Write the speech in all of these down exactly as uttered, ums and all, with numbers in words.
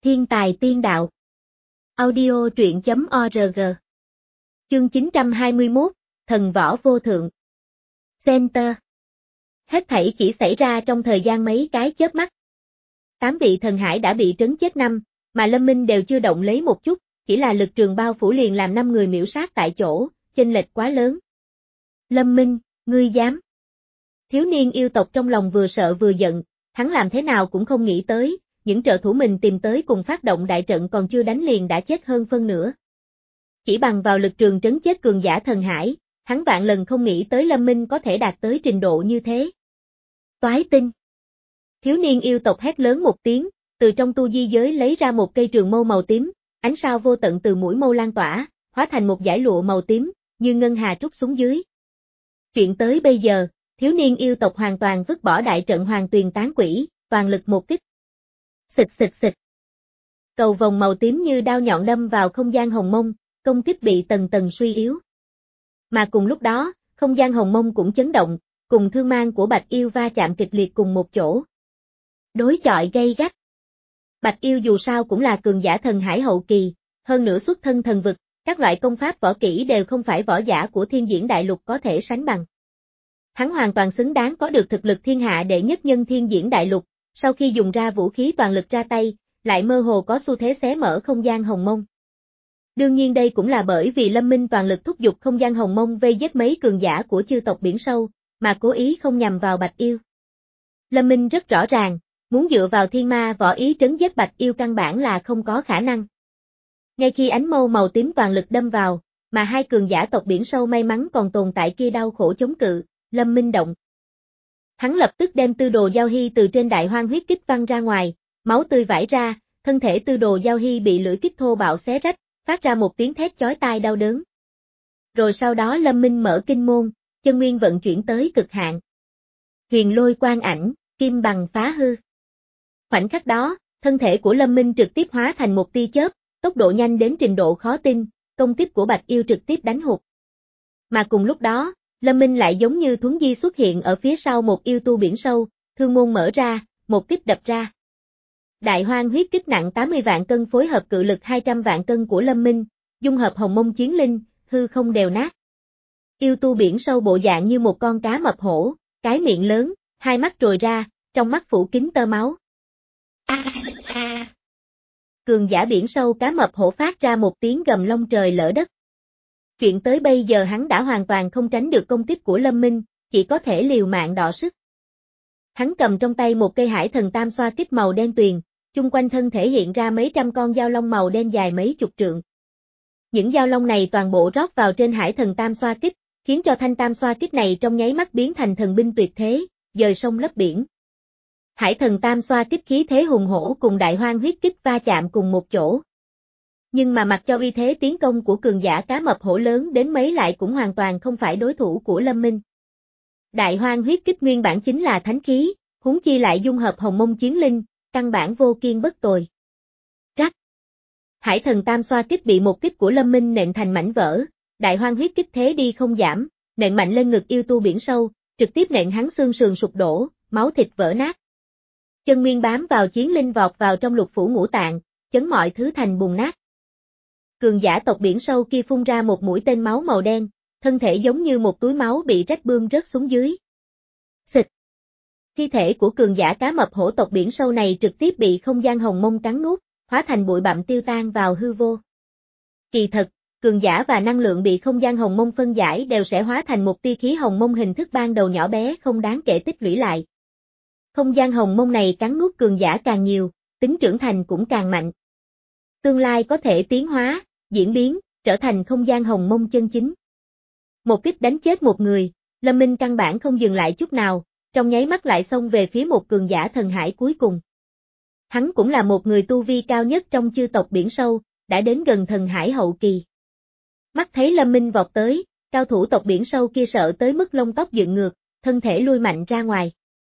Thiên tài tiên đạo. Audio truyện chấm org. Chương chín trăm hai mươi mốt, Thần võ vô thượng. Center. Hết thảy chỉ xảy ra trong thời gian mấy cái chớp mắt. Tám vị thần hải đã bị trấn chết năm, mà Lâm Minh đều chưa động lấy một chút, chỉ là lực trường bao phủ liền làm năm người miễu sát tại chỗ, chênh lệch quá lớn. Lâm Minh, ngươi dám. Thiếu niên yêu tộc trong lòng vừa sợ vừa giận, hắn làm thế nào cũng không nghĩ tới, những trợ thủ mình tìm tới cùng phát động đại trận còn chưa đánh liền đã chết hơn phân nửa. Chỉ bằng vào lực trường trấn chết cường giả thần hải, hắn vạn lần không nghĩ tới Lâm Minh có thể đạt tới trình độ như thế. Toái tinh. Thiếu niên yêu tộc hét lớn một tiếng, từ trong tu di giới lấy ra một cây trường mâu màu tím, ánh sao vô tận từ mũi mâu lan tỏa, hóa thành một dải lụa màu tím, như ngân hà trút xuống dưới. Chuyện tới bây giờ, thiếu niên yêu tộc hoàn toàn vứt bỏ đại trận Hoàng Tuyền Tán Quỷ, toàn lực một kích. Xịt xịt xịt. Cầu vồng màu tím như đao nhọn đâm vào không gian hồng mông, công kích bị tầng tầng suy yếu. Mà cùng lúc đó, không gian hồng mông cũng chấn động, cùng thương mang của Bạch Yêu va chạm kịch liệt cùng một chỗ. Đối chọi gay gắt. Bạch Yêu dù sao cũng là cường giả thần hải hậu kỳ, hơn nữa xuất thân thần vực, các loại công pháp võ kỹ đều không phải võ giả của Thiên Diễn Đại Lục có thể sánh bằng. Hắn hoàn toàn xứng đáng có được thực lực thiên hạ đệ nhất nhân Thiên Diễn Đại Lục, sau khi dùng ra vũ khí toàn lực ra tay, lại mơ hồ có xu thế xé mở không gian hồng mông. Đương nhiên đây cũng là bởi vì Lâm Minh toàn lực thúc giục không gian hồng mông vây giết mấy cường giả của chư tộc biển sâu, mà cố ý không nhằm vào Bạch Yêu. Lâm Minh rất rõ ràng, muốn dựa vào thiên ma võ ý trấn giết Bạch Yêu căn bản là không có khả năng. Ngay khi ánh mâu màu tím toàn lực đâm vào, mà hai cường giả tộc biển sâu may mắn còn tồn tại kia đau khổ chống cự, Lâm Minh động. Hắn lập tức đem tư đồ giao hy từ trên đại hoang huyết kích văng ra ngoài, máu tươi vãi ra, thân thể tư đồ giao hy bị lưỡi kích thô bạo xé rách, phát ra một tiếng thét chói tai đau đớn. Rồi sau đó Lâm Minh mở kinh môn, chân nguyên vận chuyển tới cực hạn. Huyền lôi quang ảnh, kim bằng phá hư. Khoảnh khắc đó, thân thể của Lâm Minh trực tiếp hóa thành một tia chớp, tốc độ nhanh đến trình độ khó tin, công kích của Bạch Yêu trực tiếp đánh hụt. Mà cùng lúc đó, Lâm Minh lại giống như thuấn di xuất hiện ở phía sau một yêu tu biển sâu, thương môn mở ra, một kích đập ra. Đại hoang huyết kích nặng tám mươi vạn cân phối hợp cự lực hai trăm vạn cân của Lâm Minh, dung hợp hồng mông chiến linh, hư không đều nát. Yêu tu biển sâu bộ dạng như một con cá mập hổ, cái miệng lớn, hai mắt trồi ra, trong mắt phủ kín tơ máu. A a. Cường giả biển sâu cá mập hổ phát ra một tiếng gầm long trời lỡ đất. Chuyện tới bây giờ hắn đã hoàn toàn không tránh được công kích của Lâm Minh, chỉ có thể liều mạng đọ sức. Hắn cầm trong tay một cây hải thần tam xoa kích màu đen tuyền, chung quanh thân thể hiện ra mấy trăm con dao long màu đen dài mấy chục trượng. Những dao long này toàn bộ rót vào trên hải thần tam xoa kích, khiến cho thanh tam xoa kích này trong nháy mắt biến thành thần binh tuyệt thế, dời sông lấp biển. Hải thần tam xoa kích khí thế hùng hổ cùng đại hoang huyết kích va chạm cùng một chỗ. Nhưng mà mặc cho uy thế tiến công của cường giả cá mập hổ lớn đến mấy lại cũng hoàn toàn không phải đối thủ của Lâm Minh. Đại hoang huyết kích nguyên bản chính là thánh khí, huống chi lại dung hợp hồng mông chiến linh, căn bản vô kiên bất tồi. Rắc. Hải thần tam xoa kích bị một kích của Lâm Minh nện thành mảnh vỡ, đại hoang huyết kích thế đi không giảm, nện mạnh lên ngực yêu tu biển sâu, trực tiếp nện hắn xương sườn sụp đổ, máu thịt vỡ nát. Chân nguyên bám vào chiến linh vọt vào trong lục phủ ngũ tạng, chấn mọi thứ thành bùn nát. Cường giả tộc biển sâu kia phun ra một mũi tên máu màu đen, thân thể giống như một túi máu bị rách bươm rớt xuống dưới. Xịt. Thi thể của cường giả cá mập hổ tộc biển sâu này trực tiếp bị không gian hồng mông cắn nuốt, hóa thành bụi bặm tiêu tan vào hư vô. Kỳ thật, cường giả và năng lượng bị không gian hồng mông phân giải đều sẽ hóa thành một tia khí hồng mông hình thức ban đầu nhỏ bé không đáng kể tích lũy lại. Không gian hồng mông này cắn nuốt cường giả càng nhiều, tính trưởng thành cũng càng mạnh. Tương lai có thể tiến hóa, diễn biến, trở thành không gian hồng mông chân chính. Một kích đánh chết một người, Lâm Minh căn bản không dừng lại chút nào, trong nháy mắt lại xông về phía một cường giả thần hải cuối cùng. Hắn cũng là một người tu vi cao nhất trong chư tộc biển sâu, đã đến gần thần hải hậu kỳ. Mắt thấy Lâm Minh vọt tới, cao thủ tộc biển sâu kia sợ tới mức lông tóc dựng ngược, thân thể lui mạnh ra ngoài.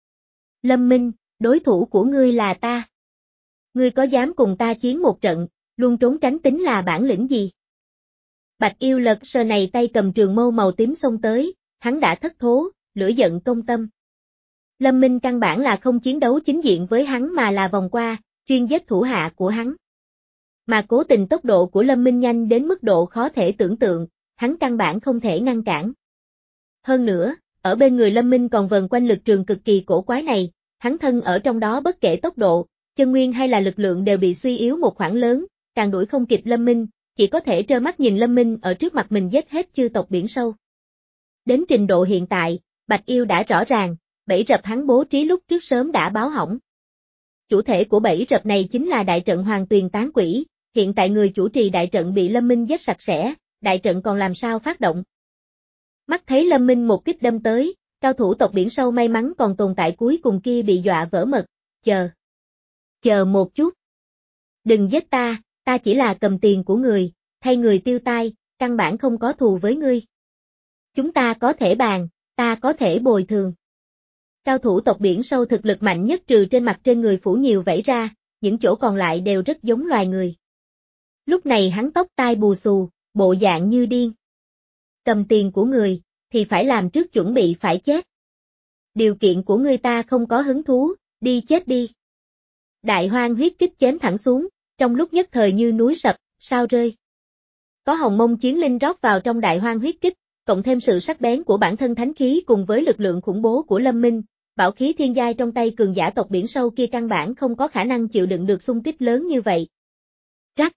Lâm Minh, đối thủ của ngươi là ta. Ngươi có dám cùng ta chiến một trận, luôn trốn tránh tính là bản lĩnh gì? Bạch Yêu lật sờ này tay cầm trường mâu màu tím xông tới, hắn đã thất thố, lửa giận công tâm. Lâm Minh căn bản là không chiến đấu chính diện với hắn mà là vòng qua, chuyên giết thủ hạ của hắn. Mà cố tình tốc độ của Lâm Minh nhanh đến mức độ khó thể tưởng tượng, hắn căn bản không thể ngăn cản. Hơn nữa, ở bên người Lâm Minh còn vần quanh lực trường cực kỳ cổ quái này, hắn thân ở trong đó bất kể tốc độ, chân nguyên hay là lực lượng đều bị suy yếu một khoảng lớn, càng đuổi không kịp Lâm Minh, chỉ có thể trơ mắt nhìn Lâm Minh ở trước mặt mình giết hết chư tộc biển sâu. Đến trình độ hiện tại, Bạch Yêu đã rõ ràng, bẫy rập hắn bố trí lúc trước sớm đã báo hỏng. Chủ thể của bẫy rập này chính là đại trận Hoàng Tuyền Tán Quỷ, hiện tại người chủ trì đại trận bị Lâm Minh giết sạch sẽ, đại trận còn làm sao phát động. Mắt thấy Lâm Minh một kích đâm tới, cao thủ tộc biển sâu may mắn còn tồn tại cuối cùng kia bị dọa vỡ mật, chờ. Chờ một chút. Đừng giết ta, ta chỉ là cầm tiền của người, thay người tiêu tai, căn bản không có thù với ngươi. Chúng ta có thể bàn, ta có thể bồi thường. Cao thủ tộc biển sâu thực lực mạnh nhất trừ trên mặt trên người phủ nhiều vảy ra, những chỗ còn lại đều rất giống loài người. Lúc này hắn tóc tai bù xù, bộ dạng như điên. Cầm tiền của người, thì phải làm trước chuẩn bị phải chết. Điều kiện của ngươi ta không có hứng thú, đi chết đi. Đại hoang huyết kích chém thẳng xuống, trong lúc nhất thời như núi sập, sao rơi. Có hồng mông chiến linh rót vào trong đại hoang huyết kích, cộng thêm sự sắc bén của bản thân thánh khí cùng với lực lượng khủng bố của Lâm Minh, bảo khí thiên giai trong tay cường giả tộc biển sâu kia căn bản không có khả năng chịu đựng được xung kích lớn như vậy. Rắc.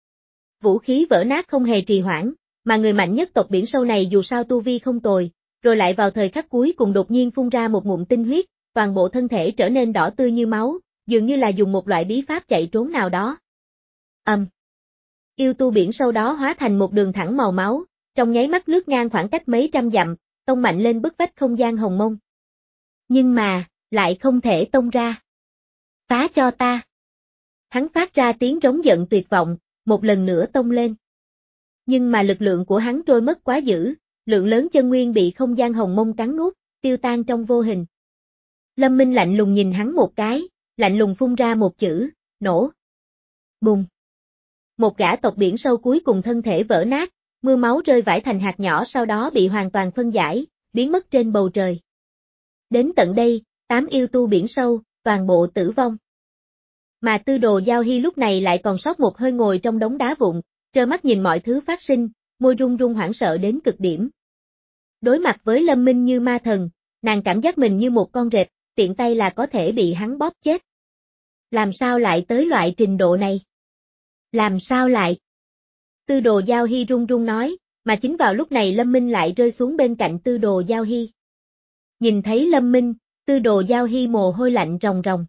Vũ khí vỡ nát không hề trì hoãn, mà người mạnh nhất tộc biển sâu này dù sao tu vi không tồi, rồi lại vào thời khắc cuối cùng đột nhiên phun ra một ngụm tinh huyết, toàn bộ thân thể trở nên đỏ tươi như máu, dường như là dùng một loại bí pháp chạy trốn nào đó. Âm. Um. Yêu tu biển sâu đó hóa thành một đường thẳng màu máu, trong nháy mắt lướt ngang khoảng cách mấy trăm dặm, tông mạnh lên bức vách không gian hồng mông. Nhưng mà, lại không thể tông ra. Phá cho ta. Hắn phát ra tiếng rống giận tuyệt vọng, một lần nữa tông lên. Nhưng mà lực lượng của hắn trôi mất quá dữ, lượng lớn chân nguyên bị không gian hồng mông cắn nuốt, tiêu tan trong vô hình. Lâm Minh lạnh lùng nhìn hắn một cái, lạnh lùng phun ra một chữ, nổ. Bùng. Một gã tộc biển sâu cuối cùng thân thể vỡ nát, mưa máu rơi vãi thành hạt nhỏ sau đó bị hoàn toàn phân giải, biến mất trên bầu trời. Đến tận đây, tám yêu tu biển sâu, toàn bộ tử vong. Mà Tư Đồ Giao Hy lúc này lại còn sót một hơi ngồi trong đống đá vụn, trơ mắt nhìn mọi thứ phát sinh, môi run run hoảng sợ đến cực điểm. Đối mặt với Lâm Minh như ma thần, nàng cảm giác mình như một con rệp, tiện tay là có thể bị hắn bóp chết. Làm sao lại tới loại trình độ này? Làm sao lại? Tư Đồ Giao Hy run run nói, mà chính vào lúc này Lâm Minh lại rơi xuống bên cạnh Tư Đồ Giao Hy. Nhìn thấy Lâm Minh, Tư Đồ Giao Hy mồ hôi lạnh ròng ròng.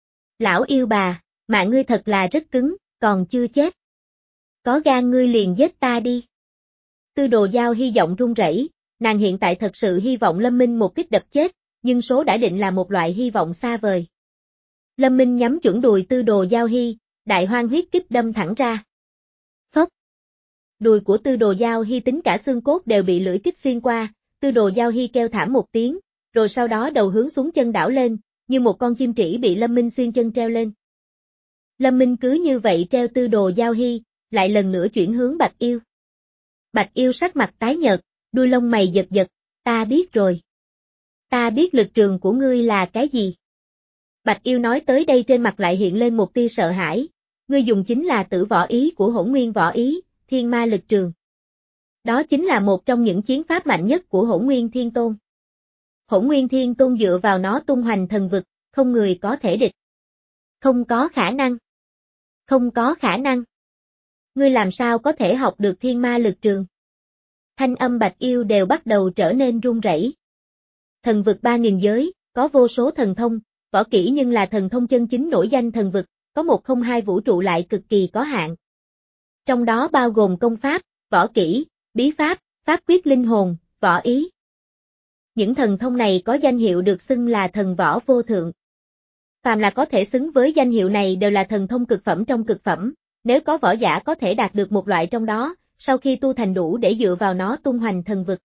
Lão yêu bà, mạng ngươi thật là rất cứng, còn chưa chết. Có gan ngươi liền giết ta đi. Tư Đồ Giao Hy giọng run rẩy, nàng hiện tại thật sự hy vọng Lâm Minh một kích đập chết, nhưng số đã định là một loại hy vọng xa vời. Lâm Minh nhắm chuẩn đùi Tư Đồ Giao Hy, đại hoang huyết kích đâm thẳng ra. Phốc. Đùi của Tư Đồ Giao Hy tính cả xương cốt đều bị lưỡi kích xuyên qua, Tư Đồ Giao Hy kêu thảm một tiếng, rồi sau đó đầu hướng xuống chân đảo lên, như một con chim trĩ bị Lâm Minh xuyên chân treo lên. Lâm Minh cứ như vậy treo Tư Đồ Giao Hy, lại lần nữa chuyển hướng Bạch Yêu. Bạch Yêu sắc mặt tái nhợt, đuôi lông mày giật giật, ta biết rồi. Ta biết lực trường của ngươi là cái gì. Bạch Yêu nói tới đây trên mặt lại hiện lên một tia sợ hãi, ngươi dùng chính là tử võ ý của hỗn nguyên võ ý, thiên ma lực trường. Đó chính là một trong những chiến pháp mạnh nhất của hỗn nguyên thiên tôn. Hỗn nguyên thiên tôn dựa vào nó tung hoành thần vực, không người có thể địch. Không có khả năng. Không có khả năng. Ngươi làm sao có thể học được thiên ma lực trường? Thanh âm Bạch Yêu đều bắt đầu trở nên run rẩy. Thần vực ba nghìn giới, có vô số thần thông, võ kỹ nhưng là thần thông chân chính nổi danh thần vực, có một không hai vũ trụ lại cực kỳ có hạn. Trong đó bao gồm công pháp, võ kỹ, bí pháp, pháp quyết linh hồn, võ ý. Những thần thông này có danh hiệu được xưng là thần võ vô thượng. Phàm là có thể xứng với danh hiệu này đều là thần thông cực phẩm trong cực phẩm, nếu có võ giả có thể đạt được một loại trong đó, sau khi tu thành đủ để dựa vào nó tung hoành thần vực.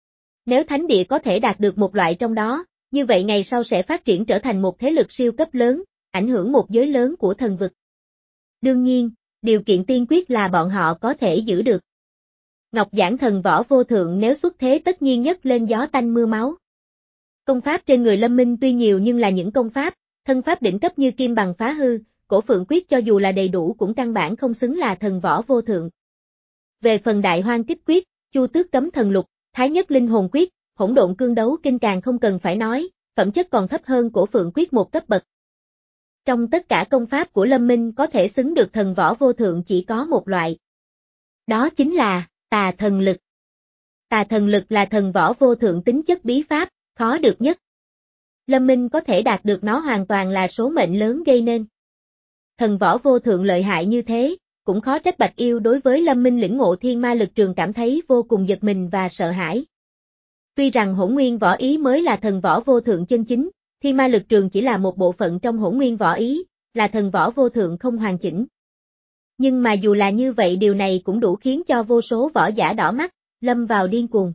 Nếu thánh địa có thể đạt được một loại trong đó, như vậy ngày sau sẽ phát triển trở thành một thế lực siêu cấp lớn, ảnh hưởng một giới lớn của thần vực. Đương nhiên, điều kiện tiên quyết là bọn họ có thể giữ được. Ngọc Giản thần võ vô thượng nếu xuất thế tất nhiên nhất lên gió tanh mưa máu. Công pháp trên người Lâm Minh tuy nhiều nhưng là những công pháp, thân pháp đỉnh cấp như kim bằng phá hư, cổ phượng quyết cho dù là đầy đủ cũng căn bản không xứng là thần võ vô thượng. Về phần đại hoang kích quyết, chu tước cấm thần lục, thái nhất linh hồn quyết, hỗn độn cương đấu kinh càng không cần phải nói, phẩm chất còn thấp hơn cổ phượng quyết một cấp bậc. Trong tất cả công pháp của Lâm Minh có thể xứng được thần võ vô thượng chỉ có một loại. Đó chính là tà thần lực. Tà thần lực là thần võ vô thượng tính chất bí pháp, khó được nhất. Lâm Minh có thể đạt được nó hoàn toàn là số mệnh lớn gây nên. Thần võ vô thượng lợi hại như thế, cũng khó trách Bạch Yêu đối với Lâm Minh lĩnh ngộ thiên ma lực trường cảm thấy vô cùng giật mình và sợ hãi. Tuy rằng hỗn nguyên võ ý mới là thần võ vô thượng chân chính, thiên ma lực trường chỉ là một bộ phận trong hỗn nguyên võ ý, là thần võ vô thượng không hoàn chỉnh. Nhưng mà dù là như vậy điều này cũng đủ khiến cho vô số võ giả đỏ mắt, lâm vào điên cuồng.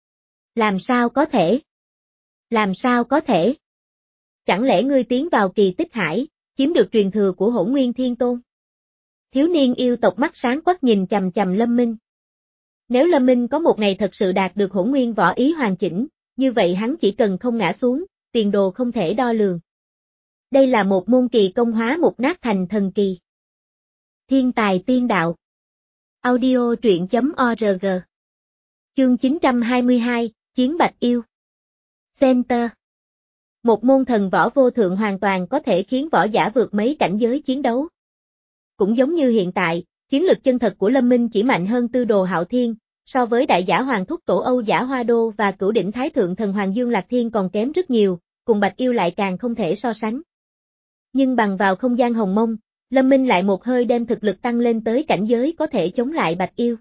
Làm sao có thể? Làm sao có thể? Chẳng lẽ ngươi tiến vào kỳ tích hải, chiếm được truyền thừa của hỗn nguyên thiên tôn? Thiếu niên yêu tộc mắt sáng quắc nhìn chằm chằm Lâm Minh. Nếu Lâm Minh có một ngày thật sự đạt được hỗn nguyên võ ý hoàn chỉnh, như vậy hắn chỉ cần không ngã xuống, tiền đồ không thể đo lường. Đây là một môn kỳ công hóa mục nát thành thần kỳ. Thiên tài tiên đạo. Audio truyện chấm org. Chương chín trăm hai mươi hai, Chiến Bạch Yêu. Center. Một môn thần võ vô thượng hoàn toàn có thể khiến võ giả vượt mấy cảnh giới chiến đấu. Cũng giống như hiện tại, chiến lực chân thật của Lâm Minh chỉ mạnh hơn Tư Đồ Hạo Thiên, so với đại giả Hoàng Thúc Tổ Âu Giả Hoa Đô và cửu đỉnh Thái Thượng Thần Hoàng Dương Lạc Thiên còn kém rất nhiều, cùng Bạch Yêu lại càng không thể so sánh. Nhưng bằng vào không gian hồng mông, Lâm Minh lại một hơi đem thực lực tăng lên tới cảnh giới có thể chống lại Bạch Yêu.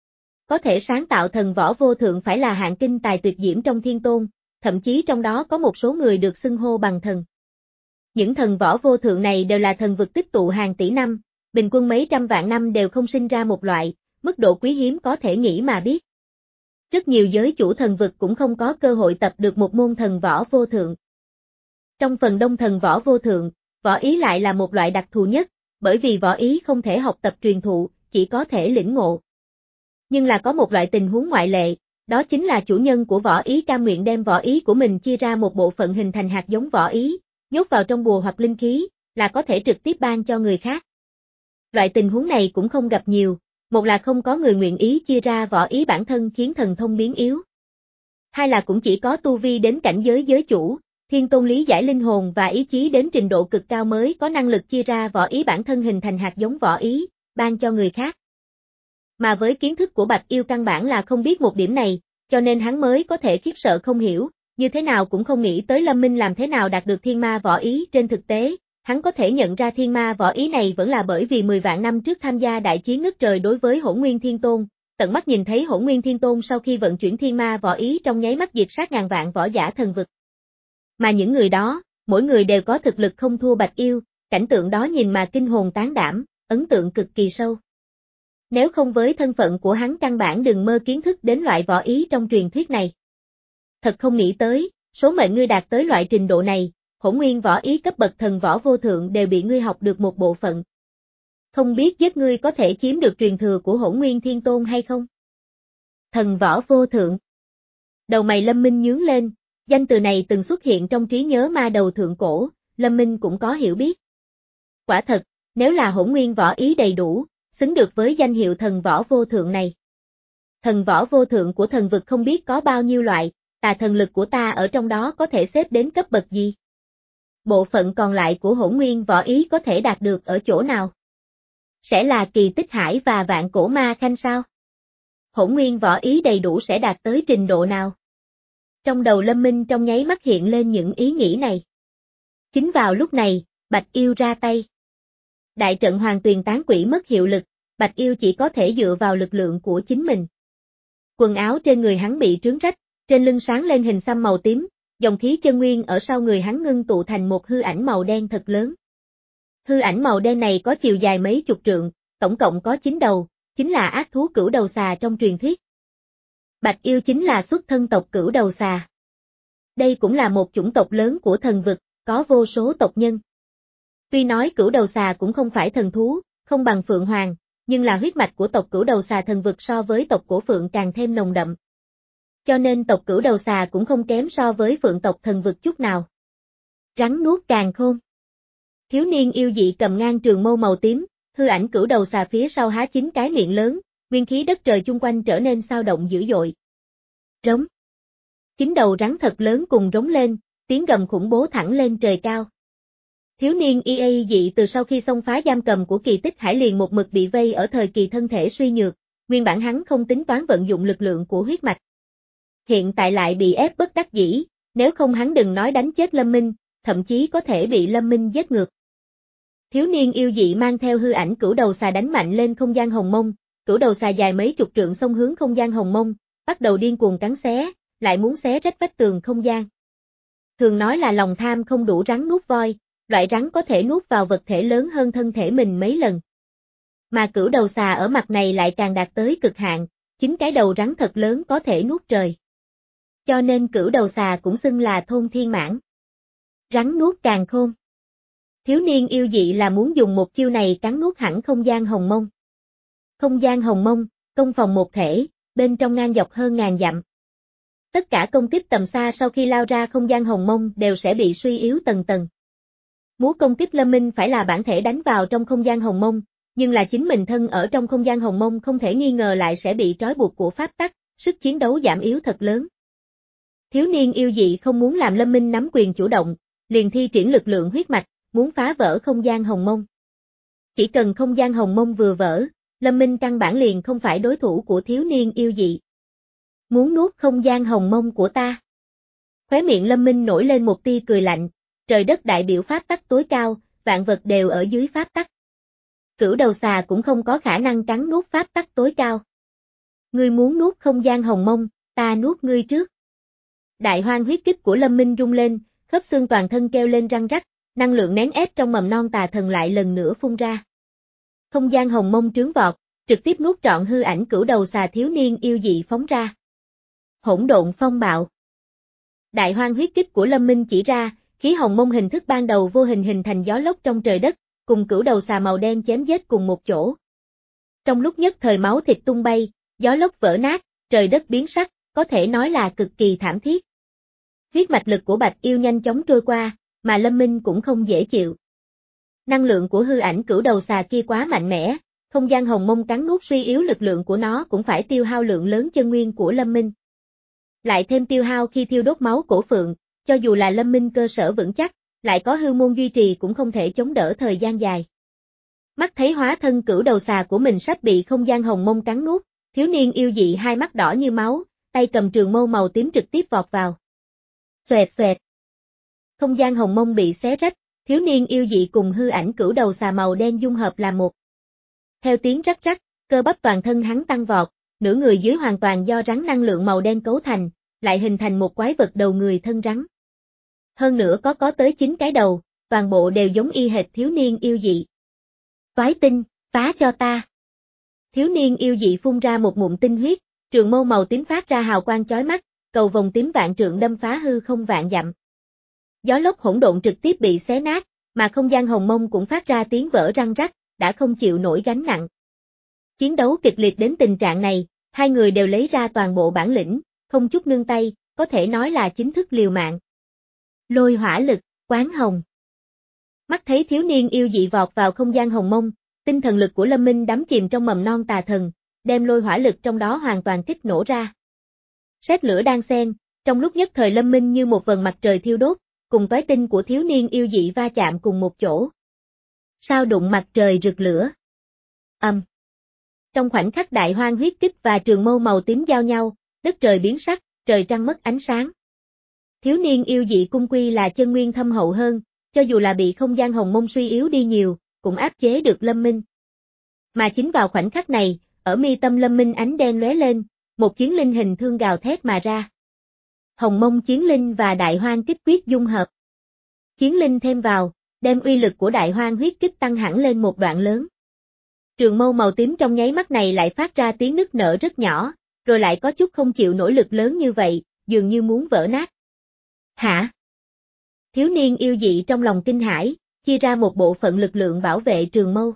Có thể sáng tạo thần võ vô thượng phải là hạng kinh tài tuyệt diễm trong thiên tôn, thậm chí trong đó có một số người được xưng hô bằng thần. Những thần võ vô thượng này đều là thần vực tích tụ hàng tỷ năm, bình quân mấy trăm vạn năm đều không sinh ra một loại, mức độ quý hiếm có thể nghĩ mà biết. Rất nhiều giới chủ thần vực cũng không có cơ hội tập được một môn thần võ vô thượng. Trong phần đông thần võ vô thượng, võ ý lại là một loại đặc thù nhất, bởi vì võ ý không thể học tập truyền thụ, chỉ có thể lĩnh ngộ. Nhưng là có một loại tình huống ngoại lệ, đó chính là chủ nhân của võ ý cam nguyện đem võ ý của mình chia ra một bộ phận hình thành hạt giống võ ý, nhốt vào trong bùa hoặc linh khí, là có thể trực tiếp ban cho người khác. Loại tình huống này cũng không gặp nhiều, một là không có người nguyện ý chia ra võ ý bản thân khiến thần thông biến yếu. Hai là cũng chỉ có tu vi đến cảnh giới giới chủ, thiên tôn lý giải linh hồn và ý chí đến trình độ cực cao mới có năng lực chia ra võ ý bản thân hình thành hạt giống võ ý, ban cho người khác. Mà với kiến thức của Bạch Yêu căn bản là không biết một điểm này, cho nên hắn mới có thể khiếp sợ không hiểu, như thế nào cũng không nghĩ tới Lâm Minh làm thế nào đạt được thiên ma võ ý. Trên thực tế, hắn có thể nhận ra thiên ma võ ý này vẫn là bởi vì mười vạn năm trước tham gia đại chiến ngất trời đối với Hỗn Nguyên Thiên Tôn, tận mắt nhìn thấy Hỗn Nguyên Thiên Tôn sau khi vận chuyển thiên ma võ ý trong nháy mắt diệt sát ngàn vạn võ giả thần vực. Mà những người đó, mỗi người đều có thực lực không thua Bạch Yêu, cảnh tượng đó nhìn mà kinh hồn tán đảm, ấn tượng cực kỳ sâu. Nếu không với thân phận của hắn căn bản đừng mơ kiến thức đến loại võ ý trong truyền thuyết này. Thật không nghĩ tới, số mệnh ngươi đạt tới loại trình độ này, hỗn nguyên võ ý cấp bậc thần võ vô thượng đều bị ngươi học được một bộ phận. Không biết giết ngươi có thể chiếm được truyền thừa của Hỗn Nguyên Thiên Tôn hay không? Thần võ vô thượng. Đầu mày Lâm Minh nhướng lên, danh từ này từng xuất hiện trong trí nhớ ma đầu thượng cổ, Lâm Minh cũng có hiểu biết. Quả thật, nếu là hỗn nguyên võ ý đầy đủ, xứng được với danh hiệu thần võ vô thượng này. Thần võ vô thượng của thần vực không biết có bao nhiêu loại, tà thần lực của ta ở trong đó có thể xếp đến cấp bậc gì? Bộ phận còn lại của hỗn nguyên võ ý có thể đạt được ở chỗ nào? Sẽ là kỳ tích hải và vạn cổ ma khanh sao? Hỗn nguyên võ ý đầy đủ sẽ đạt tới trình độ nào? Trong đầu Lâm Minh trong nháy mắt hiện lên những ý nghĩ này. Chính vào lúc này, Bạch Yêu ra tay. Đại trận Hoàng Tuyền Tán Quỷ mất hiệu lực, Bạch Yêu chỉ có thể dựa vào lực lượng của chính mình. Quần áo trên người hắn bị trướng rách, trên lưng sáng lên hình xăm màu tím, dòng khí chân nguyên ở sau người hắn ngưng tụ thành một hư ảnh màu đen thật lớn. Hư ảnh màu đen này có chiều dài mấy chục trượng, tổng cộng có chín đầu, chính là ác thú cửu đầu xà trong truyền thuyết. Bạch Yêu chính là xuất thân tộc cửu đầu xà. Đây cũng là một chủng tộc lớn của thần vực, có vô số tộc nhân. Tuy nói cửu đầu xà cũng không phải thần thú, không bằng Phượng Hoàng, nhưng là huyết mạch của tộc cửu đầu xà thần vực so với tộc cổ Phượng càng thêm nồng đậm. Cho nên tộc cửu đầu xà cũng không kém so với Phượng tộc thần vực chút nào. Rắn nuốt càn khôn. Thiếu niên yêu dị cầm ngang trường mâu màu tím, hư ảnh cửu đầu xà phía sau há chín cái miệng lớn, nguyên khí đất trời chung quanh trở nên xao động dữ dội. Rống. Chín đầu rắn thật lớn cùng rống lên, tiếng gầm khủng bố thẳng lên trời cao. Thiếu niên e a dị từ sau khi xông phá giam cầm của Kỳ Tích Hải liền một mực bị vây ở thời kỳ thân thể suy nhược, nguyên bản hắn không tính toán vận dụng lực lượng của huyết mạch. Hiện tại lại bị ép bất đắc dĩ, nếu không hắn đừng nói đánh chết Lâm Minh, thậm chí có thể bị Lâm Minh giết ngược. Thiếu niên yêu dị mang theo hư ảnh cửu đầu xà đánh mạnh lên không gian hồng mông, cửu đầu xà dài mấy chục trượng xông hướng không gian hồng mông, bắt đầu điên cuồng cắn xé, lại muốn xé rách vách tường không gian. Thường nói là lòng tham không đủ rắn nuốt voi, loại rắn có thể nuốt vào vật thể lớn hơn thân thể mình mấy lần. Mà cửu đầu xà ở mặt này lại càng đạt tới cực hạn, chính cái đầu rắn thật lớn có thể nuốt trời. Cho nên cửu đầu xà cũng xưng là thôn thiên mãn. Rắn nuốt càn khôn. Thiếu niên yêu dị là muốn dùng một chiêu này cắn nuốt hẳn không gian hồng mông. Không gian hồng mông, công phòng một thể, bên trong ngang dọc hơn ngàn dặm. Tất cả công kích tầm xa sau khi lao ra không gian hồng mông đều sẽ bị suy yếu tầng tầng. Muốn công kích Lâm Minh phải là bản thể đánh vào trong không gian hồng mông, nhưng là chính mình thân ở trong không gian hồng mông không thể nghi ngờ lại sẽ bị trói buộc của pháp tắc, sức chiến đấu giảm yếu thật lớn. Thiếu niên yêu dị không muốn làm Lâm Minh nắm quyền chủ động, liền thi triển lực lượng huyết mạch, muốn phá vỡ không gian hồng mông. Chỉ cần không gian hồng mông vừa vỡ, Lâm Minh căn bản liền không phải đối thủ của thiếu niên yêu dị. Muốn nuốt không gian hồng mông của ta. Khóe miệng Lâm Minh nổi lên một tia cười lạnh, trời đất đại biểu pháp tắc tối cao, vạn vật đều ở dưới pháp tắc. Cửu đầu xà cũng không có khả năng cắn nuốt pháp tắc tối cao. Ngươi muốn nuốt không gian hồng mông, ta nuốt ngươi trước. Đại hoang huyết kích của Lâm Minh rung lên, khớp xương toàn thân kêu lên răng rắc, năng lượng nén ép trong mầm non tà thần lại lần nữa phun ra. Không gian hồng mông trướng vọt, trực tiếp nuốt trọn hư ảnh cửu đầu xà thiếu niên yêu dị phóng ra. Hỗn độn phong bạo. Đại hoang huyết kích của Lâm Minh chỉ ra, khí hồng mông hình thức ban đầu vô hình hình thành gió lốc trong trời đất, cùng cửu đầu xà màu đen chém giết cùng một chỗ. Trong lúc nhất thời máu thịt tung bay, gió lốc vỡ nát, trời đất biến sắc, có thể nói là cực kỳ thảm thiết. Huyết mạch lực của Bạch Yêu nhanh chóng trôi qua, mà Lâm Minh cũng không dễ chịu. Năng lượng của hư ảnh cửu đầu xà kia quá mạnh mẽ, không gian hồng mông cắn nuốt suy yếu lực lượng của nó cũng phải tiêu hao lượng lớn chân nguyên của Lâm Minh. Lại thêm tiêu hao khi thiêu đốt máu cổ phượng, cho dù là Lâm Minh cơ sở vững chắc, lại có hư môn duy trì cũng không thể chống đỡ thời gian dài. Mắt thấy hóa thân cửu đầu xà của mình sắp bị không gian hồng mông cắn nuốt, thiếu niên yêu dị hai mắt đỏ như máu, tay cầm trường mâu màu tím trực tiếp vọt vào. Xoẹt xoẹt. Không gian hồng mông bị xé rách, thiếu niên yêu dị cùng hư ảnh cửu đầu xà màu đen dung hợp là một. Theo tiếng rắc rắc, cơ bắp toàn thân hắn tăng vọt, nửa người dưới hoàn toàn do rắn năng lượng màu đen cấu thành, lại hình thành một quái vật đầu người thân rắn. Hơn nữa có có tới chín cái đầu, toàn bộ đều giống y hệt thiếu niên yêu dị. Toái tinh, phá cho ta. Thiếu niên yêu dị phun ra một ngụm tinh huyết, trường mâu màu tím phát ra hào quang chói mắt, cầu vòng tím vạn trượng đâm phá hư không vạn dặm. Gió lốc hỗn độn trực tiếp bị xé nát, mà không gian hồng mông cũng phát ra tiếng vỡ răng rắc, đã không chịu nổi gánh nặng. Chiến đấu kịch liệt đến tình trạng này, hai người đều lấy ra toàn bộ bản lĩnh, không chút nương tay, có thể nói là chính thức liều mạng. Lôi hỏa lực, quán hồng. Mắt thấy thiếu niên yêu dị vọt vào không gian hồng mông, tinh thần lực của Lâm Minh đắm chìm trong mầm non tà thần, đem lôi hỏa lực trong đó hoàn toàn kích nổ ra. Sét lửa đan xen, trong lúc nhất thời Lâm Minh như một vầng mặt trời thiêu đốt, cùng toái tinh của thiếu niên yêu dị va chạm cùng một chỗ. Sao đụng mặt trời rực lửa. Âm. Um. Trong khoảnh khắc đại hoang huyết kích và trường mâu màu tím giao nhau, đất trời biến sắc, trời trăng mất ánh sáng. Thiếu niên yêu dị cung quy là chân nguyên thâm hậu hơn, cho dù là bị không gian hồng mông suy yếu đi nhiều, cũng áp chế được Lâm Minh. Mà chính vào khoảnh khắc này, ở mi tâm Lâm Minh ánh đen lóe lên, một chiến linh hình thương gào thét mà ra. Hồng mông chiến linh và đại hoang kích quyết dung hợp. Chiến linh thêm vào, đem uy lực của đại hoang huyết kích tăng hẳn lên một đoạn lớn. Trường mâu màu tím trong nháy mắt này lại phát ra tiếng nức nở rất nhỏ, rồi lại có chút không chịu nổi lực lớn như vậy, dường như muốn vỡ nát. Hả? Thiếu niên yêu dị trong lòng kinh hãi, chia ra một bộ phận lực lượng bảo vệ trường mâu.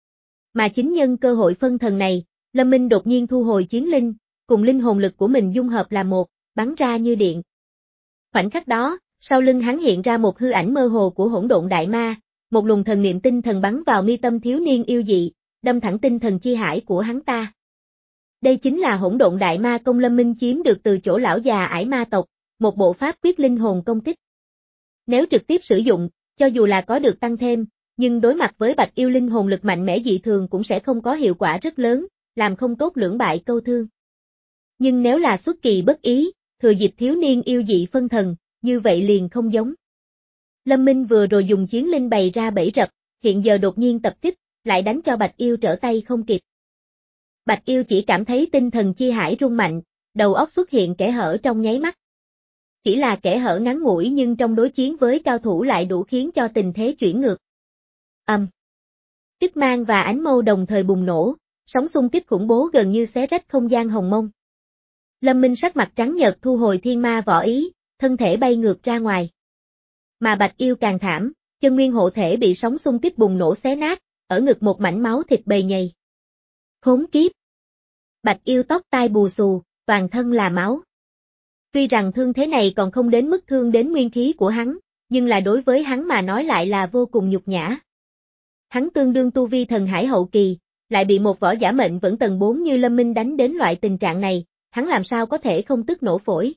Mà chính nhân cơ hội phân thần này, Lâm Minh đột nhiên thu hồi chiến linh, cùng linh hồn lực của mình dung hợp là một, bắn ra như điện. Khoảnh khắc đó, sau lưng hắn hiện ra một hư ảnh mơ hồ của hỗn độn đại ma, một luồng thần niệm tinh thần bắn vào mi tâm thiếu niên yêu dị, đâm thẳng tinh thần chi hải của hắn ta. Đây chính là hỗn độn đại ma công Lâm Minh chiếm được từ chỗ lão già ải ma tộc, một bộ pháp quyết linh hồn công kích. Nếu trực tiếp sử dụng, cho dù là có được tăng thêm, nhưng đối mặt với bạch yêu linh hồn lực mạnh mẽ dị thường cũng sẽ không có hiệu quả rất lớn, làm không tốt lưỡng bại câu thương. Nhưng nếu là xuất kỳ bất ý, thừa dịp thiếu niên yêu dị phân thần, như vậy liền không giống. Lâm Minh vừa rồi dùng chiến linh bày ra bẫy rập, hiện giờ đột nhiên tập kích, lại đánh cho bạch yêu trở tay không kịp. Bạch yêu chỉ cảm thấy tinh thần chi hải rung mạnh, đầu óc xuất hiện kẽ hở trong nháy mắt. Chỉ là kẽ hở ngắn ngủi nhưng trong đối chiến với cao thủ lại đủ khiến cho tình thế chuyển ngược. Âm. Um. Kích mang và ánh mâu đồng thời bùng nổ, sóng xung kích khủng bố gần như xé rách không gian hồng mông. Lâm Minh sắc mặt trắng nhợt thu hồi thiên ma võ ý, thân thể bay ngược ra ngoài. Mà bạch yêu càng thảm, chân nguyên hộ thể bị sóng xung kích bùng nổ xé nát, ở ngực một mảnh máu thịt bầy nhầy. Khốn kiếp. Bạch yêu tóc tai bù xù, toàn thân là máu. Tuy rằng thương thế này còn không đến mức thương đến nguyên khí của hắn, nhưng là đối với hắn mà nói lại là vô cùng nhục nhã. Hắn tương đương tu vi thần hải hậu kỳ, lại bị một võ giả mệnh vẫn tầng bốn như Lâm Minh đánh đến loại tình trạng này, hắn làm sao có thể không tức nổ phổi.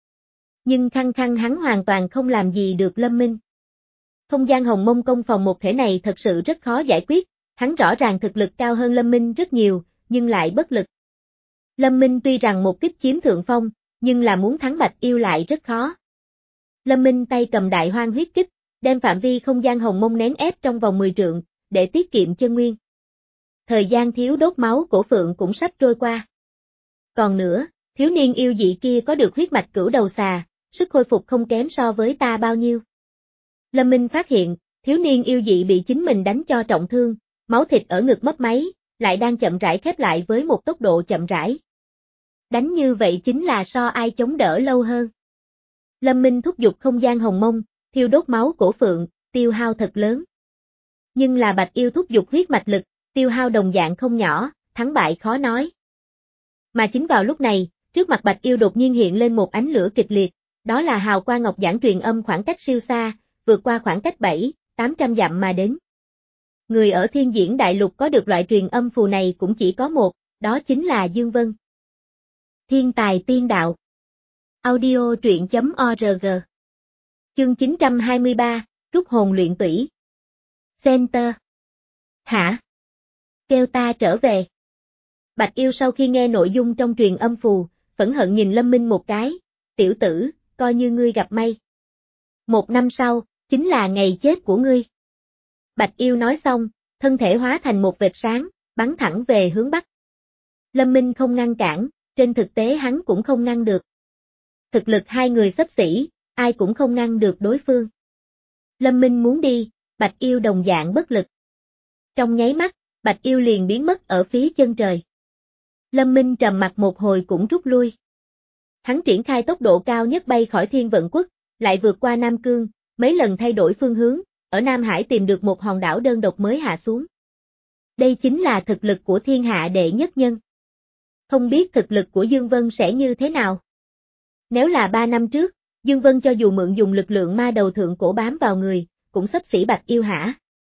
Nhưng khăng khăng hắn hoàn toàn không làm gì được Lâm Minh. Không gian hồng mông công phòng một thể này thật sự rất khó giải quyết, hắn rõ ràng thực lực cao hơn Lâm Minh rất nhiều, nhưng lại bất lực. Lâm Minh tuy rằng một kích chiếm thượng phong, nhưng là muốn thắng bạch yêu lại rất khó. Lâm Minh tay cầm đại hoang huyết kích, đem phạm vi không gian hồng mông nén ép trong vòng mười trượng, để tiết kiệm chân nguyên. Thời gian thiếu đốt máu của Phượng cũng sắp trôi qua. Còn nữa, thiếu niên yêu dị kia có được huyết mạch cửu đầu xà, sức khôi phục không kém so với ta bao nhiêu. Lâm Minh phát hiện, thiếu niên yêu dị bị chính mình đánh cho trọng thương, máu thịt ở ngực mấp máy, lại đang chậm rãi khép lại với một tốc độ chậm rãi. Đánh như vậy chính là so ai chống đỡ lâu hơn. Lâm Minh thúc giục không gian hồng mông, thiêu đốt máu cổ Phượng, tiêu hao thật lớn. Nhưng là bạch yêu thúc giục huyết mạch lực, tiêu hao đồng dạng không nhỏ, thắng bại khó nói. Mà chính vào lúc này, trước mặt bạch yêu đột nhiên hiện lên một ánh lửa kịch liệt, đó là hào quang ngọc giản truyền âm khoảng cách siêu xa, vượt qua khoảng cách bảy, tám trăm dặm mà đến. Người ở thiên diễn đại lục có được loại truyền âm phù này cũng chỉ có một, đó chính là Dương Vân. Thiên tài tiên đạo. Audio truyện chấm org. Chương chín trăm hai mươi ba, rút hồn luyện tủy. Center. Hả? Kêu ta trở về. Bạch yêu sau khi nghe nội dung trong truyền âm phù, phẫn hận nhìn Lâm Minh một cái, tiểu tử, coi như ngươi gặp may. Một năm sau, chính là ngày chết của ngươi. Bạch yêu nói xong, thân thể hóa thành một vệt sáng, bắn thẳng về hướng Bắc. Lâm Minh không ngăn cản, trên thực tế hắn cũng không ngăn được. Thực lực hai người xấp xỉ, ai cũng không ngăn được đối phương. Lâm Minh muốn đi, Bạch yêu đồng dạng bất lực. Trong nháy mắt, Bạch yêu liền biến mất ở phía chân trời. Lâm Minh trầm mặt một hồi cũng rút lui. Hắn triển khai tốc độ cao nhất bay khỏi Thiên Vận Quốc, lại vượt qua Nam Cương, mấy lần thay đổi phương hướng, ở Nam Hải tìm được một hòn đảo đơn độc mới hạ xuống. Đây chính là thực lực của thiên hạ đệ nhất nhân. Không biết thực lực của Dương Vân sẽ như thế nào? Nếu là ba năm trước, Dương Vân cho dù mượn dùng lực lượng ma đầu thượng cổ bám vào người, cũng xấp xỉ Bạch yêu hả?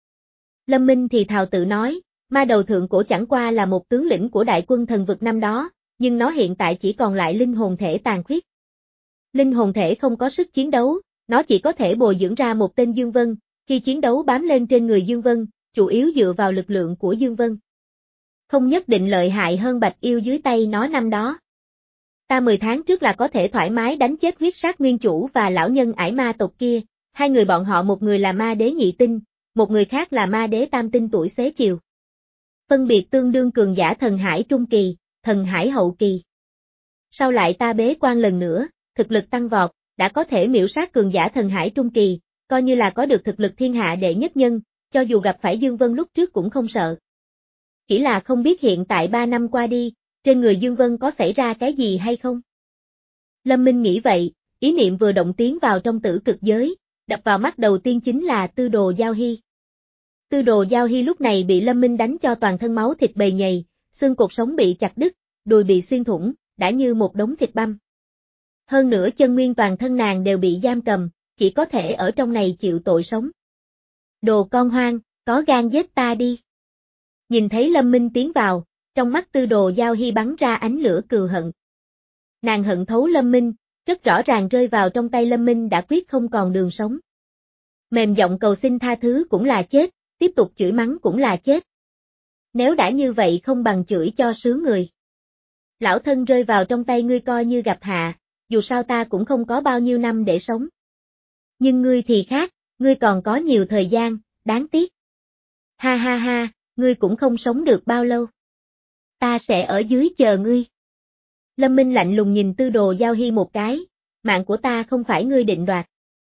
Lâm Minh thì thào tự nói, ma đầu thượng cổ chẳng qua là một tướng lĩnh của đại quân thần vực năm đó, nhưng nó hiện tại chỉ còn lại linh hồn thể tàn khuyết. Linh hồn thể không có sức chiến đấu, nó chỉ có thể bồi dưỡng ra một tên Dương Vân, khi chiến đấu bám lên trên người Dương Vân, chủ yếu dựa vào lực lượng của Dương Vân. Không nhất định lợi hại hơn Bạch yêu dưới tay nó năm đó. Ta mười tháng trước là có thể thoải mái đánh chết huyết sát nguyên chủ và lão nhân ải ma tộc kia, hai người bọn họ một người là ma đế nhị tinh, một người khác là ma đế tam tinh tuổi xế chiều. Phân biệt tương đương cường giả thần hải trung kỳ, thần hải hậu kỳ. Sau lại ta bế quan lần nữa, thực lực tăng vọt, đã có thể miểu sát cường giả thần hải trung kỳ, coi như là có được thực lực thiên hạ đệ nhất nhân, cho dù gặp phải Dương Vân lúc trước cũng không sợ. Chỉ là không biết hiện tại ba năm qua đi, trên người Dương Vân có xảy ra cái gì hay không? Lâm Minh nghĩ vậy, ý niệm vừa động tiến vào trong tử cực giới, đập vào mắt đầu tiên chính là Tư Đồ Giao Hy. Tư Đồ Giao Hy lúc này bị Lâm Minh đánh cho toàn thân máu thịt bầy nhầy, xương cột sống bị chặt đứt, đùi bị xuyên thủng, đã như một đống thịt băm. Hơn nữa chân nguyên toàn thân nàng đều bị giam cầm, chỉ có thể ở trong này chịu tội sống. Đồ con hoang, có gan giết ta đi. Nhìn thấy Lâm Minh tiến vào, trong mắt Tư Đồ Giao Hy bắn ra ánh lửa cừu hận. Nàng hận thấu Lâm Minh, rất rõ ràng rơi vào trong tay Lâm Minh đã quyết không còn đường sống. Mềm giọng cầu xin tha thứ cũng là chết, tiếp tục chửi mắng cũng là chết. Nếu đã như vậy không bằng chửi cho sướng người. Lão thân rơi vào trong tay ngươi coi như gặp hạ, dù sao ta cũng không có bao nhiêu năm để sống. Nhưng ngươi thì khác, ngươi còn có nhiều thời gian, đáng tiếc. Ha ha ha, ngươi cũng không sống được bao lâu. Ta sẽ ở dưới chờ ngươi. Lâm Minh lạnh lùng nhìn Tư Đồ Giao Hy một cái, mạng của ta không phải ngươi định đoạt.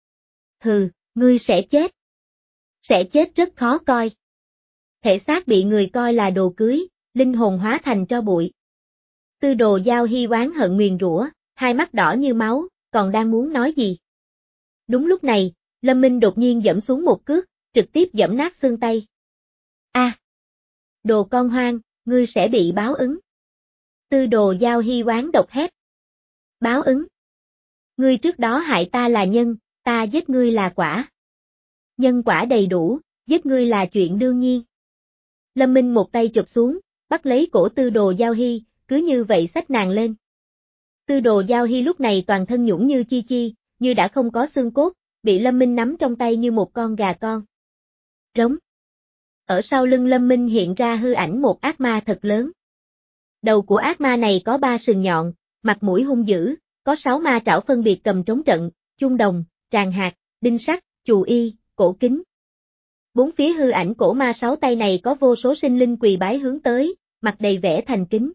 Hừ, ngươi sẽ chết. Sẽ chết rất khó coi. Thể xác bị người coi là đồ cưới, linh hồn hóa thành tro bụi. Tư Đồ Giao Hy oán hận nguyền rủa, hai mắt đỏ như máu, còn đang muốn nói gì. Đúng lúc này, Lâm Minh đột nhiên giẫm xuống một cước, trực tiếp giẫm nát xương tay. A, à, đồ con hoang, ngươi sẽ bị báo ứng. Tư Đồ Giao Hy oán độc hét. Báo ứng? Ngươi trước đó hại ta là nhân, ta giết ngươi là quả. Nhân quả đầy đủ, giết ngươi là chuyện đương nhiên. Lâm Minh một tay chụp xuống, bắt lấy cổ Tư Đồ Giao Hy, cứ như vậy xách nàng lên. Tư Đồ Giao Hy lúc này toàn thân nhũn như chi chi, như đã không có xương cốt, bị Lâm Minh nắm trong tay như một con gà con. Rống. Ở sau lưng Lâm Minh hiện ra hư ảnh một ác ma thật lớn. Đầu của ác ma này có ba sừng nhọn, mặt mũi hung dữ, có sáu ma trảo phân biệt cầm trống trận, chuông đồng, tràng hạt, đinh sắt, chù y, cổ kính. Bốn phía hư ảnh cổ ma sáu tay này có vô số sinh linh quỳ bái hướng tới, mặt đầy vẻ thành kính.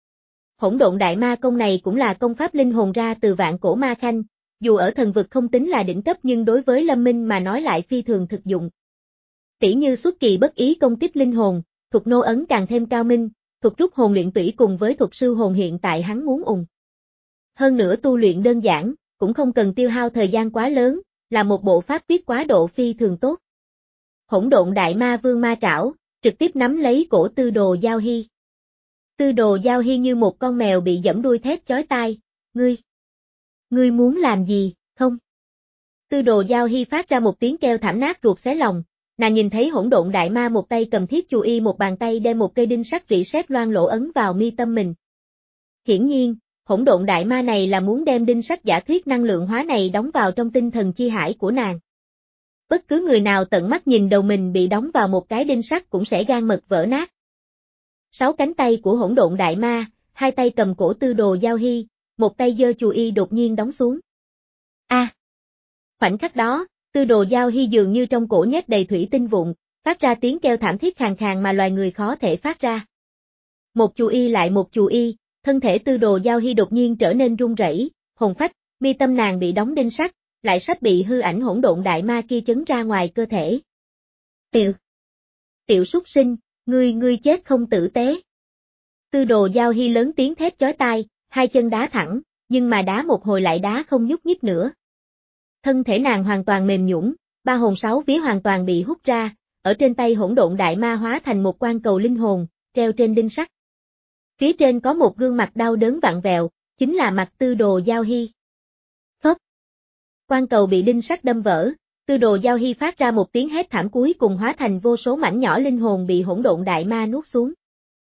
Hỗn độn đại ma công này cũng là công pháp linh hồn ra từ vạn cổ ma khanh, dù ở thần vực không tính là đỉnh cấp nhưng đối với Lâm Minh mà nói lại phi thường thực dụng. Tỉ như xuất kỳ bất ý công kích linh hồn, thuật nô ấn càng thêm cao minh, thuật rút hồn luyện tủy cùng với thuật sư hồn hiện tại hắn muốn ùng. Hơn nữa tu luyện đơn giản, cũng không cần tiêu hao thời gian quá lớn, là một bộ pháp quyết quá độ phi thường tốt. Hỗn độn đại ma vương ma trảo, trực tiếp nắm lấy cổ Tư Đồ Giao Hy. Tư Đồ Giao Hy như một con mèo bị giẫm đuôi thét chói tai, ngươi, ngươi muốn làm gì, không? Tư Đồ Giao Hy phát ra một tiếng kêu thảm nát ruột xé lòng, nàng nhìn thấy hỗn độn đại ma một tay cầm thiết chù y một bàn tay đem một cây đinh sắt rỉ sét loang lỗ ấn vào mi tâm mình. Hiển nhiên, hỗn độn đại ma này là muốn đem đinh sắt giả thuyết năng lượng hóa này đóng vào trong tinh thần chi hải của nàng. Bất cứ người nào tận mắt nhìn đầu mình bị đóng vào một cái đinh sắt cũng sẽ gan mật vỡ nát. Sáu cánh tay của hỗn độn đại ma, hai tay cầm cổ Tư Đồ Giao Hy, một tay giơ chù y đột nhiên đóng xuống. A! À, khoảnh khắc đó, Tư Đồ Giao Hy dường như trong cổ nhét đầy thủy tinh vụn, phát ra tiếng kêu thảm thiết khàn khàn mà loài người khó thể phát ra. Một chù y lại một chù y, thân thể Tư Đồ Giao Hy đột nhiên trở nên run rẩy, hồn phách, mi tâm nàng bị đóng đinh sắt, lại sắp bị hư ảnh hỗn độn đại ma kia chấn ra ngoài cơ thể. Tiểu! Tiểu súc sinh, ngươi ngươi chết không tử tế. Tư Đồ Giao Hy lớn tiếng thét chói tai, hai chân đá thẳng, nhưng mà đá một hồi lại đá không nhúc nhích nữa. Thân thể nàng hoàn toàn mềm nhũn, ba hồn sáu vía hoàn toàn bị hút ra, ở trên tay hỗn độn đại ma hóa thành một quan cầu linh hồn, treo trên đinh sắt. Phía trên có một gương mặt đau đớn vặn vẹo, chính là mặt Tư Đồ Giao Hy. Phốc. Quan cầu bị đinh sắt đâm vỡ, Tư Đồ Giao Hy phát ra một tiếng hét thảm cuối cùng hóa thành vô số mảnh nhỏ linh hồn bị hỗn độn đại ma nuốt xuống.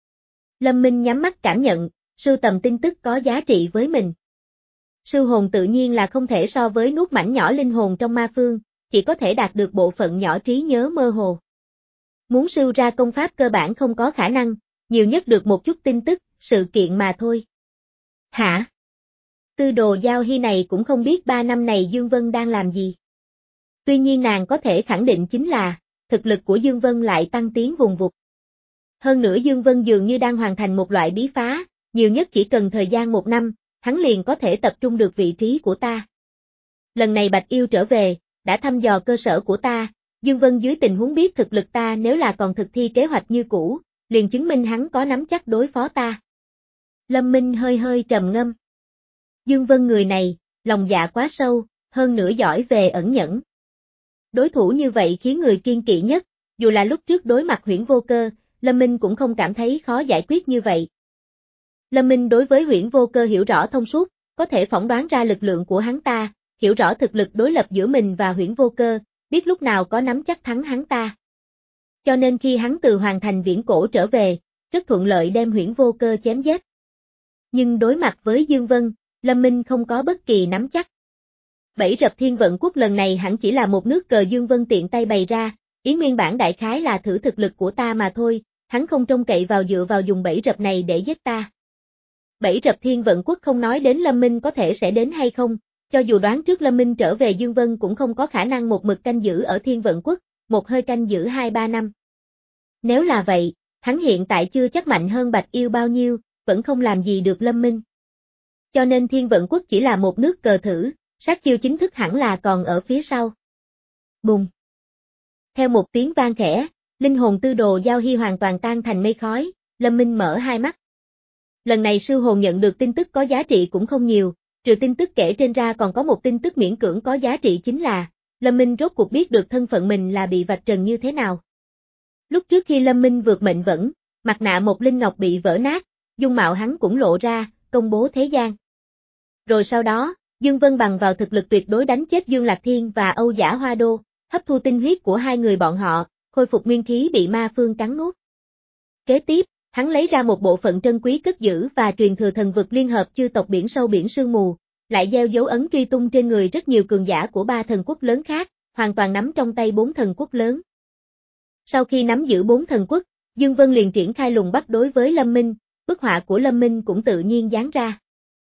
Lâm Minh nhắm mắt cảm nhận, sưu tầm tin tức có giá trị với mình. Sưu hồn tự nhiên là không thể so với nuốt mảnh nhỏ linh hồn trong ma phương, chỉ có thể đạt được bộ phận nhỏ trí nhớ mơ hồ. Muốn sưu ra công pháp cơ bản không có khả năng, nhiều nhất được một chút tin tức, sự kiện mà thôi. Hả? Tư Đồ Giao Hy này cũng không biết ba năm này Dương Vân đang làm gì. Tuy nhiên nàng có thể khẳng định chính là, thực lực của Dương Vân lại tăng tiến vùng vụt. Hơn nữa Dương Vân dường như đang hoàn thành một loại bí phá, nhiều nhất chỉ cần thời gian một năm, hắn liền có thể tập trung được vị trí của ta. Lần này Bạch Yêu trở về, đã thăm dò cơ sở của ta, Dương Vân dưới tình huống biết thực lực ta nếu là còn thực thi kế hoạch như cũ, liền chứng minh hắn có nắm chắc đối phó ta. Lâm Minh hơi hơi trầm ngâm. Dương Vân người này, lòng dạ quá sâu, hơn nữa giỏi về ẩn nhẫn. Đối thủ như vậy khiến người kiên kỵ nhất, dù là lúc trước đối mặt Huyễn Vô Cơ, Lâm Minh cũng không cảm thấy khó giải quyết như vậy. Lâm Minh đối với Huyễn Vô Cơ hiểu rõ thông suốt, có thể phỏng đoán ra lực lượng của hắn ta, hiểu rõ thực lực đối lập giữa mình và Huyễn Vô Cơ, biết lúc nào có nắm chắc thắng hắn ta. Cho nên khi hắn từ Hoàng Thành Viễn Cổ trở về, rất thuận lợi đem Huyễn Vô Cơ chém giết. Nhưng đối mặt với Dương Vân, Lâm Minh không có bất kỳ nắm chắc. Bẫy rập Thiên Vận Quốc lần này hẳn chỉ là một nước cờ Dương Vân tiện tay bày ra, ý nguyên bản đại khái là thử thực lực của ta mà thôi, hắn không trông cậy vào dựa vào dùng bẫy rập này để giết ta. Bẫy rập Thiên Vận Quốc không nói đến Lâm Minh có thể sẽ đến hay không, cho dù đoán trước Lâm Minh trở về Dương Vân cũng không có khả năng một mực canh giữ ở Thiên Vận Quốc, một hơi canh giữ hai ba năm. Nếu là vậy, hắn hiện tại chưa chắc mạnh hơn Bạch Yêu bao nhiêu, vẫn không làm gì được Lâm Minh. Cho nên Thiên Vận Quốc chỉ là một nước cờ thử, sát chiêu chính thức hẳn là còn ở phía sau. Bùng! Theo một tiếng vang khẽ, linh hồn tư đồ Giao Hy hoàn toàn tan thành mây khói, Lâm Minh mở hai mắt. Lần này sư hồn nhận được tin tức có giá trị cũng không nhiều, trừ tin tức kể trên ra còn có một tin tức miễn cưỡng có giá trị chính là, Lâm Minh rốt cuộc biết được thân phận mình là bị vạch trần như thế nào. Lúc trước khi Lâm Minh vượt mệnh vẫn, mặt nạ một linh ngọc bị vỡ nát, dung mạo hắn cũng lộ ra, công bố thế gian. Rồi sau đó, Dương Vân bằng vào thực lực tuyệt đối đánh chết Dương Lạc Thiên và Âu Giả Hoa Đô, hấp thu tinh huyết của hai người bọn họ, khôi phục nguyên khí bị ma phương cắn nuốt. Kế tiếp, hắn lấy ra một bộ phận trân quý cất giữ và truyền thừa thần vực liên hợp chư tộc biển sâu biển sương mù, lại gieo dấu ấn truy tung trên người rất nhiều cường giả của ba thần quốc lớn khác, hoàn toàn nắm trong tay bốn thần quốc lớn. Sau khi nắm giữ bốn thần quốc, Dương Vân liền triển khai lùng bắt đối với Lâm Minh, bức họa của Lâm Minh cũng tự nhiên dán ra.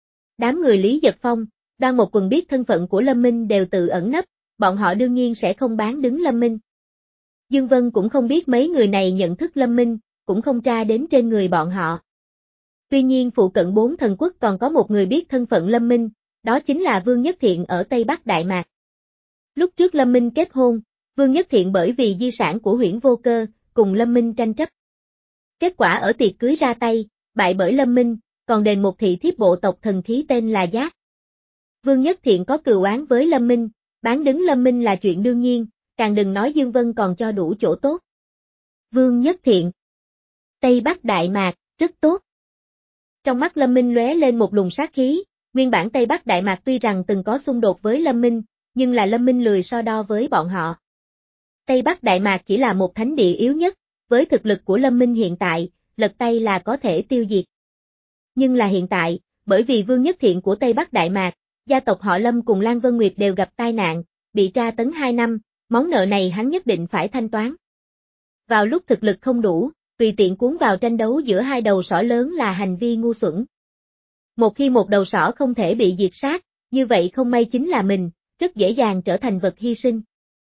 Đám người Lý Giật Phong, Đoan Một Quần biết thân phận của Lâm Minh đều tự ẩn nấp, bọn họ đương nhiên sẽ không bán đứng Lâm Minh. Dương Vân cũng không biết mấy người này nhận thức Lâm Minh, cũng không tra đến trên người bọn họ. Tuy nhiên phụ cận bốn thần quốc còn có một người biết thân phận Lâm Minh, đó chính là Vương Nhất Thiện ở Tây Bắc Đại Mạc. Lúc trước Lâm Minh kết hôn, Vương Nhất Thiện bởi vì di sản của Huyễn Vô Cơ, cùng Lâm Minh tranh chấp. Kết quả ở tiệc cưới ra tay, bại bởi Lâm Minh, còn đền một thị thiếp bộ tộc thần khí tên là Giác. Vương Nhất Thiện có cừu oán với Lâm Minh, bán đứng Lâm Minh là chuyện đương nhiên, càng đừng nói Dương Vân còn cho đủ chỗ tốt. Vương Nhất Thiện, Tây Bắc Đại Mạc, rất tốt. Trong mắt Lâm Minh lóe lên một luồng sát khí, nguyên bản Tây Bắc Đại Mạc tuy rằng từng có xung đột với Lâm Minh, nhưng là Lâm Minh lười so đo với bọn họ. Tây Bắc Đại Mạc chỉ là một thánh địa yếu nhất, với thực lực của Lâm Minh hiện tại, lật tay là có thể tiêu diệt. Nhưng là hiện tại, bởi vì Vương Nhất Thiện của Tây Bắc Đại Mạc, gia tộc họ Lâm cùng Lan Vân Nguyệt đều gặp tai nạn, bị tra tấn hai năm, món nợ này hắn nhất định phải thanh toán. Vào lúc thực lực không đủ, tùy tiện cuốn vào tranh đấu giữa hai đầu sỏ lớn là hành vi ngu xuẩn. Một khi một đầu sỏ không thể bị diệt sát, như vậy không may chính là mình, rất dễ dàng trở thành vật hy sinh.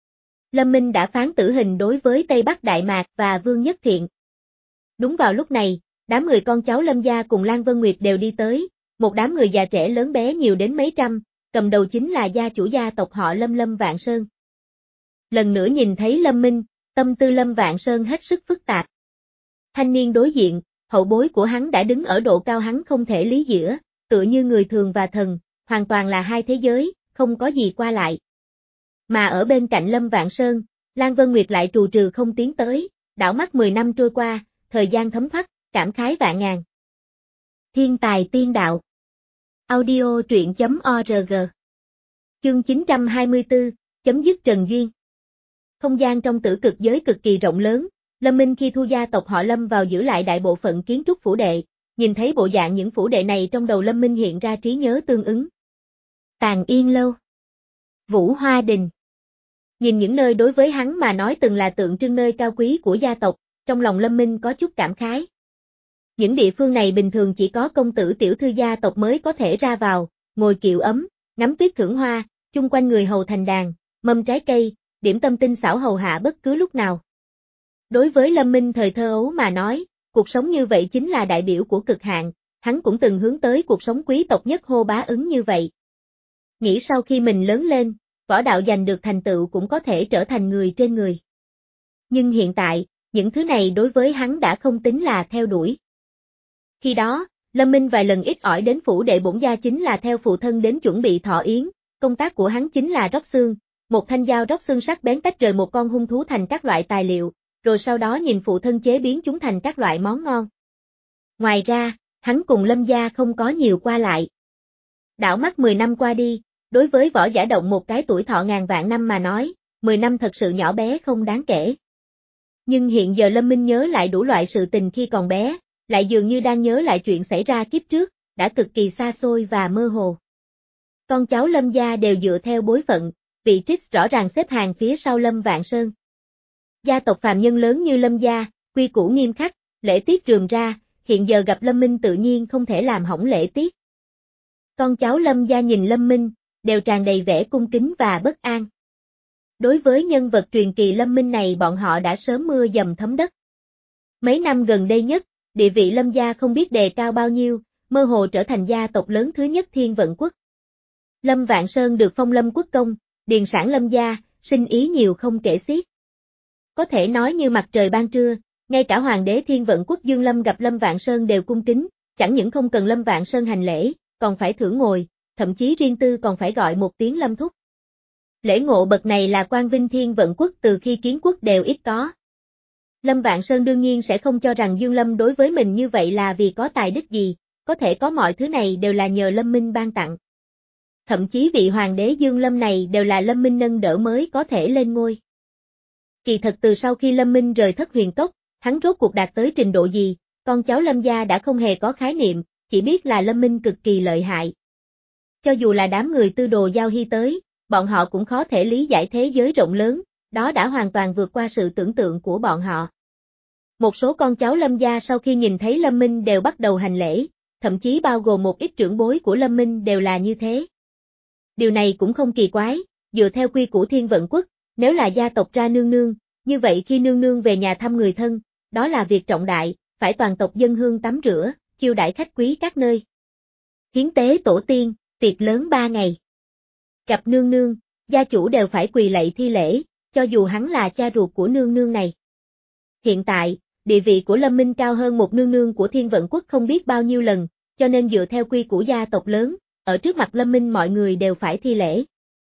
Lâm Minh đã phán tử hình đối với Tây Bắc Đại Mạc và Vương Nhất Thiện. Đúng vào lúc này, đám người con cháu Lâm gia cùng Lan Vân Nguyệt đều đi tới, một đám người già trẻ lớn bé nhiều đến mấy trăm, cầm đầu chính là gia chủ gia tộc họ Lâm Lâm Vạn Sơn. Lần nữa nhìn thấy Lâm Minh, tâm tư Lâm Vạn Sơn hết sức phức tạp. Thanh niên đối diện, hậu bối của hắn đã đứng ở độ cao hắn không thể lý giữa, tựa như người thường và thần, hoàn toàn là hai thế giới, không có gì qua lại. Mà ở bên cạnh Lâm Vạn Sơn, Lan Vân Nguyệt lại trù trừ không tiến tới, đảo mắt mười năm trôi qua, thời gian thấm thoát, cảm khái vạn ngàn. Thiên tài tiên đạo. Audio truyện chấm org. Chương chín trăm hai mươi tư, chấm dứt Trần Duyên. Không gian trong tử cực giới cực kỳ rộng lớn, Lâm Minh khi thu gia tộc họ Lâm vào giữ lại đại bộ phận kiến trúc phủ đệ, nhìn thấy bộ dạng những phủ đệ này trong đầu Lâm Minh hiện ra trí nhớ tương ứng. Tàn Yên Lâu, Vũ Hoa Đình. Nhìn những nơi đối với hắn mà nói từng là tượng trưng nơi cao quý của gia tộc, trong lòng Lâm Minh có chút cảm khái. Những địa phương này bình thường chỉ có công tử tiểu thư gia tộc mới có thể ra vào, ngồi kiệu ấm, ngắm tuyết thưởng hoa, chung quanh người hầu thành đàn, mâm trái cây, điểm tâm tinh xảo hầu hạ bất cứ lúc nào. Đối với Lâm Minh thời thơ ấu mà nói, cuộc sống như vậy chính là đại biểu của cực hạn, hắn cũng từng hướng tới cuộc sống quý tộc nhất hô bá ứng như vậy. Nghĩ sau khi mình lớn lên, võ đạo giành được thành tựu cũng có thể trở thành người trên người. Nhưng hiện tại, những thứ này đối với hắn đã không tính là theo đuổi. Khi đó, Lâm Minh vài lần ít ỏi đến phủ đệ bổn gia chính là theo phụ thân đến chuẩn bị thọ yến, công tác của hắn chính là róc xương, một thanh dao róc xương sắc bén tách rời một con hung thú thành các loại tài liệu, rồi sau đó nhìn phụ thân chế biến chúng thành các loại món ngon. Ngoài ra, hắn cùng Lâm gia không có nhiều qua lại. Đảo mắt mười năm qua đi, đối với võ giả động một cái tuổi thọ ngàn vạn năm mà nói, mười năm thật sự nhỏ bé không đáng kể. Nhưng hiện giờ Lâm Minh nhớ lại đủ loại sự tình khi còn bé, lại dường như đang nhớ lại chuyện xảy ra kiếp trước, đã cực kỳ xa xôi và mơ hồ. Con cháu Lâm gia đều dựa theo bối phận, vị trích rõ ràng xếp hàng phía sau Lâm Vạn Sơn. Gia tộc phàm nhân lớn như Lâm gia, quy củ nghiêm khắc, lễ tiết rườm ra, hiện giờ gặp Lâm Minh tự nhiên không thể làm hỏng lễ tiết. Con cháu Lâm gia nhìn Lâm Minh, đều tràn đầy vẻ cung kính và bất an. Đối với nhân vật truyền kỳ Lâm Minh này bọn họ đã sớm mưa dầm thấm đất. Mấy năm gần đây nhất, địa vị Lâm gia không biết đề cao bao nhiêu, mơ hồ trở thành gia tộc lớn thứ nhất Thiên Vận Quốc. Lâm Vạn Sơn được phong Lâm Quốc công, điền sản Lâm gia, sinh ý nhiều không kể xiết. Có thể nói như mặt trời ban trưa, ngay cả hoàng đế Thiên Vận Quốc Dương Lâm gặp Lâm Vạn Sơn đều cung kính, chẳng những không cần Lâm Vạn Sơn hành lễ, còn phải thưởng ngồi, thậm chí riêng tư còn phải gọi một tiếng Lâm thúc. Lễ ngộ bậc này là quan vinh Thiên Vận Quốc từ khi kiến quốc đều ít có. Lâm Vạn Sơn đương nhiên sẽ không cho rằng Dương Lâm đối với mình như vậy là vì có tài đức gì, có thể có mọi thứ này đều là nhờ Lâm Minh ban tặng. Thậm chí vị hoàng đế Dương Lâm này đều là Lâm Minh nâng đỡ mới có thể lên ngôi. Kỳ thật từ sau khi Lâm Minh rời Thất Huyền Cốc, hắn rốt cuộc đạt tới trình độ gì, con cháu Lâm gia đã không hề có khái niệm, chỉ biết là Lâm Minh cực kỳ lợi hại. Cho dù là đám người tư đồ giao hy tới, bọn họ cũng khó thể lý giải thế giới rộng lớn, đó đã hoàn toàn vượt qua sự tưởng tượng của bọn họ. Một số con cháu Lâm gia sau khi nhìn thấy Lâm Minh đều bắt đầu hành lễ, thậm chí bao gồm một ít trưởng bối của Lâm Minh đều là như thế. Điều này cũng không kỳ quái, dựa theo quy củ Thiên Vận Quốc, nếu là gia tộc ra nương nương, như vậy khi nương nương về nhà thăm người thân, đó là việc trọng đại, phải toàn tộc dân hương tắm rửa, chiêu đãi khách quý các nơi. Hiến tế tổ tiên, tiệc lớn ba ngày. Gặp nương nương, gia chủ đều phải quỳ lạy thi lễ, cho dù hắn là cha ruột của nương nương này. Hiện tại, địa vị của Lâm Minh cao hơn một nương nương của Thiên Vận Quốc không biết bao nhiêu lần, cho nên dựa theo quy củ gia tộc lớn, ở trước mặt Lâm Minh mọi người đều phải thi lễ.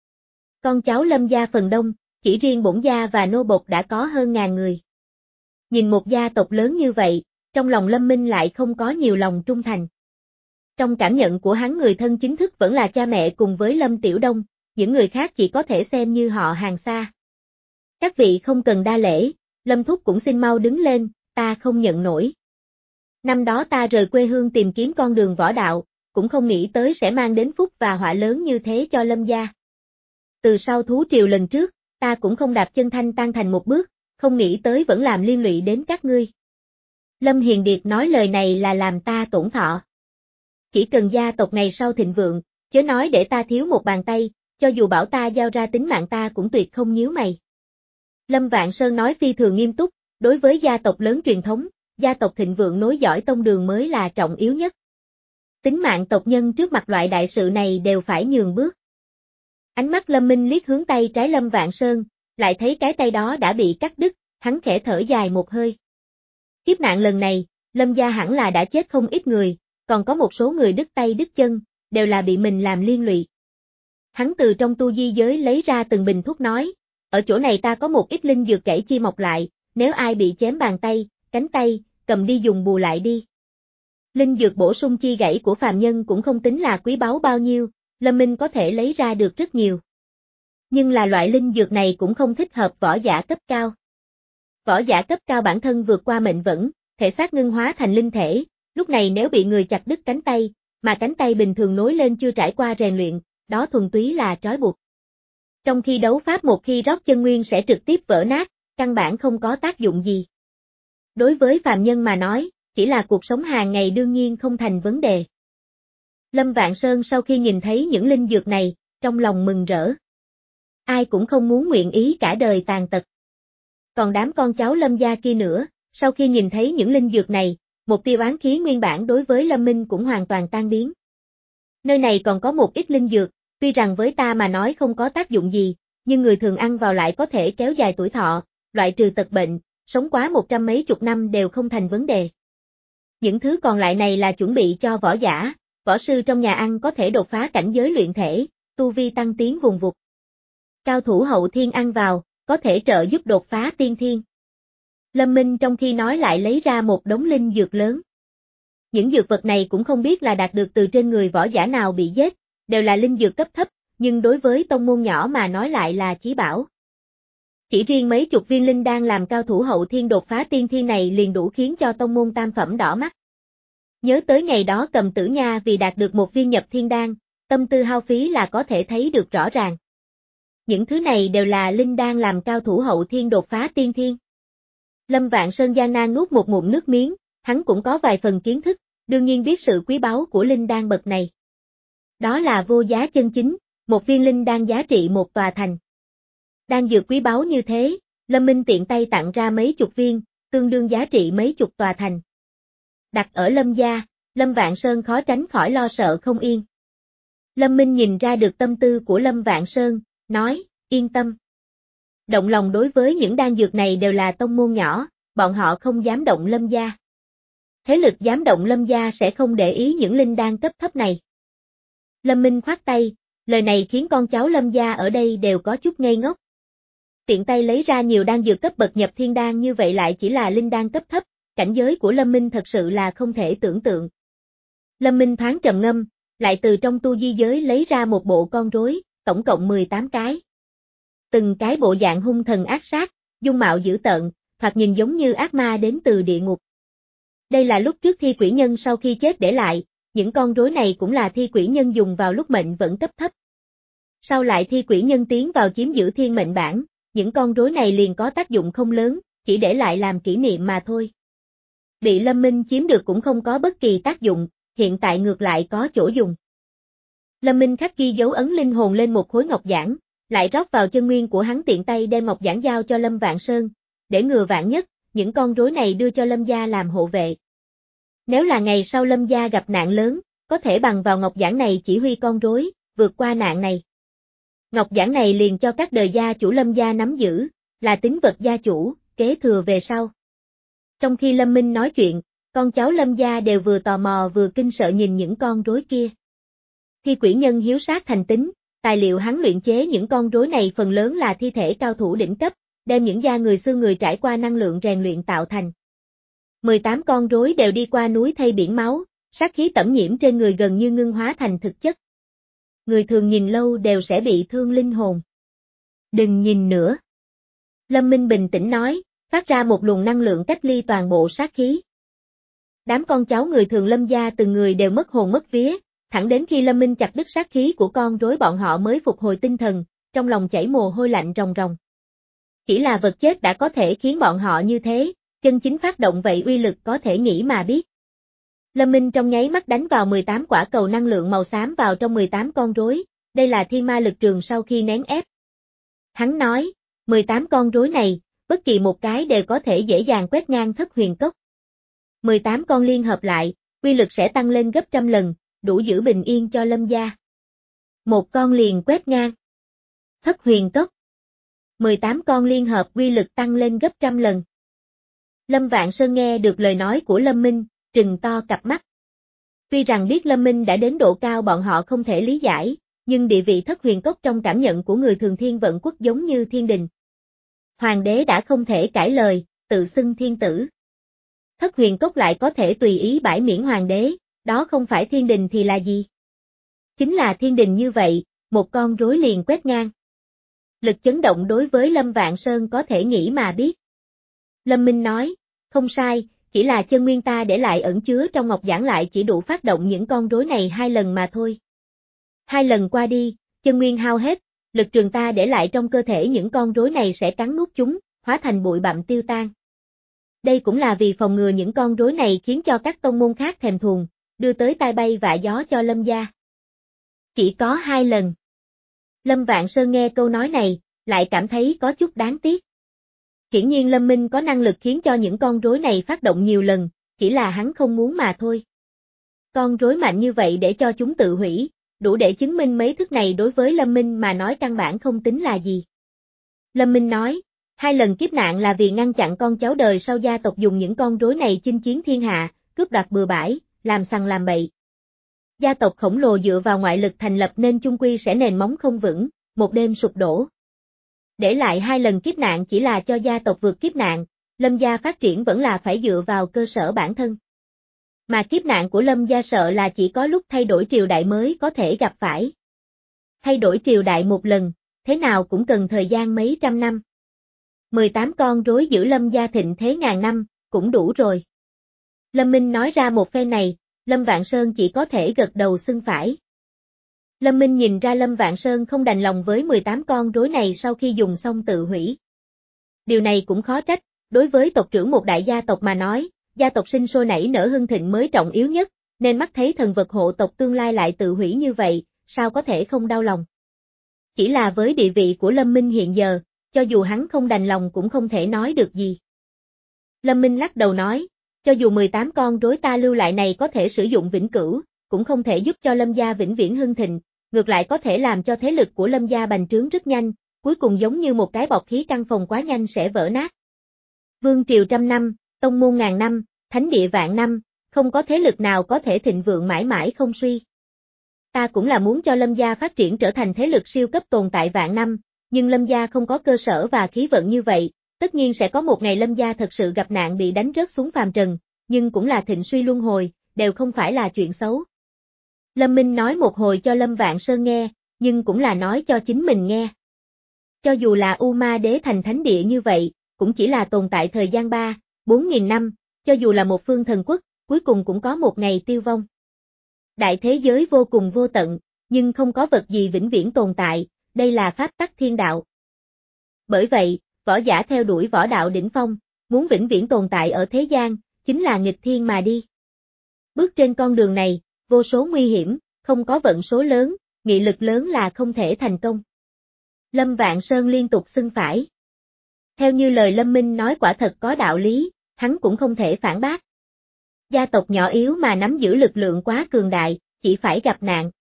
Con cháu Lâm gia phần đông, chỉ riêng bổn gia và nô bộc đã có hơn ngàn người. Nhìn một gia tộc lớn như vậy, trong lòng Lâm Minh lại không có nhiều lòng trung thành. Trong cảm nhận của hắn người thân chính thức vẫn là cha mẹ cùng với Lâm Tiểu Đông, những người khác chỉ có thể xem như họ hàng xa. Các vị không cần đa lễ, Lâm thúc cũng xin mau đứng lên, ta không nhận nổi. Năm đó ta rời quê hương tìm kiếm con đường võ đạo, cũng không nghĩ tới sẽ mang đến phúc và họa lớn như thế cho Lâm gia. Từ sau thú triều lần trước, ta cũng không đạp chân thanh tan thành một bước, không nghĩ tới vẫn làm liên lụy đến các ngươi. Lâm Hiền Điệt nói lời này là làm ta tổn thọ. Chỉ cần gia tộc ngày sau thịnh vượng, chớ nói để ta thiếu một bàn tay, cho dù bảo ta giao ra tính mạng ta cũng tuyệt không nhíu mày. Lâm Vạn Sơn nói phi thường nghiêm túc, đối với gia tộc lớn truyền thống, gia tộc thịnh vượng nối dõi tông đường mới là trọng yếu nhất. Tính mạng tộc nhân trước mặt loại đại sự này đều phải nhường bước. Ánh mắt Lâm Minh liếc hướng tay trái Lâm Vạn Sơn, lại thấy cái tay đó đã bị cắt đứt, hắn khẽ thở dài một hơi. Kiếp nạn lần này, Lâm gia hẳn là đã chết không ít người, còn có một số người đứt tay đứt chân, đều là bị mình làm liên lụy. Hắn từ trong tu di giới lấy ra từng bình thuốc nói, ở chỗ này ta có một ít linh dược cải chi mọc lại, nếu ai bị chém bàn tay, cánh tay, cầm đi dùng bù lại đi. Linh dược bổ sung chi gãy của phàm nhân cũng không tính là quý báu bao nhiêu, Lâm Minh có thể lấy ra được rất nhiều. Nhưng là loại linh dược này cũng không thích hợp võ giả cấp cao. Võ giả cấp cao bản thân vượt qua mệnh vẫn, thể xác ngưng hóa thành linh thể, lúc này nếu bị người chặt đứt cánh tay, mà cánh tay bình thường nối lên chưa trải qua rèn luyện, đó thuần túy là trói buộc. Trong khi đấu pháp một khi rót chân nguyên sẽ trực tiếp vỡ nát, căn bản không có tác dụng gì. Đối với phàm nhân mà nói, chỉ là cuộc sống hàng ngày đương nhiên không thành vấn đề. Lâm Vạn Sơn sau khi nhìn thấy những linh dược này, trong lòng mừng rỡ. Ai cũng không muốn nguyện ý cả đời tàn tật. Còn đám con cháu Lâm gia kia nữa, sau khi nhìn thấy những linh dược này, một tia oán khí nguyên bản đối với Lâm Minh cũng hoàn toàn tan biến. Nơi này còn có một ít linh dược, tuy rằng với ta mà nói không có tác dụng gì, nhưng người thường ăn vào lại có thể kéo dài tuổi thọ, loại trừ tật bệnh, sống quá một trăm mấy chục năm đều không thành vấn đề. Những thứ còn lại này là chuẩn bị cho võ giả, võ sư trong nhà ăn có thể đột phá cảnh giới luyện thể, tu vi tăng tiến vùng vụt. Cao thủ hậu thiên ăn vào, có thể trợ giúp đột phá tiên thiên. Lâm Minh trong khi nói lại lấy ra một đống linh dược lớn. Những dược vật này cũng không biết là đạt được từ trên người võ giả nào bị giết, đều là linh dược cấp thấp, nhưng đối với tông môn nhỏ mà nói lại là chí bảo. Chỉ riêng mấy chục viên linh đan làm cao thủ hậu thiên đột phá tiên thiên này liền đủ khiến cho tông môn tam phẩm đỏ mắt. Nhớ tới ngày đó Cầm Tử Nha vì đạt được một viên nhập thiên đan, tâm tư hao phí là có thể thấy được rõ ràng. Những thứ này đều là linh đan làm cao thủ hậu thiên đột phá tiên thiên. Lâm Vạn Sơn gian nan nuốt một ngụm nước miếng, hắn cũng có vài phần kiến thức, đương nhiên biết sự quý báu của linh đan bậc này. Đó là vô giá chân chính, một viên linh đan giá trị một tòa thành. Đan dược quý báu như thế, Lâm Minh tiện tay tặng ra mấy chục viên, tương đương giá trị mấy chục tòa thành. Đặt ở Lâm gia, Lâm Vạn Sơn khó tránh khỏi lo sợ không yên. Lâm Minh nhìn ra được tâm tư của Lâm Vạn Sơn, nói, yên tâm. Động lòng đối với những đan dược này đều là tông môn nhỏ, bọn họ không dám động Lâm gia. Thế lực dám động Lâm gia sẽ không để ý những linh đan cấp thấp này. Lâm Minh khoát tay, lời này khiến con cháu Lâm gia ở đây đều có chút ngây ngốc. Tiện tay lấy ra nhiều đan dược cấp bậc nhập thiên đan như vậy lại chỉ là linh đan cấp thấp, cảnh giới của Lâm Minh thật sự là không thể tưởng tượng. Lâm Minh thoáng trầm ngâm, lại từ trong tu di giới lấy ra một bộ con rối, tổng cộng mười tám cái. Từng cái bộ dạng hung thần ác sát, dung mạo dữ tợn, thoạt nhìn giống như ác ma đến từ địa ngục. Đây là lúc trước thi quỷ nhân sau khi chết để lại, những con rối này cũng là thi quỷ nhân dùng vào lúc mệnh vẫn cấp thấp. Sau lại thi quỷ nhân tiến vào chiếm giữ thiên mệnh bản, những con rối này liền có tác dụng không lớn, chỉ để lại làm kỷ niệm mà thôi. Bị Lâm Minh chiếm được cũng không có bất kỳ tác dụng, hiện tại ngược lại có chỗ dùng. Lâm Minh khắc ghi dấu ấn linh hồn lên một khối ngọc giản, lại rót vào chân nguyên của hắn tiện tay đem ngọc giản giao cho Lâm Vạn Sơn, để ngừa vạn nhất, những con rối này đưa cho Lâm gia làm hộ vệ. Nếu là ngày sau Lâm gia gặp nạn lớn, có thể bằng vào ngọc giản này chỉ huy con rối, vượt qua nạn này. Ngọc giản này liền cho các đời gia chủ Lâm gia nắm giữ, là tín vật gia chủ, kế thừa về sau. Trong khi Lâm Minh nói chuyện, con cháu Lâm gia đều vừa tò mò vừa kinh sợ nhìn những con rối kia. Thi quỷ nhân hiếu sát thành tính, tài liệu hắn luyện chế những con rối này phần lớn là thi thể cao thủ đỉnh cấp, đem những da người xương người trải qua năng lượng rèn luyện tạo thành. mười tám con rối đều đi qua núi thây biển máu, sát khí tẩm nhiễm trên người gần như ngưng hóa thành thực chất. Người thường nhìn lâu đều sẽ bị thương linh hồn. Đừng nhìn nữa. Lâm Minh bình tĩnh nói, phát ra một luồng năng lượng cách ly toàn bộ sát khí. Đám con cháu người thường Lâm gia từng người đều mất hồn mất vía, thẳng đến khi Lâm Minh chặt đứt sát khí của con rối bọn họ mới phục hồi tinh thần, trong lòng chảy mồ hôi lạnh ròng ròng. Chỉ là vật chết đã có thể khiến bọn họ như thế, chân chính phát động vậy uy lực có thể nghĩ mà biết. Lâm Minh trong nháy mắt đánh vào mười tám quả cầu năng lượng màu xám vào trong mười tám con rối, đây là thiên ma lực trường sau khi nén ép. Hắn nói, mười tám con rối này, bất kỳ một cái đều có thể dễ dàng quét ngang Thất Huyền Cốc. mười tám con liên hợp lại, uy lực sẽ tăng lên gấp trăm lần, đủ giữ bình yên cho Lâm gia. Một con liền quét ngang Thất Huyền Cốc. mười tám con liên hợp uy lực tăng lên gấp trăm lần. Lâm Vạn Sơn nghe được lời nói của Lâm Minh, trừng to cặp mắt. Tuy rằng biết Lâm Minh đã đến độ cao bọn họ không thể lý giải, nhưng địa vị Thất Huyền Cốc trong cảm nhận của người thường thiên vận quốc giống như thiên đình. Hoàng đế đã không thể cãi lời, tự xưng thiên tử. Thất Huyền Cốc lại có thể tùy ý bãi miễn hoàng đế, đó không phải thiên đình thì là gì? Chính là thiên đình như vậy, một con rối liền quét ngang. Lực chấn động đối với Lâm Vạn Sơn có thể nghĩ mà biết. Lâm Minh nói, không sai, chỉ là chân nguyên ta để lại ẩn chứa trong ngọc giản lại chỉ đủ phát động những con rối này hai lần mà thôi. Hai lần qua đi, chân nguyên hao hết, lực trường ta để lại trong cơ thể những con rối này sẽ cắn nuốt chúng, hóa thành bụi bặm tiêu tan. Đây cũng là vì phòng ngừa những con rối này khiến cho các tông môn khác thèm thuồng, đưa tới tai bay vạ gió cho Lâm gia. Chỉ có hai lần. Lâm Vạn Sơn nghe câu nói này, lại cảm thấy có chút đáng tiếc. Hiển nhiên Lâm Minh có năng lực khiến cho những con rối này phát động nhiều lần, chỉ là hắn không muốn mà thôi. Con rối mạnh như vậy để cho chúng tự hủy, đủ để chứng minh mấy thức này đối với Lâm Minh mà nói căn bản không tính là gì. Lâm Minh nói, hai lần kiếp nạn là vì ngăn chặn con cháu đời sau gia tộc dùng những con rối này chinh chiến thiên hạ, cướp đoạt bừa bãi, làm sằng làm bậy. Gia tộc khổng lồ dựa vào ngoại lực thành lập nên chung quy sẽ nền móng không vững, một đêm sụp đổ. Để lại hai lần kiếp nạn chỉ là cho gia tộc vượt kiếp nạn, Lâm gia phát triển vẫn là phải dựa vào cơ sở bản thân. Mà kiếp nạn của Lâm gia sợ là chỉ có lúc thay đổi triều đại mới có thể gặp phải. Thay đổi triều đại một lần, thế nào cũng cần thời gian mấy trăm năm. mười tám con rối giữ Lâm gia thịnh thế ngàn năm, cũng đủ rồi. Lâm Minh nói ra một phen này, Lâm Vạn Sơn chỉ có thể gật đầu xưng phải. Lâm Minh nhìn ra Lâm Vạn Sơn không đành lòng với mười tám con rối này sau khi dùng xong tự hủy. Điều này cũng khó trách, đối với tộc trưởng một đại gia tộc mà nói, gia tộc sinh sôi nảy nở hưng thịnh mới trọng yếu nhất, nên mắt thấy thần vật hộ tộc tương lai lại tự hủy như vậy, sao có thể không đau lòng. Chỉ là với địa vị của Lâm Minh hiện giờ, cho dù hắn không đành lòng cũng không thể nói được gì. Lâm Minh lắc đầu nói, cho dù mười tám con rối ta lưu lại này có thể sử dụng vĩnh cửu, cũng không thể giúp cho Lâm gia vĩnh viễn hưng thịnh, ngược lại có thể làm cho thế lực của Lâm gia bành trướng rất nhanh, cuối cùng giống như một cái bọc khí căn phòng quá nhanh sẽ vỡ nát. Vương triều trăm năm, tông môn ngàn năm, thánh địa vạn năm, không có thế lực nào có thể thịnh vượng mãi mãi không suy. Ta cũng là muốn cho Lâm gia phát triển trở thành thế lực siêu cấp tồn tại vạn năm, nhưng Lâm gia không có cơ sở và khí vận như vậy, tất nhiên sẽ có một ngày Lâm gia thật sự gặp nạn bị đánh rớt xuống phàm trần, nhưng cũng là thịnh suy luân hồi, đều không phải là chuyện xấu. Lâm Minh nói một hồi cho Lâm Vạn Sơn nghe, nhưng cũng là nói cho chính mình nghe. Cho dù là U Ma Đế thành thánh địa như vậy, cũng chỉ là tồn tại thời gian ba, bốn nghìn năm, cho dù là một phương thần quốc, cuối cùng cũng có một ngày tiêu vong. Đại thế giới vô cùng vô tận, nhưng không có vật gì vĩnh viễn tồn tại, đây là pháp tắc thiên đạo. Bởi vậy, võ giả theo đuổi võ đạo đỉnh phong, muốn vĩnh viễn tồn tại ở thế gian, chính là nghịch thiên mà đi. Bước trên con đường này, vô số nguy hiểm, không có vận số lớn, nghị lực lớn là không thể thành công. Lâm Vạn Sơn liên tục xưng phải. Theo như lời Lâm Minh nói quả thật có đạo lý, hắn cũng không thể phản bác. Gia tộc nhỏ yếu mà nắm giữ lực lượng quá cường đại, chỉ phải gặp nạn.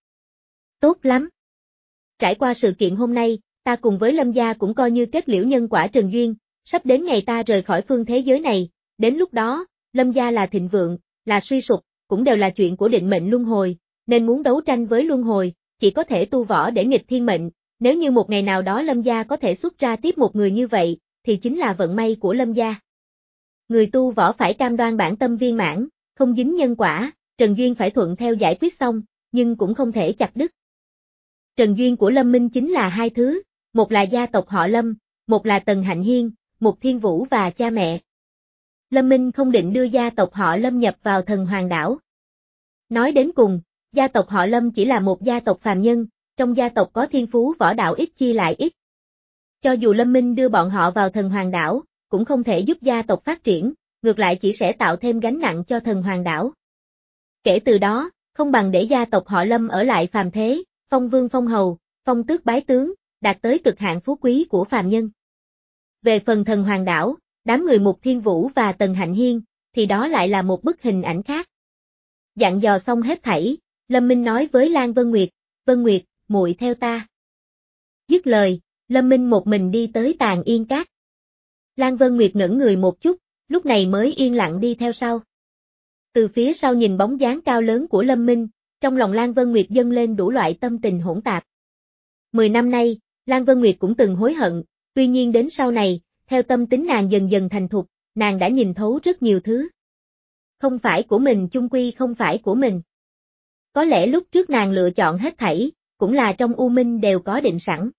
Tốt lắm. Trải qua sự kiện hôm nay, ta cùng với Lâm gia cũng coi như kết liễu nhân quả trần duyên, sắp đến ngày ta rời khỏi phương thế giới này, đến lúc đó, Lâm gia là thịnh vượng, là suy sụp, cũng đều là chuyện của định mệnh luân hồi, nên muốn đấu tranh với luân hồi, chỉ có thể tu võ để nghịch thiên mệnh, nếu như một ngày nào đó Lâm gia có thể xuất ra tiếp một người như vậy, thì chính là vận may của Lâm gia. Người tu võ phải cam đoan bản tâm viên mãn, không dính nhân quả, trần duyên phải thuận theo giải quyết xong, nhưng cũng không thể chặt đứt. Trần duyên của Lâm Minh chính là hai thứ, một là gia tộc họ Lâm, một là Tần Hạnh Hiên, một Thiên Vũ và cha mẹ. Lâm Minh không định đưa gia tộc họ Lâm nhập vào thần hoàng đảo. Nói đến cùng, gia tộc họ Lâm chỉ là một gia tộc phàm nhân, trong gia tộc có thiên phú võ đạo ít chi lại ít. Cho dù Lâm Minh đưa bọn họ vào thần hoàng đảo, cũng không thể giúp gia tộc phát triển, ngược lại chỉ sẽ tạo thêm gánh nặng cho thần hoàng đảo. Kể từ đó, không bằng để gia tộc họ Lâm ở lại phàm thế, phong vương phong hầu, phong tước bái tướng, đạt tới cực hạn phú quý của phàm nhân. Về phần thần hoàng đảo, đám người Mục Thiên Vũ và Tần Hạnh Hiên, thì đó lại là một bức hình ảnh khác. Dặn dò xong hết thảy, Lâm Minh nói với Lan Vân Nguyệt, Vân Nguyệt, muội theo ta. Dứt lời, Lâm Minh một mình đi tới Tàn Yên Các. Lan Vân Nguyệt ngẩn người một chút, lúc này mới yên lặng đi theo sau. Từ phía sau nhìn bóng dáng cao lớn của Lâm Minh, trong lòng Lan Vân Nguyệt dâng lên đủ loại tâm tình hỗn tạp. Mười năm nay, Lan Vân Nguyệt cũng từng hối hận, tuy nhiên đến sau này, theo tâm tính nàng dần dần thành thục, nàng đã nhìn thấu rất nhiều thứ. Không phải của mình chung quy không phải của mình. Có lẽ lúc trước nàng lựa chọn hết thảy, cũng là trong u minh đều có định sẵn.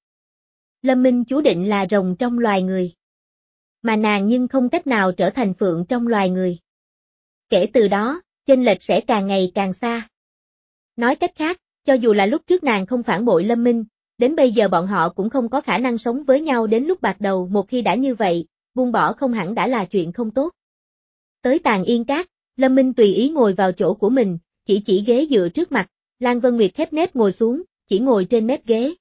Lâm Minh chú định là rồng trong loài người. Mà nàng nhưng không cách nào trở thành phượng trong loài người. Kể từ đó, chênh lệch sẽ càng ngày càng xa. Nói cách khác, cho dù là lúc trước nàng không phản bội Lâm Minh, đến bây giờ bọn họ cũng không có khả năng sống với nhau đến lúc bạc đầu, một khi đã như vậy, buông bỏ không hẳn đã là chuyện không tốt. Tới Tàn Yên Các, Lâm Minh tùy ý ngồi vào chỗ của mình, chỉ chỉ ghế dựa trước mặt, Lan Vân Nguyệt khép nép ngồi xuống, chỉ ngồi trên mép ghế.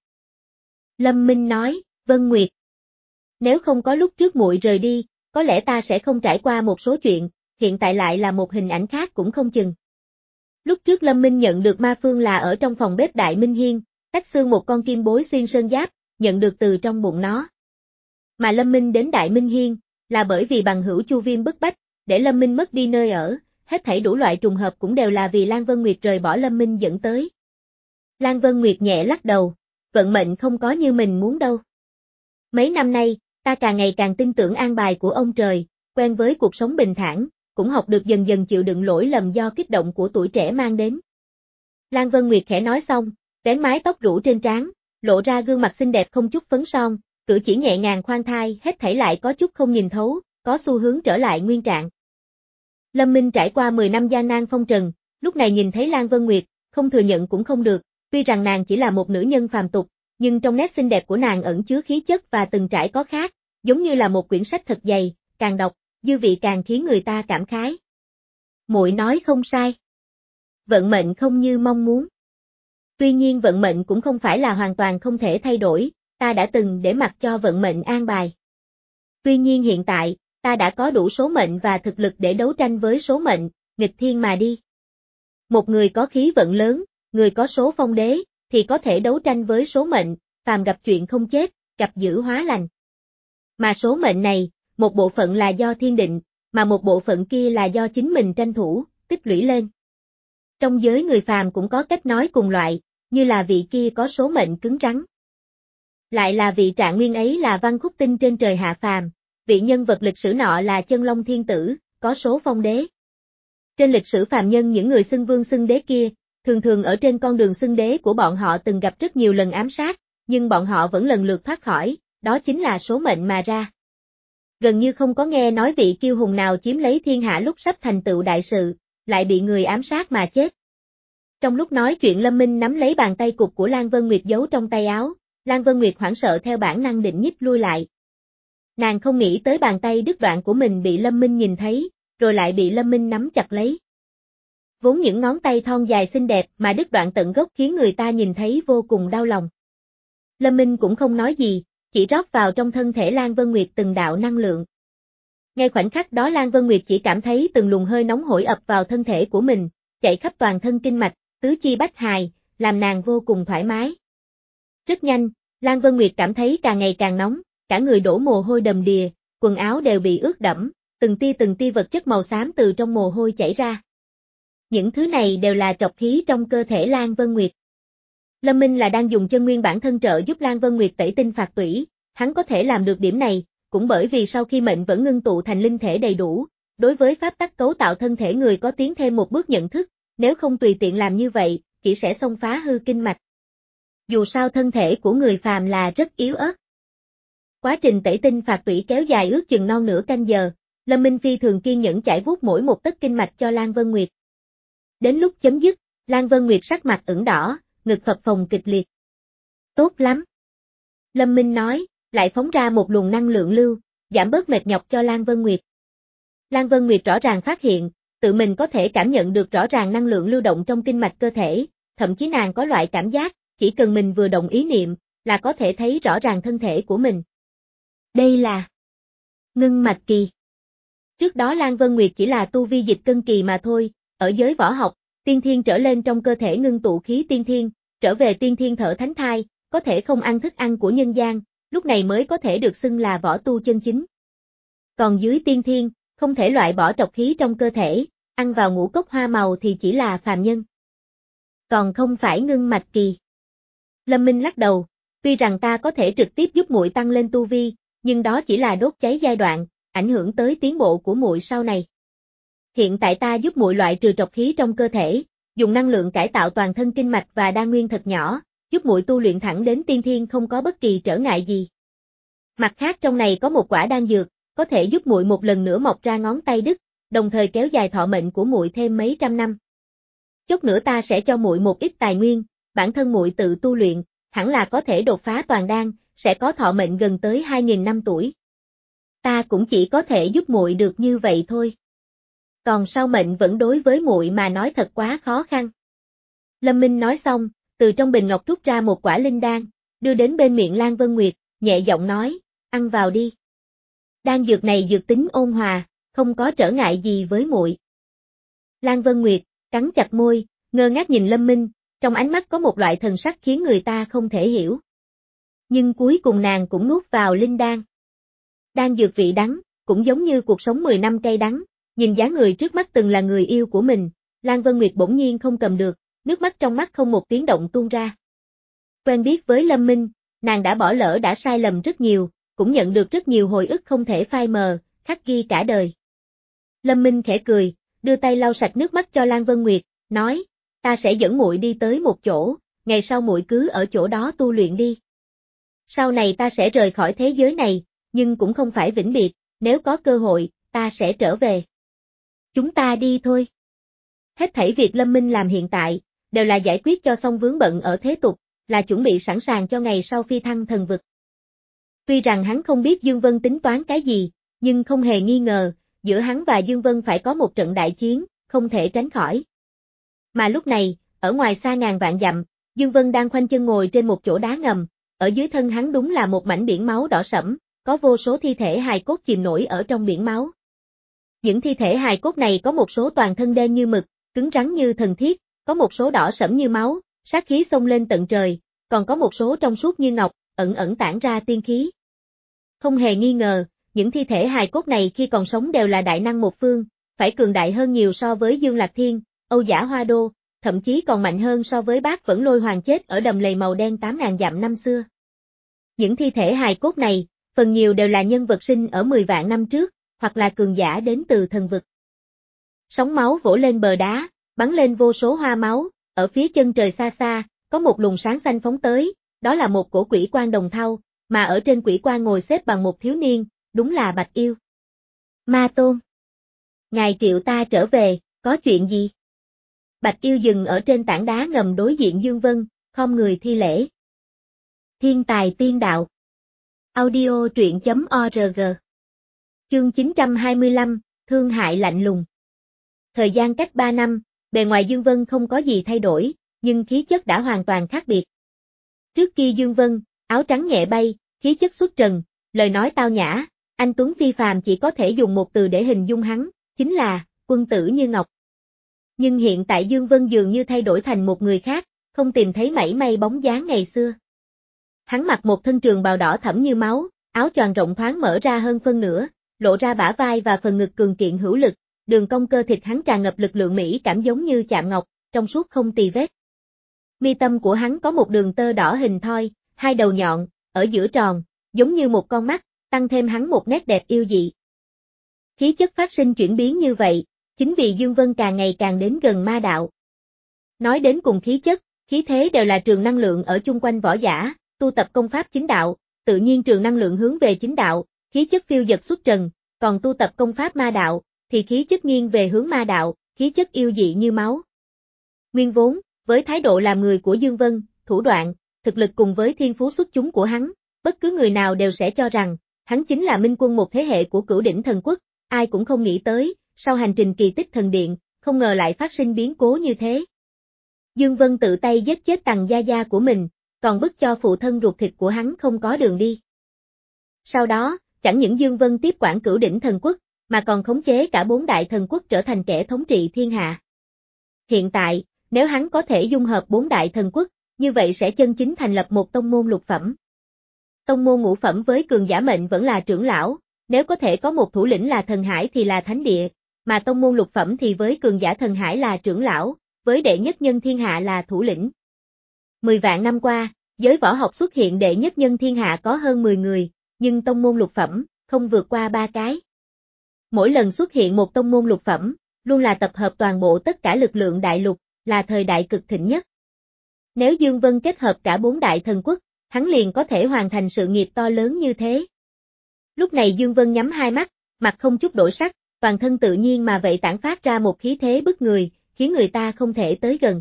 Lâm Minh nói, Vân Nguyệt, nếu không có lúc trước muội rời đi, có lẽ ta sẽ không trải qua một số chuyện, hiện tại lại là một hình ảnh khác cũng không chừng. Lúc trước Lâm Minh nhận được ma phương là ở trong phòng bếp Đại Minh Hiên, tách xương một con kim bối xuyên sơn giáp, nhận được từ trong bụng nó. Mà Lâm Minh đến Đại Minh Hiên, là bởi vì bằng hữu Chu Viêm bức bách, để Lâm Minh mất đi nơi ở, hết thảy đủ loại trùng hợp cũng đều là vì Lan Vân Nguyệt rời bỏ Lâm Minh dẫn tới. Lan Vân Nguyệt nhẹ lắc đầu, vận mệnh không có như mình muốn đâu. Mấy năm nay, ta càng ngày càng tin tưởng an bài của ông trời, quen với cuộc sống bình thản, cũng học được dần dần chịu đựng lỗi lầm do kích động của tuổi trẻ mang đến. Lan Vân Nguyệt khẽ nói xong, vén mái tóc rủ trên trán, lộ ra gương mặt xinh đẹp không chút phấn son, cử chỉ nhẹ nhàng khoan thai, hết thảy lại có chút không nhìn thấu, có xu hướng trở lại nguyên trạng. Lâm Minh trải qua mười năm gian nan phong trần, lúc này nhìn thấy Lan Vân Nguyệt, không thừa nhận cũng không được, tuy rằng nàng chỉ là một nữ nhân phàm tục, nhưng trong nét xinh đẹp của nàng ẩn chứa khí chất và từng trải có khác, giống như là một quyển sách thật dày, càng đọc, dư vị càng khiến người ta cảm khái. Muội nói không sai. Vận mệnh không như mong muốn. Tuy nhiên vận mệnh cũng không phải là hoàn toàn không thể thay đổi, ta đã từng để mặc cho vận mệnh an bài. Tuy nhiên hiện tại, ta đã có đủ số mệnh và thực lực để đấu tranh với số mệnh, nghịch thiên mà đi. Một người có khí vận lớn, người có số phong đế, thì có thể đấu tranh với số mệnh, phàm gặp chuyện không chết, gặp dữ hóa lành. Mà số mệnh này, một bộ phận là do thiên định, mà một bộ phận kia là do chính mình tranh thủ, tích lũy lên. Trong giới người phàm cũng có cách nói cùng loại, như là vị kia có số mệnh cứng rắn. Lại là vị Trạng Nguyên ấy là văn khúc tinh trên trời hạ phàm, vị nhân vật lịch sử nọ là Chân Long Thiên Tử, có số phong đế. Trên lịch sử phàm nhân những người xưng vương xưng đế kia, thường thường ở trên con đường xưng đế của bọn họ từng gặp rất nhiều lần ám sát, nhưng bọn họ vẫn lần lượt thoát khỏi, đó chính là số mệnh mà ra. Gần như không có nghe nói vị kiêu hùng nào chiếm lấy thiên hạ lúc sắp thành tựu đại sự, lại bị người ám sát mà chết. Trong lúc nói chuyện Lâm Minh nắm lấy bàn tay cụt của Lan Vân Nguyệt giấu trong tay áo, Lan Vân Nguyệt hoảng sợ theo bản năng định nhích lui lại. Nàng không nghĩ tới bàn tay đứt đoạn của mình bị Lâm Minh nhìn thấy, rồi lại bị Lâm Minh nắm chặt lấy. Vốn những ngón tay thon dài xinh đẹp mà đứt đoạn tận gốc khiến người ta nhìn thấy vô cùng đau lòng. Lâm Minh cũng không nói gì, chỉ rót vào trong thân thể Lan Vân Nguyệt từng đạo năng lượng. Ngay khoảnh khắc đó Lan Vân Nguyệt chỉ cảm thấy từng luồng hơi nóng hổi ập vào thân thể của mình, chạy khắp toàn thân kinh mạch, tứ chi bách hài, làm nàng vô cùng thoải mái. Rất nhanh, Lan Vân Nguyệt cảm thấy càng ngày càng nóng, cả người đổ mồ hôi đầm đìa, quần áo đều bị ướt đẫm, từng tia từng tia vật chất màu xám từ trong mồ hôi chảy ra. Những thứ này đều là trọc khí trong cơ thể Lan Vân Nguyệt. Lâm Minh là đang dùng chân nguyên bản thân trợ giúp Lan Vân Nguyệt tẩy tinh phạt tủy, hắn có thể làm được điểm này, cũng bởi vì sau khi mệnh vẫn ngưng tụ thành linh thể đầy đủ, đối với pháp tắc cấu tạo thân thể người có tiến thêm một bước nhận thức, nếu không tùy tiện làm như vậy, chỉ sẽ xông phá hư kinh mạch. Dù sao thân thể của người phàm là rất yếu ớt. Quá trình tẩy tinh phạt tủy kéo dài ước chừng non nửa canh giờ, Lâm Minh phi thường kiên nhẫn chải vuốt mỗi một tấc kinh mạch cho Lan Vân Nguyệt. Đến lúc chấm dứt, Lan Vân Nguyệt sắc mặt ửng đỏ, ngực phập phồng kịch liệt. Tốt lắm. Lâm Minh nói, lại phóng ra một luồng năng lượng lưu, giảm bớt mệt nhọc cho Lan Vân Nguyệt. Lan Vân Nguyệt rõ ràng phát hiện, tự mình có thể cảm nhận được rõ ràng năng lượng lưu động trong kinh mạch cơ thể, thậm chí nàng có loại cảm giác, chỉ cần mình vừa động ý niệm, là có thể thấy rõ ràng thân thể của mình. Đây là ngưng mạch kỳ. Trước đó Lan Vân Nguyệt chỉ là tu vi dịch cân kỳ mà thôi, ở giới võ học, tiên thiên trở lên trong cơ thể ngưng tụ khí tiên thiên, trở về tiên thiên thở thánh thai, có thể không ăn thức ăn của nhân gian, lúc này mới có thể được xưng là võ tu chân chính. Còn dưới tiên thiên, không thể loại bỏ trọc khí trong cơ thể, ăn vào ngũ cốc hoa màu thì chỉ là phàm nhân. Còn không phải ngưng mạch kỳ. Lâm Minh lắc đầu, tuy rằng ta có thể trực tiếp giúp muội tăng lên tu vi, nhưng đó chỉ là đốt cháy giai đoạn, ảnh hưởng tới tiến bộ của muội sau này. Hiện tại ta giúp muội loại trừ trọc khí trong cơ thể, dùng năng lượng cải tạo toàn thân kinh mạch và đa nguyên thật nhỏ, giúp muội tu luyện thẳng đến tiên thiên không có bất kỳ trở ngại gì. Mặt khác trong này có một quả đan dược, có thể giúp muội một lần nữa mọc ra ngón tay đứt, đồng thời kéo dài thọ mệnh của muội thêm mấy trăm năm. Chút nữa ta sẽ cho muội một ít tài nguyên, bản thân muội tự tu luyện, hẳn là có thể đột phá toàn đan, sẽ có thọ mệnh gần tới hai nghìn năm tuổi. Ta cũng chỉ có thể giúp muội được như vậy thôi. Còn sau mệnh vẫn đối với muội mà nói thật quá khó khăn. Lâm Minh nói xong, từ trong bình ngọc rút ra một quả linh đan, đưa đến bên miệng Lan Vân Nguyệt, nhẹ giọng nói, ăn vào đi. Đan dược này dược tính ôn hòa, không có trở ngại gì với muội. Lan Vân Nguyệt, cắn chặt môi, ngơ ngác nhìn Lâm Minh, trong ánh mắt có một loại thần sắc khiến người ta không thể hiểu. Nhưng cuối cùng nàng cũng nuốt vào linh đan. Đan dược vị đắng, cũng giống như cuộc sống mười năm cay đắng, nhìn dáng người trước mắt từng là người yêu của mình, Lan Vân Nguyệt bỗng nhiên không cầm được, nước mắt trong mắt không một tiếng động tuôn ra. Quen biết với Lâm Minh, nàng đã bỏ lỡ đã sai lầm rất nhiều, cũng nhận được rất nhiều hồi ức không thể phai mờ, khắc ghi cả đời. Lâm Minh khẽ cười, đưa tay lau sạch nước mắt cho Lan Vân Nguyệt, nói, ta sẽ dẫn muội đi tới một chỗ, ngày sau muội cứ ở chỗ đó tu luyện đi. Sau này ta sẽ rời khỏi thế giới này, nhưng cũng không phải vĩnh biệt, nếu có cơ hội, ta sẽ trở về. Chúng ta đi thôi. Hết thảy việc Lâm Minh làm hiện tại, đều là giải quyết cho xong vướng bận ở thế tục, là chuẩn bị sẵn sàng cho ngày sau phi thăng thần vực. Tuy rằng hắn không biết Dương Vân tính toán cái gì, nhưng không hề nghi ngờ, giữa hắn và Dương Vân phải có một trận đại chiến, không thể tránh khỏi. Mà lúc này, ở ngoài xa ngàn vạn dặm, Dương Vân đang khoanh chân ngồi trên một chỗ đá ngầm, ở dưới thân hắn đúng là một mảnh biển máu đỏ sẫm, có vô số thi thể hài cốt chìm nổi ở trong biển máu. Những thi thể hài cốt này có một số toàn thân đen như mực, cứng rắn như thần thiết, có một số đỏ sẫm như máu, sát khí xông lên tận trời, còn có một số trong suốt như ngọc, ẩn ẩn tản ra tiên khí. Không hề nghi ngờ, những thi thể hài cốt này khi còn sống đều là đại năng một phương, phải cường đại hơn nhiều so với Dương Lạc Thiên, Âu Giả Hoa Đô, thậm chí còn mạnh hơn so với Bác Vẫn Lôi Hoàng chết ở đầm lầy màu đen tám ngàn dặm năm xưa. Những thi thể hài cốt này, phần nhiều đều là nhân vật sinh ở mười vạn năm trước, hoặc là cường giả đến từ thần vực. Sóng máu vỗ lên bờ đá, bắn lên vô số hoa máu, ở phía chân trời xa xa, có một luồng sáng xanh phóng tới, đó là một cổ quỷ quan đồng thau, mà ở trên quỷ quan ngồi xếp bằng một thiếu niên, đúng là Bạch Yêu. Ma Tôn. Ngài triệu ta trở về, có chuyện gì? Bạch Yêu dừng ở trên tảng đá ngầm đối diện Dương Vân, khom người thi lễ. Thiên tài tiên đạo. Audio truyện chấm org. Chương chín trăm hai mươi lăm, Thương hại lạnh lùng. Thời gian cách ba năm, bề ngoài Dương Vân không có gì thay đổi, nhưng khí chất đã hoàn toàn khác biệt. Trước kia Dương Vân, áo trắng nhẹ bay, khí chất xuất trần, lời nói tao nhã, anh tuấn phi phàm chỉ có thể dùng một từ để hình dung hắn, chính là quân tử như ngọc. Nhưng hiện tại Dương Vân dường như thay đổi thành một người khác, không tìm thấy mảy may bóng dáng ngày xưa. Hắn mặc một thân trường bào đỏ thẫm như máu, áo choàng rộng thoáng mở ra hơn phân nửa, lộ ra bả vai và phần ngực cường kiện hữu lực, đường cong cơ thịt hắn tràn ngập lực lượng mỹ cảm giống như chạm ngọc, trong suốt không tì vết. Mi tâm của hắn có một đường tơ đỏ hình thoi, hai đầu nhọn, ở giữa tròn, giống như một con mắt, tăng thêm hắn một nét đẹp yêu dị. Khí chất phát sinh chuyển biến như vậy, chính vì Dương Vân càng ngày càng đến gần ma đạo. Nói đến cùng khí chất, khí thế đều là trường năng lượng ở chung quanh võ giả, tu tập công pháp chính đạo, tự nhiên trường năng lượng hướng về chính đạo, khí chất phiêu dật xuất trần, còn tu tập công pháp ma đạo, thì khí chất nghiêng về hướng ma đạo, khí chất yêu dị như máu. Nguyên vốn, với thái độ làm người của Dương Vân, thủ đoạn, thực lực cùng với thiên phú xuất chúng của hắn, bất cứ người nào đều sẽ cho rằng, hắn chính là minh quân một thế hệ của cửu đỉnh thần quốc, ai cũng không nghĩ tới, sau hành trình kỳ tích thần điện, không ngờ lại phát sinh biến cố như thế. Dương Vân tự tay giết chết Tằng gia gia của mình, còn bức cho phụ thân ruột thịt của hắn không có đường đi. Sau đó, chẳng những Dương Vân tiếp quản cửu đỉnh thần quốc, mà còn khống chế cả bốn đại thần quốc trở thành kẻ thống trị thiên hạ. Hiện tại, nếu hắn có thể dung hợp bốn đại thần quốc, như vậy sẽ chân chính thành lập một tông môn lục phẩm. Tông môn ngũ phẩm với cường giả mệnh vẫn là trưởng lão, nếu có thể có một thủ lĩnh là thần hải thì là thánh địa, mà tông môn lục phẩm thì với cường giả thần hải là trưởng lão, với đệ nhất nhân thiên hạ là thủ lĩnh. Mười vạn năm qua, giới võ học xuất hiện đệ nhất nhân thiên hạ có hơn mười người, nhưng tông môn lục phẩm, không vượt qua ba cái. Mỗi lần xuất hiện một tông môn lục phẩm, luôn là tập hợp toàn bộ tất cả lực lượng đại lục, là thời đại cực thịnh nhất. Nếu Dương Vân kết hợp cả bốn đại thần quốc, hắn liền có thể hoàn thành sự nghiệp to lớn như thế. Lúc này Dương Vân nhắm hai mắt, mặt không chút đổi sắc, toàn thân tự nhiên mà vậy tản phát ra một khí thế bức người, khiến người ta không thể tới gần.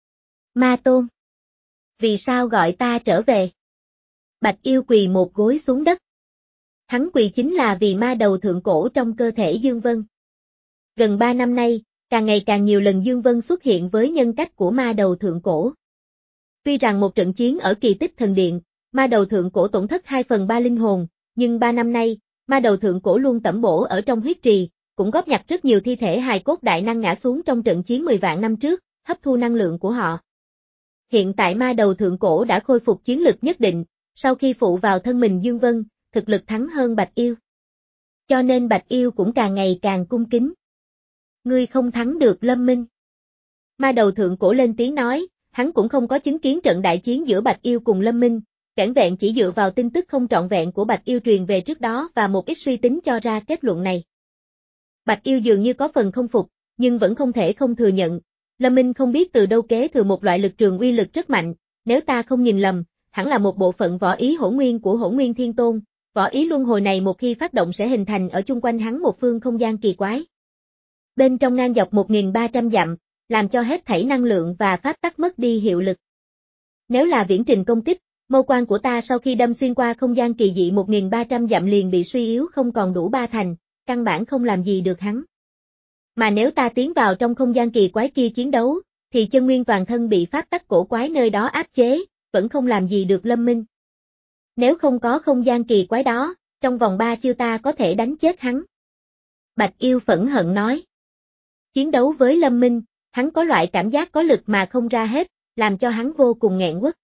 Ma Tôn. Vì sao gọi ta trở về? Bạch Yêu quỳ một gối xuống đất. Hắn quỳ chính là vì ma đầu thượng cổ trong cơ thể Dương Vân. Gần ba năm nay, càng ngày càng nhiều lần Dương Vân xuất hiện với nhân cách của ma đầu thượng cổ. Tuy rằng một trận chiến ở kỳ tích thần điện, ma đầu thượng cổ tổn thất hai phần ba linh hồn, nhưng ba năm nay, ma đầu thượng cổ luôn tẩm bổ ở trong huyết trì, cũng góp nhặt rất nhiều thi thể hài cốt đại năng ngã xuống trong trận chiến mười vạn năm trước, hấp thu năng lượng của họ. Hiện tại ma đầu thượng cổ đã khôi phục chiến lực nhất định, sau khi phụ vào thân mình Dương Vân, thực lực thắng hơn Bạch Yêu. Cho nên Bạch Yêu cũng càng ngày càng cung kính. Ngươi không thắng được Lâm Minh. Ma đầu thượng cổ lên tiếng nói, hắn cũng không có chứng kiến trận đại chiến giữa Bạch Yêu cùng Lâm Minh, vẻn vẹn chỉ dựa vào tin tức không trọn vẹn của Bạch Yêu truyền về trước đó và một ít suy tính cho ra kết luận này. Bạch Yêu dường như có phần không phục, nhưng vẫn không thể không thừa nhận. Lâm Minh không biết từ đâu kế thừa một loại lực trường uy lực rất mạnh, nếu ta không nhìn lầm, hẳn là một bộ phận võ ý hỗn nguyên của Hỗn Nguyên Thiên Tôn, võ ý luân hồi này một khi phát động sẽ hình thành ở chung quanh hắn một phương không gian kỳ quái. Bên trong ngang dọc một nghìn ba trăm dặm, làm cho hết thảy năng lượng và pháp tắc mất đi hiệu lực. Nếu là viễn trình công kích, mâu quan của ta sau khi đâm xuyên qua không gian kỳ dị một nghìn ba trăm dặm liền bị suy yếu không còn đủ ba thành, căn bản không làm gì được hắn. Mà nếu ta tiến vào trong không gian kỳ quái kia chiến đấu, thì chân nguyên toàn thân bị pháp tắc cổ quái nơi đó áp chế, vẫn không làm gì được Lâm Minh. Nếu không có không gian kỳ quái đó, trong vòng ba chiêu ta có thể đánh chết hắn. Bạch Yêu phẫn hận nói. Chiến đấu với Lâm Minh, hắn có loại cảm giác có lực mà không ra hết, làm cho hắn vô cùng nghẹn quất.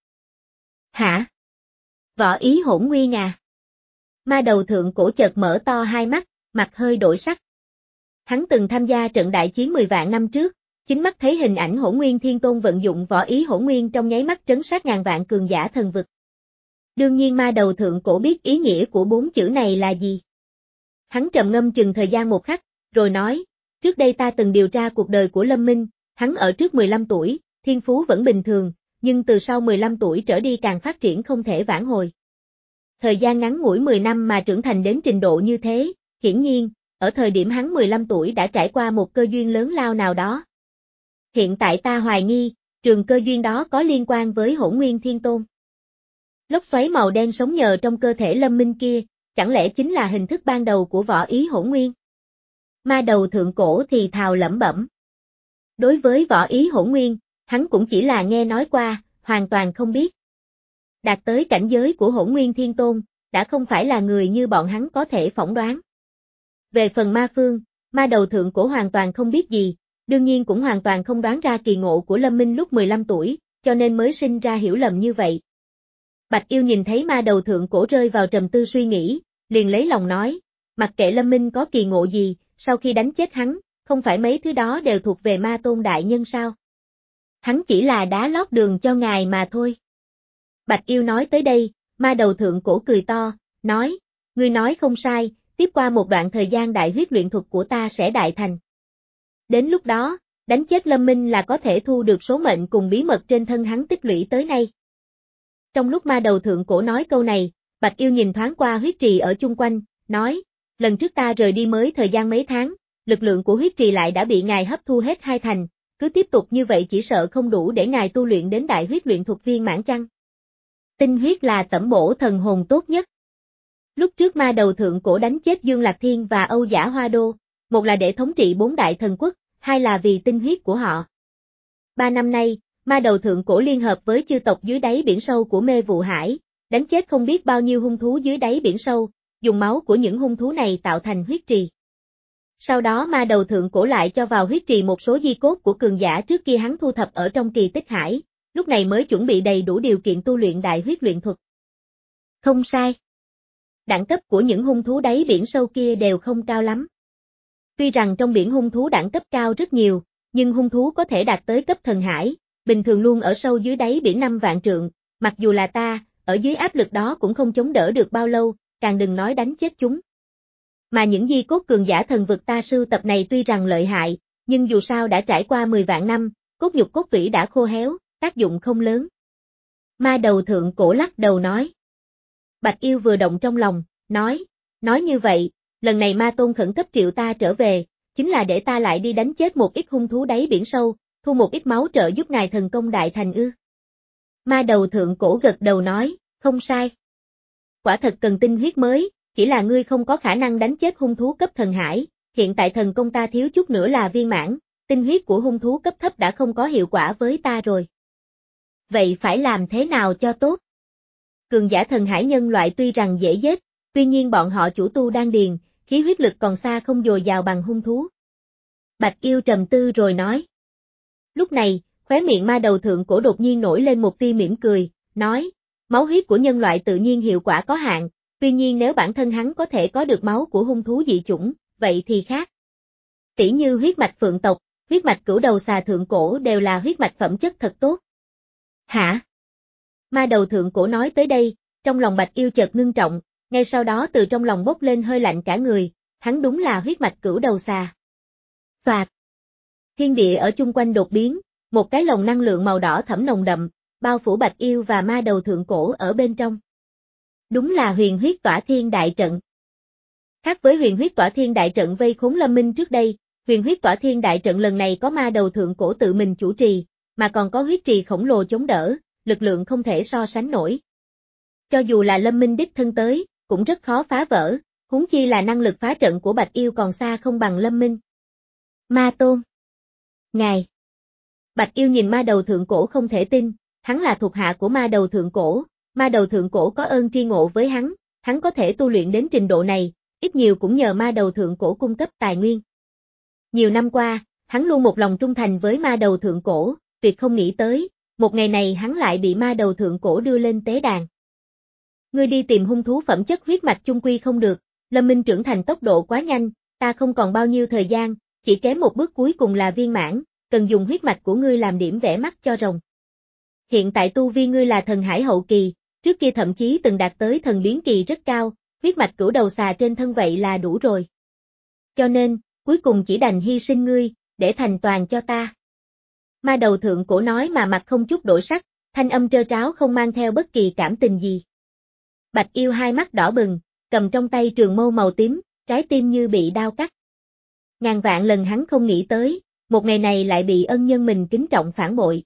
Hả? Võ ý hỗn nguyên à? Ma đầu thượng cổ chợt mở to hai mắt, mặt hơi đổi sắc. Hắn từng tham gia trận đại chiến mười vạn năm trước, chính mắt thấy hình ảnh Hỗn Nguyên Thiên Tôn vận dụng võ ý hỗn nguyên trong nháy mắt trấn sát ngàn vạn cường giả thần vực. Đương nhiên ma đầu thượng cổ biết ý nghĩa của bốn chữ này là gì. Hắn trầm ngâm chừng thời gian một khắc, rồi nói, trước đây ta từng điều tra cuộc đời của Lâm Minh, hắn ở trước mười lăm tuổi, thiên phú vẫn bình thường, nhưng từ sau mười lăm tuổi trở đi càng phát triển không thể vãn hồi. Thời gian ngắn ngủi mười năm mà trưởng thành đến trình độ như thế, hiển nhiên, ở thời điểm hắn mười lăm tuổi đã trải qua một cơ duyên lớn lao nào đó. Hiện tại ta hoài nghi, trường cơ duyên đó có liên quan với Hỗn Nguyên Thiên Tôn. Lốc xoáy màu đen sống nhờ trong cơ thể Lâm Minh kia, chẳng lẽ chính là hình thức ban đầu của võ ý hỗn nguyên? Ma đầu thượng cổ thì thào lẩm bẩm. Đối với võ ý hỗn nguyên, hắn cũng chỉ là nghe nói qua, hoàn toàn không biết. Đạt tới cảnh giới của Hỗn Nguyên Thiên Tôn, đã không phải là người như bọn hắn có thể phỏng đoán. Về phần ma phương, ma đầu thượng cổ hoàn toàn không biết gì, đương nhiên cũng hoàn toàn không đoán ra kỳ ngộ của Lâm Minh lúc mười lăm tuổi, cho nên mới sinh ra hiểu lầm như vậy. Bạch Yêu nhìn thấy ma đầu thượng cổ rơi vào trầm tư suy nghĩ, liền lấy lòng nói, mặc kệ Lâm Minh có kỳ ngộ gì, sau khi đánh chết hắn, không phải mấy thứ đó đều thuộc về ma tôn đại nhân sao? Hắn chỉ là đá lót đường cho ngài mà thôi. Bạch Yêu nói tới đây, ma đầu thượng cổ cười to, nói, ngươi nói không sai, tiếp qua một đoạn thời gian đại huyết luyện thuật của ta sẽ đại thành. Đến lúc đó, đánh chết Lâm Minh là có thể thu được số mệnh cùng bí mật trên thân hắn tích lũy tới nay. Trong lúc ma đầu thượng cổ nói câu này, Bạch Yêu nhìn thoáng qua huyết trì ở chung quanh, nói, lần trước ta rời đi mới thời gian mấy tháng, lực lượng của huyết trì lại đã bị ngài hấp thu hết hai thành, cứ tiếp tục như vậy chỉ sợ không đủ để ngài tu luyện đến đại huyết luyện thuật viên mãn chăng. Tinh huyết là tẩm bổ thần hồn tốt nhất. Lúc trước ma đầu thượng cổ đánh chết Dương Lạc Thiên và Âu Giả Hoa Đô, một là để thống trị bốn đại thần quốc, hai là vì tinh huyết của họ. Ba năm nay, ma đầu thượng cổ liên hợp với chư tộc dưới đáy biển sâu của Mê Vụ Hải, đánh chết không biết bao nhiêu hung thú dưới đáy biển sâu, dùng máu của những hung thú này tạo thành huyết trì. Sau đó ma đầu thượng cổ lại cho vào huyết trì một số di cốt của cường giả trước kia hắn thu thập ở trong kỳ tích hải, lúc này mới chuẩn bị đầy đủ điều kiện tu luyện đại huyết luyện thuật. Không sai. Đẳng cấp của những hung thú đáy biển sâu kia đều không cao lắm. Tuy rằng trong biển hung thú đẳng cấp cao rất nhiều, nhưng hung thú có thể đạt tới cấp thần hải, bình thường luôn ở sâu dưới đáy biển năm vạn trượng, mặc dù là ta, ở dưới áp lực đó cũng không chống đỡ được bao lâu, càng đừng nói đánh chết chúng. Mà những di cốt cường giả thần vực ta sưu tập này tuy rằng lợi hại, nhưng dù sao đã trải qua mười vạn năm, cốt nhục cốt tủy đã khô héo, tác dụng không lớn. Ma đầu thượng cổ lắc đầu nói. Bạch Yêu vừa động trong lòng, nói, nói như vậy, lần này ma tôn khẩn cấp triệu ta trở về, chính là để ta lại đi đánh chết một ít hung thú đáy biển sâu, thu một ít máu trợ giúp ngài thần công đại thành ư. Ma đầu thượng cổ gật đầu nói, không sai. Quả thật cần tinh huyết mới, chỉ là ngươi không có khả năng đánh chết hung thú cấp thần hải, hiện tại thần công ta thiếu chút nữa là viên mãn, tinh huyết của hung thú cấp thấp đã không có hiệu quả với ta rồi. Vậy phải làm thế nào cho tốt? Cường giả thần hải nhân loại tuy rằng dễ giết, tuy nhiên bọn họ chủ tu đan điền, khí huyết lực còn xa không dồi dào bằng hung thú. Bạch Yêu trầm tư rồi nói. Lúc này, khóe miệng ma đầu thượng cổ đột nhiên nổi lên một tia mỉm cười, nói, máu huyết của nhân loại tự nhiên hiệu quả có hạn, tuy nhiên nếu bản thân hắn có thể có được máu của hung thú dị chủng, vậy thì khác. Tỉ như huyết mạch phượng tộc, huyết mạch cửu đầu xà thượng cổ đều là huyết mạch phẩm chất thật tốt. Hả? Ma đầu thượng cổ nói tới đây, trong lòng Bạch Yêu chợt ngưng trọng, ngay sau đó từ trong lòng bốc lên hơi lạnh cả người, hắn đúng là huyết mạch cửu đầu xà. Xoạt. Thiên địa ở chung quanh đột biến, một cái lồng năng lượng màu đỏ thẫm nồng đậm, bao phủ Bạch Yêu và ma đầu thượng cổ ở bên trong. Đúng là huyền huyết tỏa thiên đại trận. Khác với huyền huyết tỏa thiên đại trận vây khốn Lâm Minh trước đây, huyền huyết tỏa thiên đại trận lần này có ma đầu thượng cổ tự mình chủ trì, mà còn có huyết trì khổng lồ chống đỡ, lực lượng không thể so sánh nổi. Cho dù là Lâm Minh đích thân tới, cũng rất khó phá vỡ, huống chi là năng lực phá trận của Bạch Yêu còn xa không bằng Lâm Minh. Ma Tôn. Ngài. Bạch Yêu nhìn ma đầu thượng cổ không thể tin, hắn là thuộc hạ của ma đầu thượng cổ, ma đầu thượng cổ có ơn tri ngộ với hắn, hắn có thể tu luyện đến trình độ này, ít nhiều cũng nhờ ma đầu thượng cổ cung cấp tài nguyên. Nhiều năm qua, hắn luôn một lòng trung thành với ma đầu thượng cổ, việc không nghĩ tới, một ngày này hắn lại bị ma đầu thượng cổ đưa lên tế đàn. Ngươi đi tìm hung thú phẩm chất huyết mạch chung quy không được, Lâm Minh trưởng thành tốc độ quá nhanh, ta không còn bao nhiêu thời gian, chỉ kém một bước cuối cùng là viên mãn, cần dùng huyết mạch của ngươi làm điểm vẽ mắt cho rồng. Hiện tại tu vi ngươi là thần hải hậu kỳ, trước kia thậm chí từng đạt tới thần biến kỳ rất cao, huyết mạch cửu đầu xà trên thân vậy là đủ rồi. Cho nên, cuối cùng chỉ đành hy sinh ngươi, để thành toàn cho ta. Ma đầu thượng cổ nói mà mặt không chút đổi sắc, thanh âm trơ tráo không mang theo bất kỳ cảm tình gì. Bạch Yêu hai mắt đỏ bừng, cầm trong tay trường mâu màu tím, trái tim như bị đao cắt. Ngàn vạn lần hắn không nghĩ tới, một ngày này lại bị ân nhân mình kính trọng phản bội.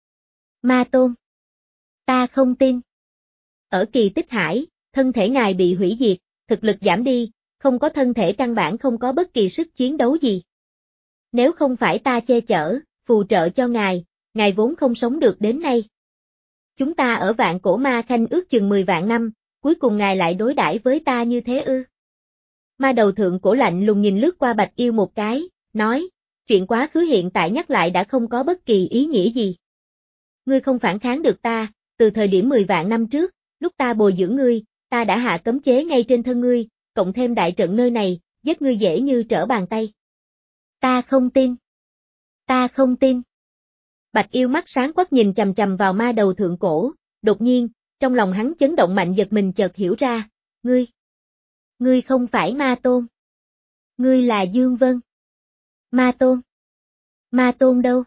Ma Tôn. Ta không tin. Ở Kỳ Tích Hải, thân thể ngài bị hủy diệt, thực lực giảm đi, không có thân thể căn bản không có bất kỳ sức chiến đấu gì. Nếu không phải ta che chở, phù trợ cho ngài, ngài vốn không sống được đến nay. Chúng ta ở Vạn Cổ Ma Khanh ước chừng mười vạn năm, cuối cùng ngài lại đối đãi với ta như thế ư? Ma đầu thượng cổ lạnh lùng nhìn lướt qua Bạch Yêu một cái, nói, chuyện quá khứ hiện tại nhắc lại đã không có bất kỳ ý nghĩa gì. Ngươi không phản kháng được ta, từ thời điểm mười vạn năm trước, lúc ta bồi dưỡng ngươi, ta đã hạ cấm chế ngay trên thân ngươi, cộng thêm đại trận nơi này, giết ngươi dễ như trở bàn tay. Ta không tin. Ta không tin. Bạch Yêu mắt sáng quắc nhìn chằm chằm vào ma đầu thượng cổ, đột nhiên, trong lòng hắn chấn động mạnh giật mình chợt hiểu ra, ngươi. Ngươi không phải Ma Tôn. Ngươi là Dương Vân. Ma Tôn. Ma Tôn đâu?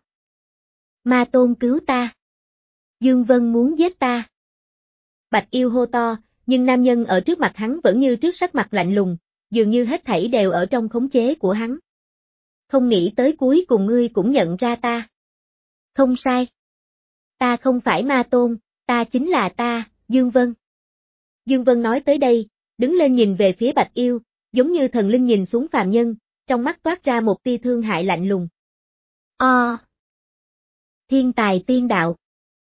Ma Tôn cứu ta. Dương Vân muốn giết ta. Bạch Yêu hô to, nhưng nam nhân ở trước mặt hắn vẫn như trước sắc mặt lạnh lùng, dường như hết thảy đều ở trong khống chế của hắn. Không nghĩ tới cuối cùng ngươi cũng nhận ra ta. Không sai. Ta không phải Ma Tôn, ta chính là ta, Dương Vân. Dương Vân nói tới đây, đứng lên nhìn về phía Bạch Yêu, giống như thần linh nhìn xuống phàm nhân, trong mắt toát ra một tia thương hại lạnh lùng. O. Thiên tài tiên đạo.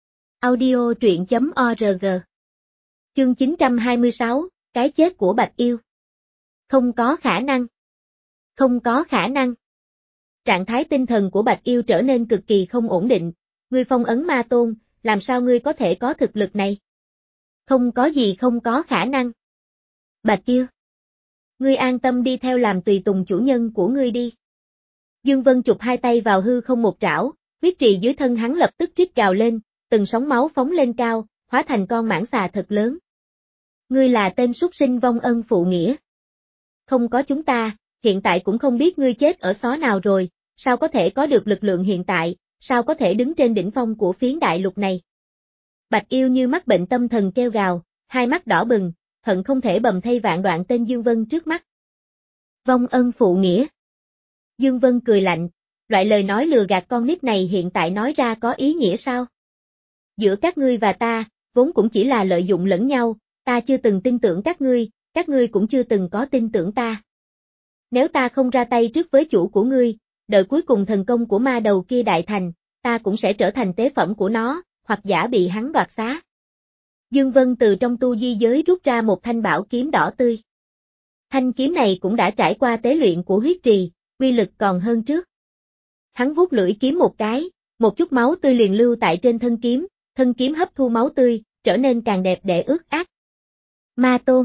Audio truyện chấm org. Chương chín trăm hai mươi sáu, cái chết của Bạch Yêu. Không có khả năng. Không có khả năng. Trạng thái tinh thần của Bạch Yêu trở nên cực kỳ không ổn định, ngươi phong ấn Ma Tôn, làm sao ngươi có thể có thực lực này? Không có gì không có khả năng. Bạch Yêu. Ngươi an tâm đi theo làm tùy tùng chủ nhân của ngươi đi. Dương Vân chụp hai tay vào hư không một trảo, huyết trì dưới thân hắn lập tức rít gào lên, từng sóng máu phóng lên cao, hóa thành con mãng xà thật lớn. Ngươi là tên súc sinh vong ân phụ nghĩa. Không có chúng ta, hiện tại cũng không biết ngươi chết ở xó nào rồi, sao có thể có được lực lượng hiện tại, sao có thể đứng trên đỉnh phong của phiến đại lục này. Bạch Yêu như mắc bệnh tâm thần kêu gào, hai mắt đỏ bừng, hận không thể bầm thây vạn đoạn tên Dương Vân trước mắt. Vong ân phụ nghĩa. Dương Vân cười lạnh, loại lời nói lừa gạt con nít này hiện tại nói ra có ý nghĩa sao? Giữa các ngươi và ta, vốn cũng chỉ là lợi dụng lẫn nhau, ta chưa từng tin tưởng các ngươi, các ngươi cũng chưa từng có tin tưởng ta. Nếu ta không ra tay trước với chủ của ngươi, đợi cuối cùng thần công của ma đầu kia đại thành, ta cũng sẽ trở thành tế phẩm của nó, hoặc giả bị hắn đoạt xá. Dương Vân từ trong tu di giới rút ra một thanh bảo kiếm đỏ tươi. Thanh kiếm này cũng đã trải qua tế luyện của huyết trì, uy lực còn hơn trước. Hắn vuốt lưỡi kiếm một cái, một chút máu tươi liền lưu tại trên thân kiếm, thân kiếm hấp thu máu tươi, trở nên càng đẹp đẽ ướt át. Ma Tôn.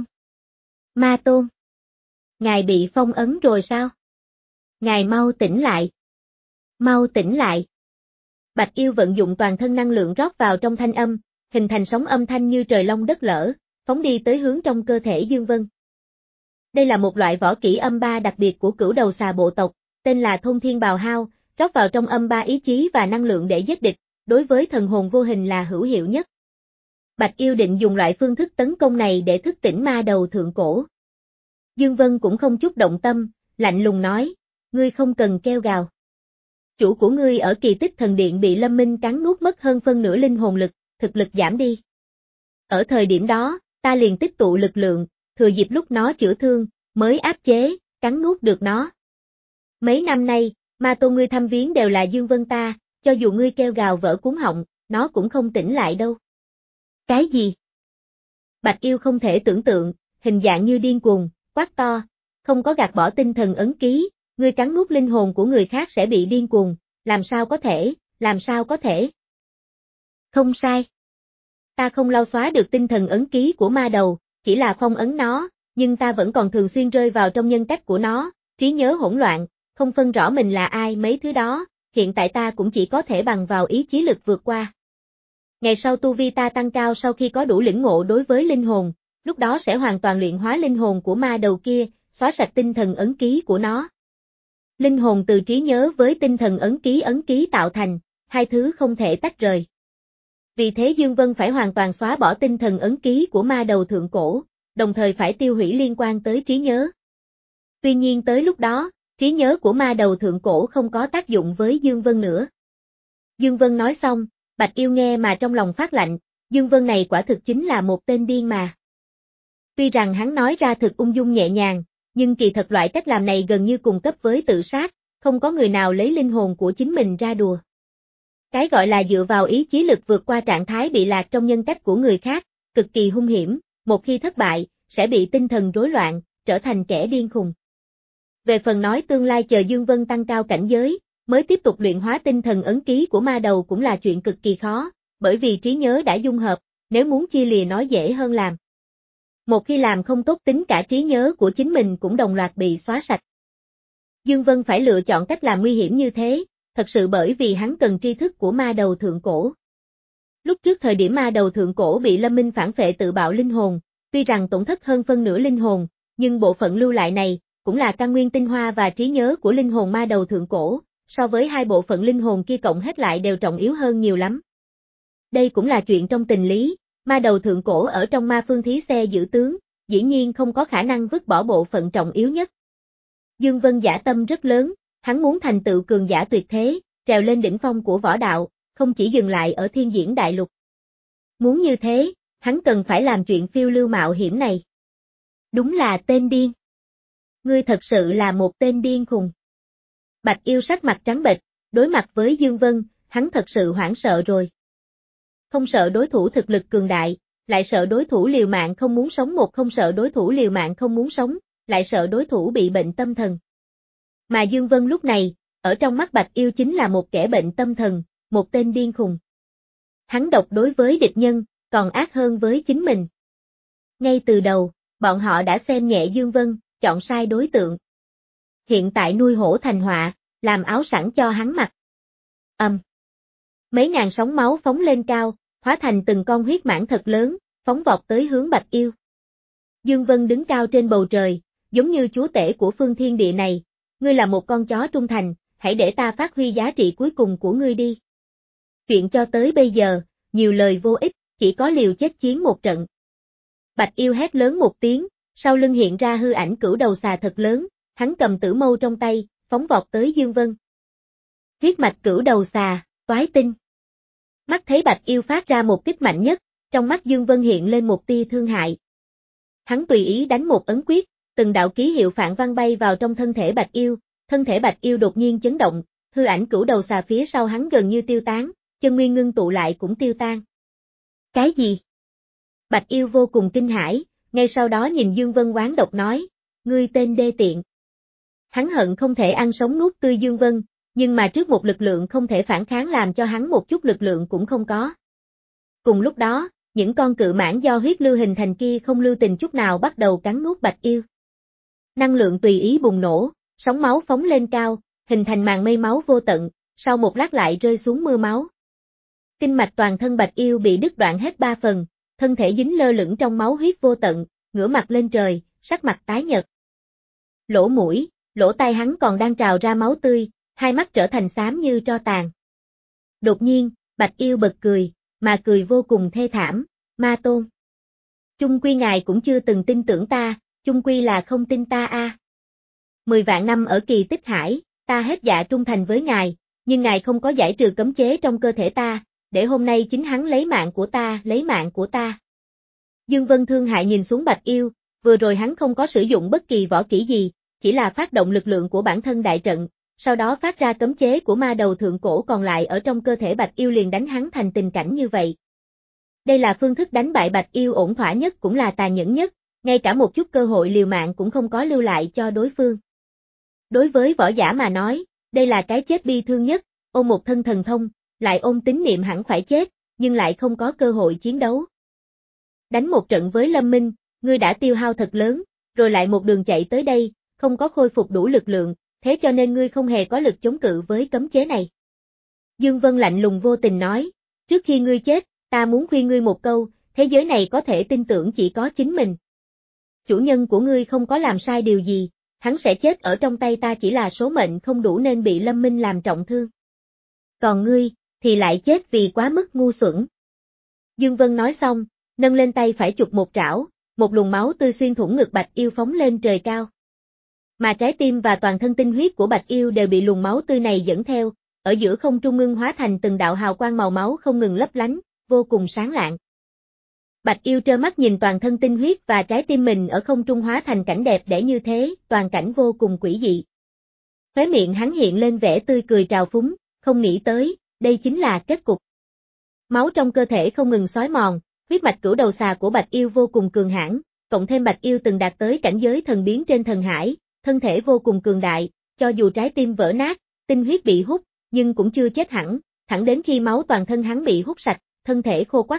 Ma Tôn. Ngài bị phong ấn rồi sao? Ngài mau tỉnh lại. Mau tỉnh lại. Bạch Yêu vận dụng toàn thân năng lượng rót vào trong thanh âm, hình thành sóng âm thanh như trời long đất lở, phóng đi tới hướng trong cơ thể Dương Vân. Đây là một loại võ kỹ âm ba đặc biệt của cửu đầu xà bộ tộc, tên là Thôn Thiên Bào Hao, rót vào trong âm ba ý chí và năng lượng để giết địch, đối với thần hồn vô hình là hữu hiệu nhất. Bạch Yêu định dùng loại phương thức tấn công này để thức tỉnh ma đầu thượng cổ. Dương Vân cũng không chút động tâm, lạnh lùng nói, ngươi không cần kêu gào. Chủ của ngươi ở Kỳ Tích Thần Điện bị Lâm Minh cắn nuốt mất hơn phân nửa linh hồn lực, thực lực giảm đi. Ở thời điểm đó, ta liền tích tụ lực lượng, thừa dịp lúc nó chữa thương, mới áp chế, cắn nuốt được nó. Mấy năm nay, ma tôn ngươi thăm viếng đều là Dương Vân ta, cho dù ngươi kêu gào vỡ cuống họng, nó cũng không tỉnh lại đâu. Cái gì? Bạch Yêu không thể tưởng tượng, hình dạng như điên cuồng, quát to, không có gạt bỏ tinh thần ấn ký, ngươi cắn nuốt linh hồn của người khác sẽ bị điên cuồng, làm sao có thể, làm sao có thể. Không sai. Ta không lau xóa được tinh thần ấn ký của ma đầu, chỉ là phong ấn nó, nhưng ta vẫn còn thường xuyên rơi vào trong nhân cách của nó, trí nhớ hỗn loạn, không phân rõ mình là ai mấy thứ đó, hiện tại ta cũng chỉ có thể bằng vào ý chí lực vượt qua. Ngày sau tu vi ta tăng cao sau khi có đủ lĩnh ngộ đối với linh hồn, lúc đó sẽ hoàn toàn luyện hóa linh hồn của ma đầu kia, xóa sạch tinh thần ấn ký của nó. Linh hồn từ trí nhớ với tinh thần ấn ký ấn ký tạo thành, hai thứ không thể tách rời. Vì thế Dương Vân phải hoàn toàn xóa bỏ tinh thần ấn ký của ma đầu thượng cổ, đồng thời phải tiêu hủy liên quan tới trí nhớ. Tuy nhiên tới lúc đó, trí nhớ của ma đầu thượng cổ không có tác dụng với Dương Vân nữa. Dương Vân nói xong, Bạch Yêu nghe mà trong lòng phát lạnh, Dương Vân này quả thực chính là một tên điên mà. Tuy rằng hắn nói ra thực ung dung nhẹ nhàng, nhưng kỳ thật loại cách làm này gần như cùng cấp với tự sát, không có người nào lấy linh hồn của chính mình ra đùa. Cái gọi là dựa vào ý chí lực vượt qua trạng thái bị lạc trong nhân cách của người khác, cực kỳ hung hiểm, một khi thất bại, sẽ bị tinh thần rối loạn, trở thành kẻ điên khùng. Về phần nói tương lai chờ Dương Vân tăng cao cảnh giới, mới tiếp tục luyện hóa tinh thần ấn ký của ma đầu cũng là chuyện cực kỳ khó, bởi vì trí nhớ đã dung hợp, nếu muốn chia lìa nó dễ hơn làm. Một khi làm không tốt tính cả trí nhớ của chính mình cũng đồng loạt bị xóa sạch. Dương Vân phải lựa chọn cách làm nguy hiểm như thế, thật sự bởi vì hắn cần tri thức của ma đầu thượng cổ. Lúc trước thời điểm ma đầu thượng cổ bị Lâm Minh phản phệ tự bạo linh hồn, tuy rằng tổn thất hơn phân nửa linh hồn, nhưng bộ phận lưu lại này, cũng là căn nguyên tinh hoa và trí nhớ của linh hồn ma đầu thượng cổ, so với hai bộ phận linh hồn kia cộng hết lại đều trọng yếu hơn nhiều lắm. Đây cũng là chuyện trong tình lý, ma đầu thượng cổ ở trong ma phương thí xe giữ tướng, dĩ nhiên không có khả năng vứt bỏ bộ phận trọng yếu nhất. Dương Vân dã tâm rất lớn, hắn muốn thành tựu cường giả tuyệt thế, trèo lên đỉnh phong của võ đạo, không chỉ dừng lại ở thiên diễn đại lục. Muốn như thế, hắn cần phải làm chuyện phiêu lưu mạo hiểm này. Đúng là tên điên. Ngươi thật sự là một tên điên khùng. Bạch Yêu sắc mặt trắng bệch, đối mặt với Dương Vân, hắn thật sự hoảng sợ rồi. Không sợ đối thủ thực lực cường đại, lại sợ đối thủ liều mạng không muốn sống, một không sợ đối thủ liều mạng không muốn sống, lại sợ đối thủ bị bệnh tâm thần. Mà Dương Vân lúc này, ở trong mắt Bạch Yêu chính là một kẻ bệnh tâm thần, một tên điên khùng. Hắn độc đối với địch nhân, còn ác hơn với chính mình. Ngay từ đầu, bọn họ đã xem nhẹ Dương Vân, chọn sai đối tượng. Hiện tại nuôi hổ thành họa, làm áo sẵn cho hắn mặc. Âm. Um. Mấy ngàn sóng máu phóng lên cao, hóa thành từng con huyết mãng thật lớn, phóng vọt tới hướng Bạch Yêu. Dương Vân đứng cao trên bầu trời, giống như chúa tể của phương thiên địa này, ngươi là một con chó trung thành, hãy để ta phát huy giá trị cuối cùng của ngươi đi. Chuyện cho tới bây giờ, nhiều lời vô ích, chỉ có liều chết chiến một trận. Bạch Yêu hét lớn một tiếng, sau lưng hiện ra hư ảnh cửu đầu xà thật lớn, hắn cầm tử mâu trong tay, phóng vọt tới Dương Vân. Huyết mạch cửu đầu xà, toái tinh. Mắt thấy Bạch Yêu phát ra một kích mạnh nhất, trong mắt Dương Vân hiện lên một tia thương hại. Hắn tùy ý đánh một ấn quyết, từng đạo ký hiệu phạn văn bay vào trong thân thể Bạch Yêu, thân thể Bạch Yêu đột nhiên chấn động, hư ảnh cửu đầu xà phía sau hắn gần như tiêu tán, chân nguyên ngưng tụ lại cũng tiêu tan. Cái gì? Bạch Yêu vô cùng kinh hãi, ngay sau đó nhìn Dương Vân oán độc nói, ngươi tên đê tiện. Hắn hận không thể ăn sống nuốt tươi Dương Vân, nhưng mà trước một lực lượng không thể phản kháng làm cho hắn một chút lực lượng cũng không có. Cùng lúc đó, những con cự mãng do huyết lưu hình thành kia không lưu tình chút nào bắt đầu cắn nuốt Bạch Yêu. Năng lượng tùy ý bùng nổ, sóng máu phóng lên cao, hình thành màn mây máu vô tận, sau một lát lại rơi xuống mưa máu. Kinh mạch toàn thân Bạch Yêu bị đứt đoạn hết ba phần, thân thể dính lơ lửng trong máu huyết vô tận, ngửa mặt lên trời, sắc mặt tái nhợt. Lỗ mũi, lỗ tai hắn còn đang trào ra máu tươi, hai mắt trở thành xám như tro tàn. Đột nhiên, Bạch Yêu bật cười, mà cười vô cùng thê thảm, Ma Tôn. Chung quy ngài cũng chưa từng tin tưởng ta, chung quy là không tin ta a. À. Mười vạn năm ở Kỳ Tích Hải, ta hết dạ trung thành với ngài, nhưng ngài không có giải trừ cấm chế trong cơ thể ta, để hôm nay chính hắn lấy mạng của ta, lấy mạng của ta. Dương Vân thương hại nhìn xuống Bạch Yêu, vừa rồi hắn không có sử dụng bất kỳ võ kỹ gì, chỉ là phát động lực lượng của bản thân đại trận, sau đó phát ra cấm chế của ma đầu thượng cổ còn lại ở trong cơ thể Bạch Yêu liền đánh hắn thành tình cảnh như vậy. Đây là phương thức đánh bại Bạch Yêu ổn thỏa nhất cũng là tàn nhẫn nhất, ngay cả một chút cơ hội liều mạng cũng không có lưu lại cho đối phương. Đối với võ giả mà nói, đây là cái chết bi thương nhất, ôm một thân thần thông, lại ôm tín niệm hẳn phải chết, nhưng lại không có cơ hội chiến đấu. Đánh một trận với Lâm Minh, ngươi đã tiêu hao thật lớn, rồi lại một đường chạy tới đây, không có khôi phục đủ lực lượng, thế cho nên ngươi không hề có lực chống cự với cấm chế này. Dương Vân lạnh lùng vô tình nói, trước khi ngươi chết, ta muốn khuyên ngươi một câu, thế giới này có thể tin tưởng chỉ có chính mình. Chủ nhân của ngươi không có làm sai điều gì, hắn sẽ chết ở trong tay ta chỉ là số mệnh không đủ nên bị Lâm Minh làm trọng thương. Còn ngươi, thì lại chết vì quá mức ngu xuẩn. Dương Vân nói xong, nâng lên tay phải chụp một trảo, một luồng máu tươi xuyên thủng ngực Bạch Yêu phóng lên trời cao. Mà trái tim và toàn thân tinh huyết của Bạch Yêu đều bị luồng máu tươi này dẫn theo, ở giữa không trung ngưng hóa thành từng đạo hào quang màu máu không ngừng lấp lánh, vô cùng sáng lạng. Bạch Yêu trơ mắt nhìn toàn thân tinh huyết và trái tim mình ở không trung hóa thành cảnh đẹp đẽ như thế, toàn cảnh vô cùng quỷ dị. Khóe miệng hắn hiện lên vẻ tươi cười trào phúng, không nghĩ tới, đây chính là kết cục. Máu trong cơ thể không ngừng xói mòn, huyết mạch cửu đầu xà của Bạch Yêu vô cùng cường hãn, cộng thêm Bạch Yêu từng đạt tới cảnh giới thần biến trên thần hải, thân thể vô cùng cường đại, cho dù trái tim vỡ nát, tinh huyết bị hút, nhưng cũng chưa chết hẳn, thẳng đến khi máu toàn thân hắn bị hút sạch, thân thể khô quắt.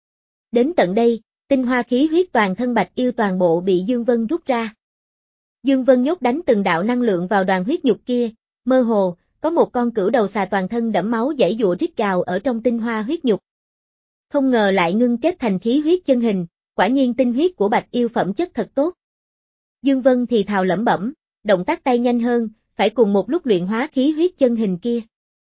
Đến tận đây, tinh hoa khí huyết toàn thân Bạch Yêu toàn bộ bị Dương Vân rút ra. Dương Vân nhốt đánh từng đạo năng lượng vào đoàn huyết nhục kia, mơ hồ, có một con cửu đầu xà toàn thân đẫm máu giãy giụa rít gào ở trong tinh hoa huyết nhục. Không ngờ lại ngưng kết thành khí huyết chân hình, quả nhiên tinh huyết của Bạch Yêu phẩm chất thật tốt. Dương Vân thì thào lẩm bẩm, động tác tay nhanh hơn, phải cùng một lúc luyện hóa khí huyết chân hình kia.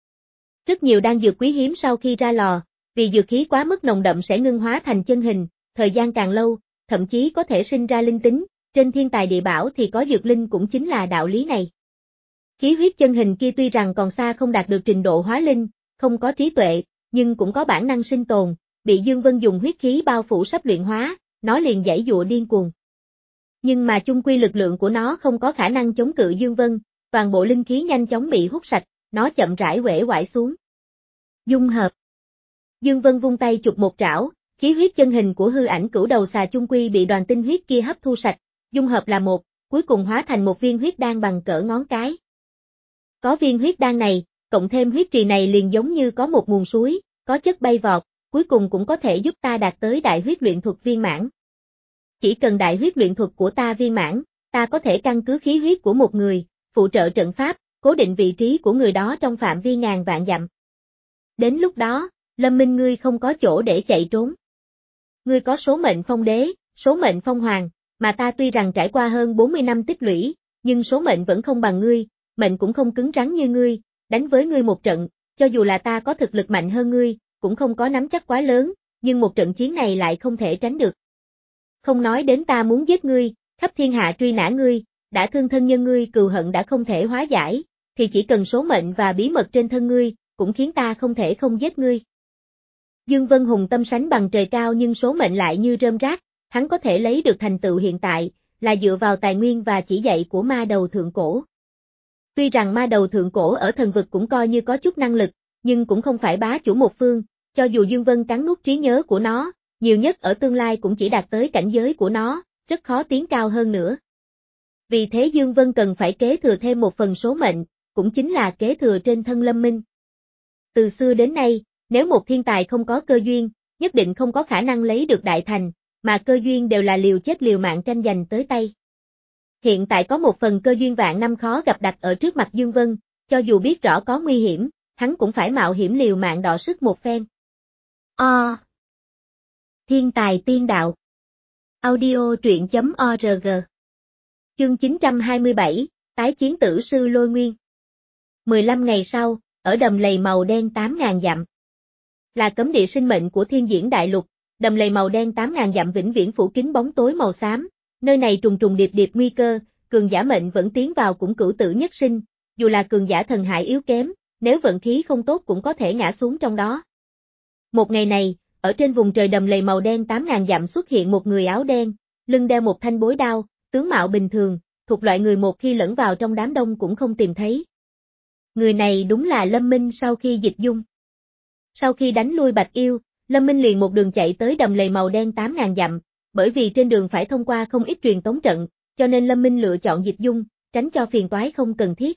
Rất nhiều đan dược quý hiếm sau khi ra lò, vì dược khí quá mức nồng đậm sẽ ngưng hóa thành chân hình, thời gian càng lâu, thậm chí có thể sinh ra linh tính, trên thiên tài địa bảo thì có dược linh cũng chính là đạo lý này. Khí huyết chân hình kia tuy rằng còn xa không đạt được trình độ hóa linh, không có trí tuệ, nhưng cũng có bản năng sinh tồn, bị Dương Vân dùng huyết khí bao phủ sắp luyện hóa, nó liền giãy giụa điên cuồng. Nhưng mà chung quy lực lượng của nó không có khả năng chống cự Dương Vân, toàn bộ linh khí nhanh chóng bị hút sạch, nó chậm rãi uể oải xuống. Dung hợp. Dương Vân vung tay chụp một trảo, khí huyết chân hình của hư ảnh cửu đầu xà chung quy bị đoàn tinh huyết kia hấp thu sạch, dung hợp là một, cuối cùng hóa thành một viên huyết đan bằng cỡ ngón cái. Có viên huyết đan này, cộng thêm huyết trì này liền giống như có một nguồn suối, có chất bay vọt, cuối cùng cũng có thể giúp ta đạt tới đại huyết luyện thuật viên mãn. Chỉ cần đại huyết luyện thuật của ta viên mãn, ta có thể căn cứ khí huyết của một người, phụ trợ trận pháp, cố định vị trí của người đó trong phạm vi ngàn vạn dặm. Đến lúc đó, Lâm Minh ngươi không có chỗ để chạy trốn. Ngươi có số mệnh phong đế, số mệnh phong hoàng, mà ta tuy rằng trải qua hơn bốn mươi năm tích lũy, nhưng số mệnh vẫn không bằng ngươi, mệnh cũng không cứng rắn như ngươi, đánh với ngươi một trận, cho dù là ta có thực lực mạnh hơn ngươi, cũng không có nắm chắc quá lớn, nhưng một trận chiến này lại không thể tránh được. Không nói đến ta muốn giết ngươi, khắp thiên hạ truy nã ngươi, đã thương thân nhân ngươi cừu hận đã không thể hóa giải, thì chỉ cần số mệnh và bí mật trên thân ngươi, cũng khiến ta không thể không giết ngươi. Dương Vân hùng tâm sánh bằng trời cao nhưng số mệnh lại như rơm rác, hắn có thể lấy được thành tựu hiện tại, là dựa vào tài nguyên và chỉ dạy của ma đầu thượng cổ. Tuy rằng ma đầu thượng cổ ở thần vực cũng coi như có chút năng lực, nhưng cũng không phải bá chủ một phương, cho dù Dương Vân cắn nuốt trí nhớ của nó, nhiều nhất ở tương lai cũng chỉ đạt tới cảnh giới của nó, rất khó tiến cao hơn nữa. Vì thế Dương Vân cần phải kế thừa thêm một phần số mệnh, cũng chính là kế thừa trên thân Lâm Minh. Từ xưa đến nay, nếu một thiên tài không có cơ duyên, nhất định không có khả năng lấy được đại thành, mà cơ duyên đều là liều chết liều mạng tranh giành tới tay. Hiện tại có một phần cơ duyên vạn năm khó gặp đặt ở trước mặt Dương Vân, cho dù biết rõ có nguy hiểm, hắn cũng phải mạo hiểm liều mạng đọ sức một phen. O. Thiên tài tiên đạo. Audio truyện chấm org. Chương chín trăm hai mươi bảy, tái chiến tử sư Lôi Nguyên. mười lăm ngày sau, ở đầm lầy màu đen tám ngàn dặm. Là cấm địa sinh mệnh của thiên diễn đại lục, đầm lầy màu đen tám ngàn dặm vĩnh viễn phủ kín bóng tối màu xám, nơi này trùng trùng điệp điệp nguy cơ, cường giả mệnh vẫn tiến vào cũng cửu tử nhất sinh, dù là cường giả thần hải yếu kém, nếu vận khí không tốt cũng có thể ngã xuống trong đó. Một ngày này, ở trên vùng trời đầm lầy màu đen tám ngàn dặm xuất hiện một người áo đen, lưng đeo một thanh bối đao, tướng mạo bình thường, thuộc loại người một khi lẫn vào trong đám đông cũng không tìm thấy. Người này đúng là Lâm Minh sau khi dịch dung. Sau khi đánh lui Bạch Yêu, Lâm Minh liền một đường chạy tới đầm lầy màu đen tám ngàn dặm, bởi vì trên đường phải thông qua không ít truyền tống trận, cho nên Lâm Minh lựa chọn dịch dung, tránh cho phiền toái không cần thiết.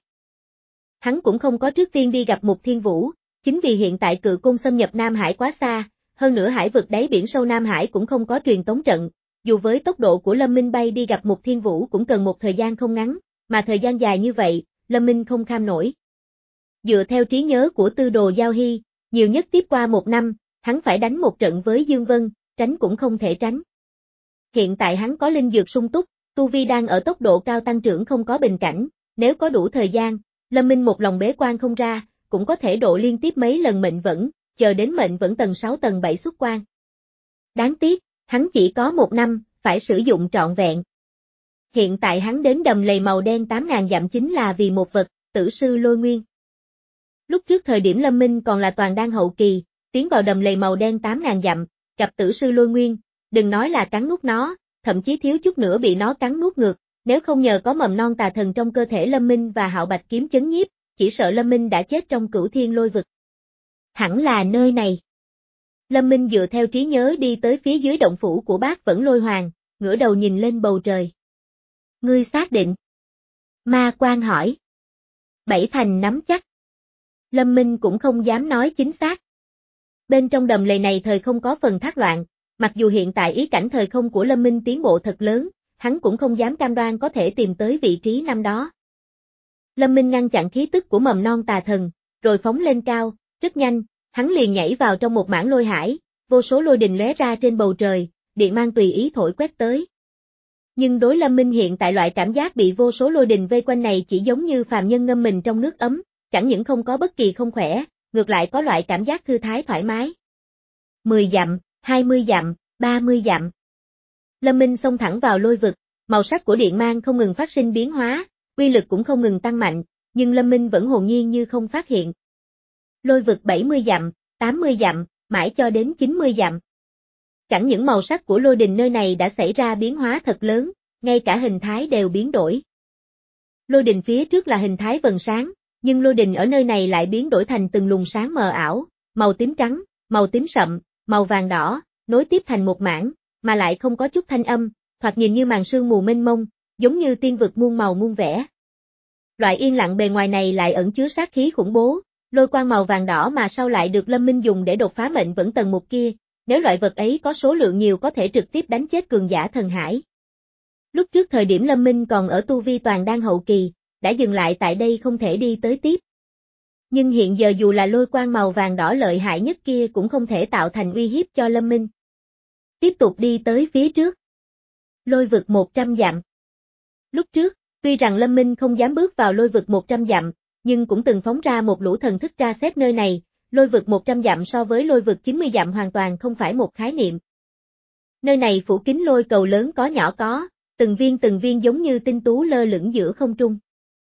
Hắn cũng không có trước tiên đi gặp Mục Thiên Vũ, chính vì hiện tại Cự Côn xâm nhập Nam Hải quá xa, hơn nữa hải vực đáy biển sâu Nam Hải cũng không có truyền tống trận, dù với tốc độ của Lâm Minh bay đi gặp Mục Thiên Vũ cũng cần một thời gian không ngắn, mà thời gian dài như vậy, Lâm Minh không kham nổi. Dựa theo trí nhớ của Tư Đồ Giao Hy, nhiều nhất tiếp qua một năm, hắn phải đánh một trận với Dương Vân, tránh cũng không thể tránh. Hiện tại hắn có linh dược sung túc, tu vi đang ở tốc độ cao tăng trưởng không có bình cảnh, nếu có đủ thời gian, Lâm Minh một lòng bế quan không ra, cũng có thể độ liên tiếp mấy lần mệnh vẫn, chờ đến mệnh vẫn tầng sáu tầng bảy xuất quan. Đáng tiếc, hắn chỉ có một năm, phải sử dụng trọn vẹn. Hiện tại hắn đến đầm lầy màu đen tám ngàn dặm chính là vì một vật, tử sư lôi nguyên. Lúc trước thời điểm Lâm Minh còn là toàn đan hậu kỳ, tiến vào đầm lầy màu đen tám ngàn dặm, gặp tử sư lôi nguyên, đừng nói là cắn nuốt nó, thậm chí thiếu chút nữa bị nó cắn nuốt ngược, nếu không nhờ có mầm non tà thần trong cơ thể Lâm Minh và Hạo Bạch kiếm chấn nhiếp, chỉ sợ Lâm Minh đã chết trong cửu thiên lôi vực. Hẳn là nơi này. Lâm Minh dựa theo trí nhớ đi tới phía dưới động phủ của Bác Vẫn Lôi Hoàng, ngửa đầu nhìn lên bầu trời. Ngươi xác định? Ma Quan hỏi. Bảy thành nắm chắc. Lâm Minh cũng không dám nói chính xác. Bên trong đầm lầy này thời không có phần thác loạn, mặc dù hiện tại ý cảnh thời không của Lâm Minh tiến bộ thật lớn, hắn cũng không dám cam đoan có thể tìm tới vị trí năm đó. Lâm Minh ngăn chặn khí tức của mầm non tà thần, rồi phóng lên cao, rất nhanh, hắn liền nhảy vào trong một mảng lôi hải, vô số lôi đình lóe ra trên bầu trời, điện mang tùy ý thổi quét tới. Nhưng đối Lâm Minh hiện tại loại cảm giác bị vô số lôi đình vây quanh này chỉ giống như phàm nhân ngâm mình trong nước ấm, chẳng những không có bất kỳ không khỏe, ngược lại có loại cảm giác thư thái thoải mái. mười dặm, hai mươi dặm, ba mươi dặm. Lâm Minh xông thẳng vào lôi vực, màu sắc của điện mang không ngừng phát sinh biến hóa, uy lực cũng không ngừng tăng mạnh, nhưng Lâm Minh vẫn hồn nhiên như không phát hiện. Lôi vực bảy mươi dặm, tám mươi dặm, mãi cho đến chín mươi dặm. Chẳng những màu sắc của lôi đình nơi này đã xảy ra biến hóa thật lớn, ngay cả hình thái đều biến đổi. Lôi đình phía trước là hình thái vầng sáng, nhưng lôi đình ở nơi này lại biến đổi thành từng luồng sáng mờ ảo, màu tím trắng, màu tím sậm, màu vàng đỏ, nối tiếp thành một mảng, mà lại không có chút thanh âm, thoạt nhìn như màn sương mù mênh mông, giống như tiên vực muôn màu muôn vẻ. Loại yên lặng bề ngoài này lại ẩn chứa sát khí khủng bố, lôi quang màu vàng đỏ mà sau lại được Lâm Minh dùng để đột phá mệnh vẫn tầng một kia, nếu loại vật ấy có số lượng nhiều có thể trực tiếp đánh chết cường giả thần hải. Lúc trước thời điểm Lâm Minh còn ở tu vi toàn đan hậu kỳ, đã dừng lại tại đây không thể đi tới tiếp. Nhưng hiện giờ dù là lôi quang màu vàng đỏ lợi hại nhất kia cũng không thể tạo thành uy hiếp cho Lâm Minh. Tiếp tục đi tới phía trước. Lôi vực một trăm dặm. Lúc trước, tuy rằng Lâm Minh không dám bước vào lôi vực một trăm dặm, nhưng cũng từng phóng ra một lũ thần thức tra xét nơi này, lôi vực một trăm dặm so với lôi vực chín mươi dặm hoàn toàn không phải một khái niệm. Nơi này phủ kín lôi cầu lớn có nhỏ có, từng viên từng viên giống như tinh tú lơ lửng giữa không trung.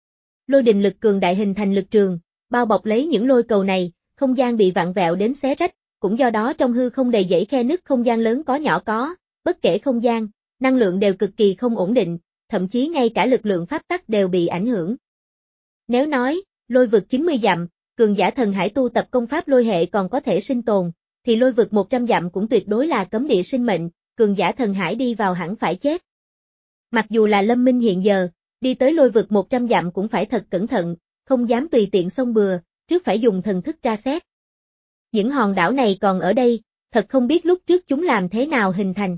Lôi đình lực cường đại hình thành lực trường, bao bọc lấy những lôi cầu này, không gian bị vặn vẹo đến xé rách, cũng do đó trong hư không đầy dẫy khe nứt không gian lớn có nhỏ có, bất kể không gian, năng lượng đều cực kỳ không ổn định, thậm chí ngay cả lực lượng pháp tắc đều bị ảnh hưởng. Nếu nói, lôi vực chín mươi dặm, cường giả thần hải tu tập công pháp lôi hệ còn có thể sinh tồn, thì lôi vực một trăm dặm cũng tuyệt đối là cấm địa sinh mệnh, cường giả thần hải đi vào hẳn phải chết. Mặc dù là Lâm Minh hiện giờ, đi tới lôi vực một trăm dặm cũng phải thật cẩn thận, không dám tùy tiện xông bừa, trước phải dùng thần thức tra xét. Những hòn đảo này còn ở đây, thật không biết lúc trước chúng làm thế nào hình thành.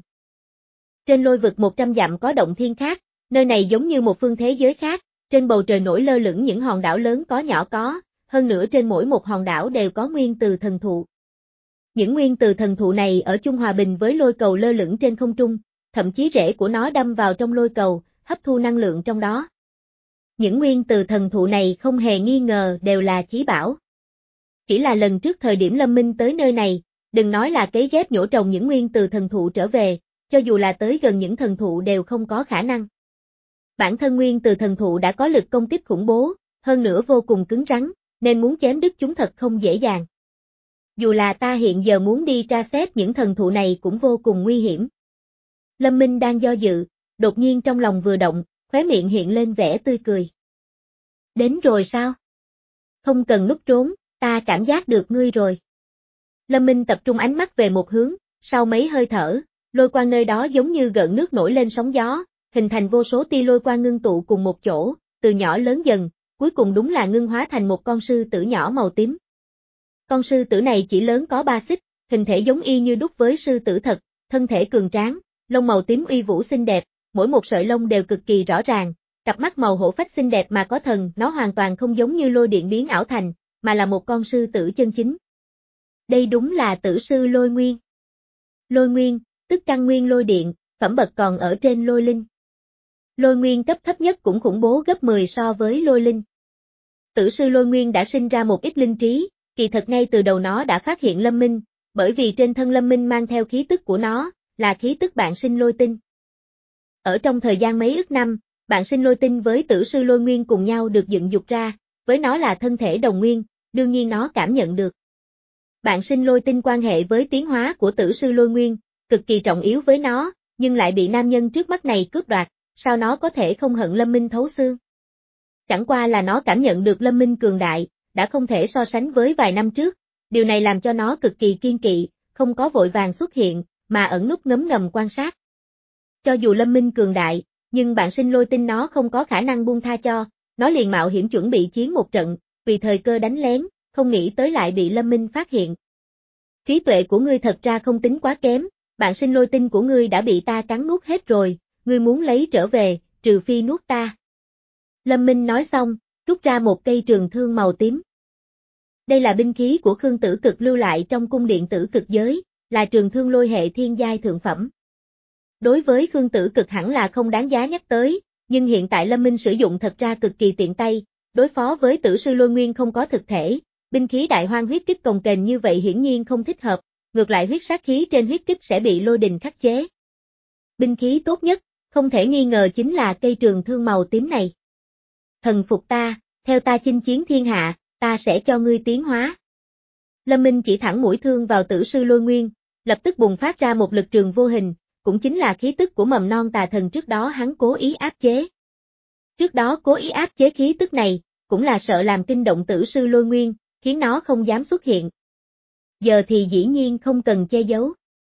Trên lôi vực một trăm dặm có động thiên khác, nơi này giống như một phương thế giới khác, trên bầu trời nổi lơ lửng những hòn đảo lớn có nhỏ có, hơn nữa trên mỗi một hòn đảo đều có nguyên từ thần thụ. Những nguyên từ thần thụ này ở chung hòa bình với lôi cầu lơ lửng trên không trung, thậm chí rễ của nó đâm vào trong lôi cầu, hấp thu năng lượng trong đó. Những nguyên từ thần thụ này không hề nghi ngờ đều là chí bảo. Chỉ là lần trước thời điểm Lâm Minh tới nơi này, Đừng nói là cấy ghép nhổ trồng những nguyên từ thần thụ trở về, cho dù là tới gần những thần thụ đều không có khả năng. Bản thân nguyên từ thần thụ đã có lực công kích khủng bố, hơn nữa vô cùng cứng rắn, nên muốn chém đứt chúng thật không dễ dàng. Dù là ta hiện giờ muốn đi tra xét những thần thụ này cũng vô cùng nguy hiểm. Lâm Minh đang do dự, đột nhiên trong lòng vừa động, khóe miệng hiện lên vẻ tươi cười. Đến rồi sao? Không cần núp trốn, ta cảm giác được ngươi rồi. Lâm Minh tập trung ánh mắt về một hướng, sau mấy hơi thở, lôi quang nơi đó giống như gợn nước nổi lên sóng gió, hình thành vô số tia lôi quang ngưng tụ cùng một chỗ, từ nhỏ lớn dần, cuối cùng đúng là ngưng hóa thành một con sư tử nhỏ màu tím. Con sư tử này chỉ lớn có ba xích, hình thể giống y như đúc với sư tử thật, thân thể cường tráng, lông màu tím uy vũ xinh đẹp, mỗi một sợi lông đều cực kỳ rõ ràng, cặp mắt màu hổ phách xinh đẹp mà có thần, nó hoàn toàn không giống như lôi điện biến ảo thành, mà là một con sư tử chân chính. Đây đúng là tử sư lôi nguyên. Lôi nguyên, tức căn nguyên lôi điện, phẩm bậc còn ở trên lôi linh. Lôi nguyên cấp thấp nhất cũng khủng bố gấp mười so với lôi linh. Tử sư lôi nguyên đã sinh ra một ít linh trí, kỳ thật ngay từ đầu nó đã phát hiện Lâm Minh, bởi vì trên thân Lâm Minh mang theo khí tức của nó, là khí tức bạn sinh lôi tinh. Ở trong thời gian mấy ức năm, bạn sinh lôi tinh với tử sư lôi nguyên cùng nhau được dựng dục ra, với nó là thân thể đồng nguyên, đương nhiên nó cảm nhận được. Bạn sinh lôi tinh quan hệ với tiến hóa của tử sư lôi nguyên, cực kỳ trọng yếu với nó, nhưng lại bị nam nhân trước mắt này cướp đoạt, sao nó có thể không hận Lâm Minh thấu xương? Chẳng qua là nó cảm nhận được Lâm Minh cường đại, đã không thể so sánh với vài năm trước, điều này làm cho nó cực kỳ kiên kỵ, không có vội vàng xuất hiện, mà ẩn núp ngấm ngầm quan sát. Cho dù Lâm Minh cường đại, nhưng bạn sinh lôi tinh nó không có khả năng buông tha cho, nó liền mạo hiểm chuẩn bị chiến một trận, vì thời cơ đánh lén, không nghĩ tới lại bị Lâm Minh phát hiện. Trí tuệ của ngươi thật ra không tính quá kém, bạn sinh lôi tinh của ngươi đã bị ta cắn nuốt hết rồi, ngươi muốn lấy trở về, trừ phi nuốt ta. Lâm Minh nói xong, rút ra một cây trường thương màu tím. Đây là binh khí của Khương Tử Cực lưu lại trong cung điện Tử Cực giới, là trường thương lôi hệ thiên giai thượng phẩm. Đối với Khương Tử Cực hẳn là không đáng giá nhắc tới, nhưng hiện tại Lâm Minh sử dụng thật ra cực kỳ tiện tay, đối phó với tử sư lôi nguyên không có thực thể, binh khí đại hoang huyết kích cồng kềnh như vậy hiển nhiên không thích hợp, ngược lại huyết sát khí trên huyết kích sẽ bị lôi đình khắc chế. Binh khí tốt nhất, không thể nghi ngờ chính là cây trường thương màu tím này. Thần phục ta, theo ta chinh chiến thiên hạ, ta sẽ cho ngươi tiến hóa. Lâm Minh chỉ thẳng mũi thương vào tử sư lôi nguyên, lập tức bùng phát ra một lực trường vô hình, cũng chính là khí tức của mầm non tà thần trước đó hắn cố ý áp chế. Trước đó cố ý áp chế khí tức này, cũng là sợ làm kinh động tử sư lôi nguyên, khiến nó không dám xuất hiện. Giờ thì dĩ nhiên không cần che giấu.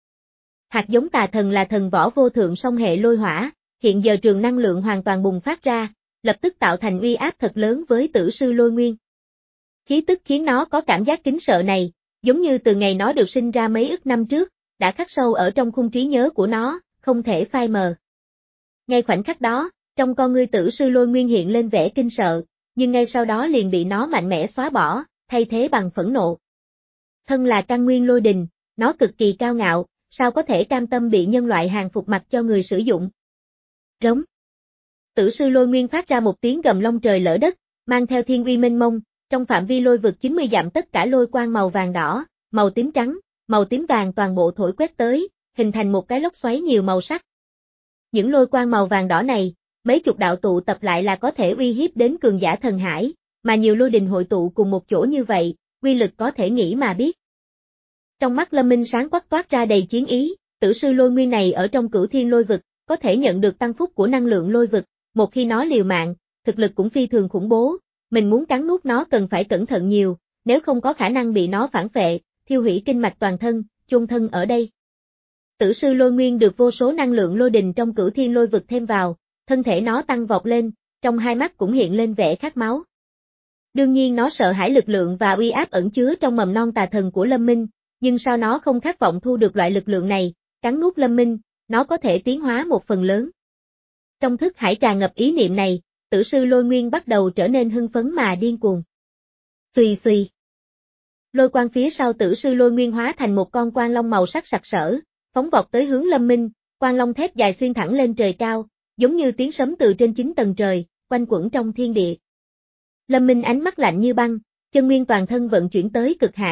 Hạt giống tà thần là thần võ vô thượng song hệ lôi hỏa, hiện giờ trường năng lượng hoàn toàn bùng phát ra, lập tức tạo thành uy áp thật lớn với tử sư lôi nguyên. Khí tức khiến nó có cảm giác kính sợ này, giống như từ ngày nó được sinh ra mấy ức năm trước, đã khắc sâu ở trong khung trí nhớ của nó, không thể phai mờ. Ngay khoảnh khắc đó, trong con ngươi tử sư lôi nguyên hiện lên vẻ kinh sợ, nhưng ngay sau đó liền bị nó mạnh mẽ xóa bỏ, thay thế bằng phẫn nộ. Thân là căn nguyên lôi đình, nó cực kỳ cao ngạo, sao có thể cam tâm bị nhân loại hàng phục mặc cho người sử dụng. Rống. Tử sư lôi nguyên phát ra một tiếng gầm long trời lỡ đất, mang theo thiên uy mênh mông, trong phạm vi lôi vực chín mươi dặm tất cả lôi quang màu vàng đỏ, màu tím trắng, màu tím vàng toàn bộ thổi quét tới, hình thành một cái lốc xoáy nhiều màu sắc. Những lôi quang màu vàng đỏ này, mấy chục đạo tụ tập lại là có thể uy hiếp đến cường giả thần hải, mà nhiều lôi đình hội tụ cùng một chỗ như vậy, uy lực có thể nghĩ mà biết. Trong mắt Lâm Minh sáng quắc toát ra đầy chiến ý, tử sư lôi nguyên này ở trong cửu thiên lôi vực, có thể nhận được tăng phúc của năng lượng lôi vực, một khi nó liều mạng, thực lực cũng phi thường khủng bố, mình muốn cắn nuốt nó cần phải cẩn thận nhiều, nếu không có khả năng bị nó phản phệ, thiêu hủy kinh mạch toàn thân, chôn thân ở đây. Tử sư lôi nguyên được vô số năng lượng lôi đình trong cửu thiên lôi vực thêm vào, thân thể nó tăng vọt lên, trong hai mắt cũng hiện lên vẻ khát máu. Đương nhiên nó sợ hãi lực lượng và uy áp ẩn chứa trong mầm non tà thần của Lâm Minh, nhưng sao nó không khát vọng thu được loại lực lượng này, cắn nuốt Lâm Minh, nó có thể tiến hóa một phần lớn. Trong thức hải tràn ngập ý niệm này, tử sư lôi nguyên bắt đầu trở nên hưng phấn mà điên cuồng. Xùy xùy. Lôi quang phía sau tử sư lôi nguyên hóa thành một con quang long màu sắc sặc sỡ, phóng vọt tới hướng Lâm Minh, quang long thép dài xuyên thẳng lên trời cao, giống như tiếng sấm từ trên chín tầng trời, quanh quẩn trong thiên địa. Lâm Minh ánh mắt lạnh như băng, chân nguyên toàn thân vận chuyển tới cực hạn,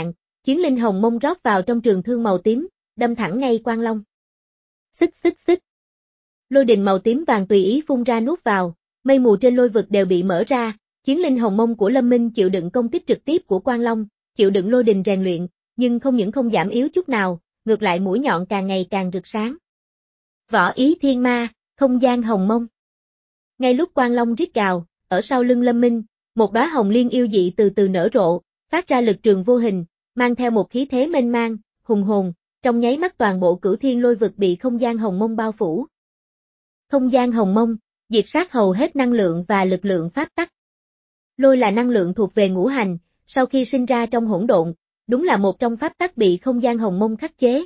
chiến linh hồng mông rót vào trong trường thương màu tím, đâm thẳng ngay Quang Long. Xích xích xích. Lôi đình màu tím vàng tùy ý phun ra nuốt vào, mây mù trên lôi vực đều bị mở ra, chiến linh hồng mông của Lâm Minh chịu đựng công kích trực tiếp của Quang Long, chịu đựng lôi đình rèn luyện, nhưng không những không giảm yếu chút nào, ngược lại mũi nhọn càng ngày càng rực sáng. Võ ý thiên ma, không gian hồng mông. Ngay lúc Quang Long rít gào, ở sau lưng Lâm Minh, một đóa hồng liên yêu dị từ từ nở rộ, phát ra lực trường vô hình, mang theo một khí thế mênh mang, hùng hồn, trong nháy mắt toàn bộ cửu thiên lôi vực bị không gian hồng mông bao phủ. Không gian hồng mông, diệt sát hầu hết năng lượng và lực lượng pháp tắc. Lôi là năng lượng thuộc về ngũ hành, sau khi sinh ra trong hỗn độn, đúng là một trong pháp tắc bị không gian hồng mông khắc chế.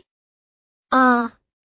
O.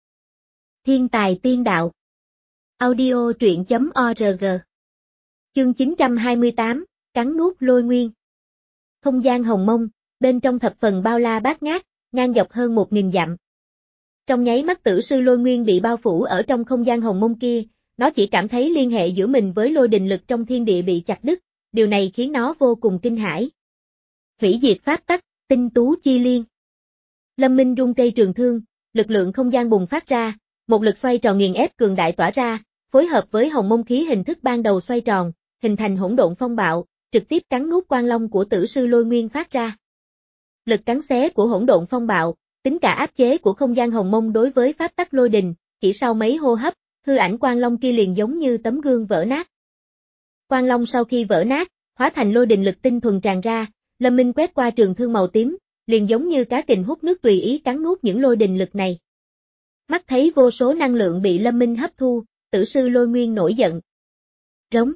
Thiên tài tiên đạo. Audio truyện chấm org. Chương chín trăm hai mươi tám, cắn nuốt lôi nguyên. Không gian hồng mông, bên trong thập phần bao la bát ngát, ngang dọc hơn một nghìn dặm. Trong nháy mắt tử sư lôi nguyên bị bao phủ ở trong không gian hồng mông kia, nó chỉ cảm thấy liên hệ giữa mình với lôi đình lực trong thiên địa bị chặt đứt, điều này khiến nó vô cùng kinh hãi. Hủy diệt pháp tắc, tinh tú chi liên. Lâm Minh rung cây trường thương, lực lượng không gian bùng phát ra, một lực xoay tròn nghiền ép cường đại tỏa ra, phối hợp với hồng mông khí hình thức ban đầu xoay tròn, hình thành hỗn độn phong bạo, trực tiếp cắn nuốt Quang Long của tử sư lôi nguyên phát ra. Lực cắn xé của hỗn độn phong bạo, tính cả áp chế của không gian hồng mông đối với pháp tắc lôi đình, chỉ sau mấy hô hấp, hư ảnh Quang Long kia liền giống như tấm gương vỡ nát. Quang Long sau khi vỡ nát, hóa thành lôi đình lực tinh thuần tràn ra, Lâm Minh quét qua trường thương màu tím, liền giống như cá kình hút nước tùy ý cắn nuốt những lôi đình lực này. Mắt thấy vô số năng lượng bị Lâm Minh hấp thu, tử sư lôi nguyên nổi giận. Rống.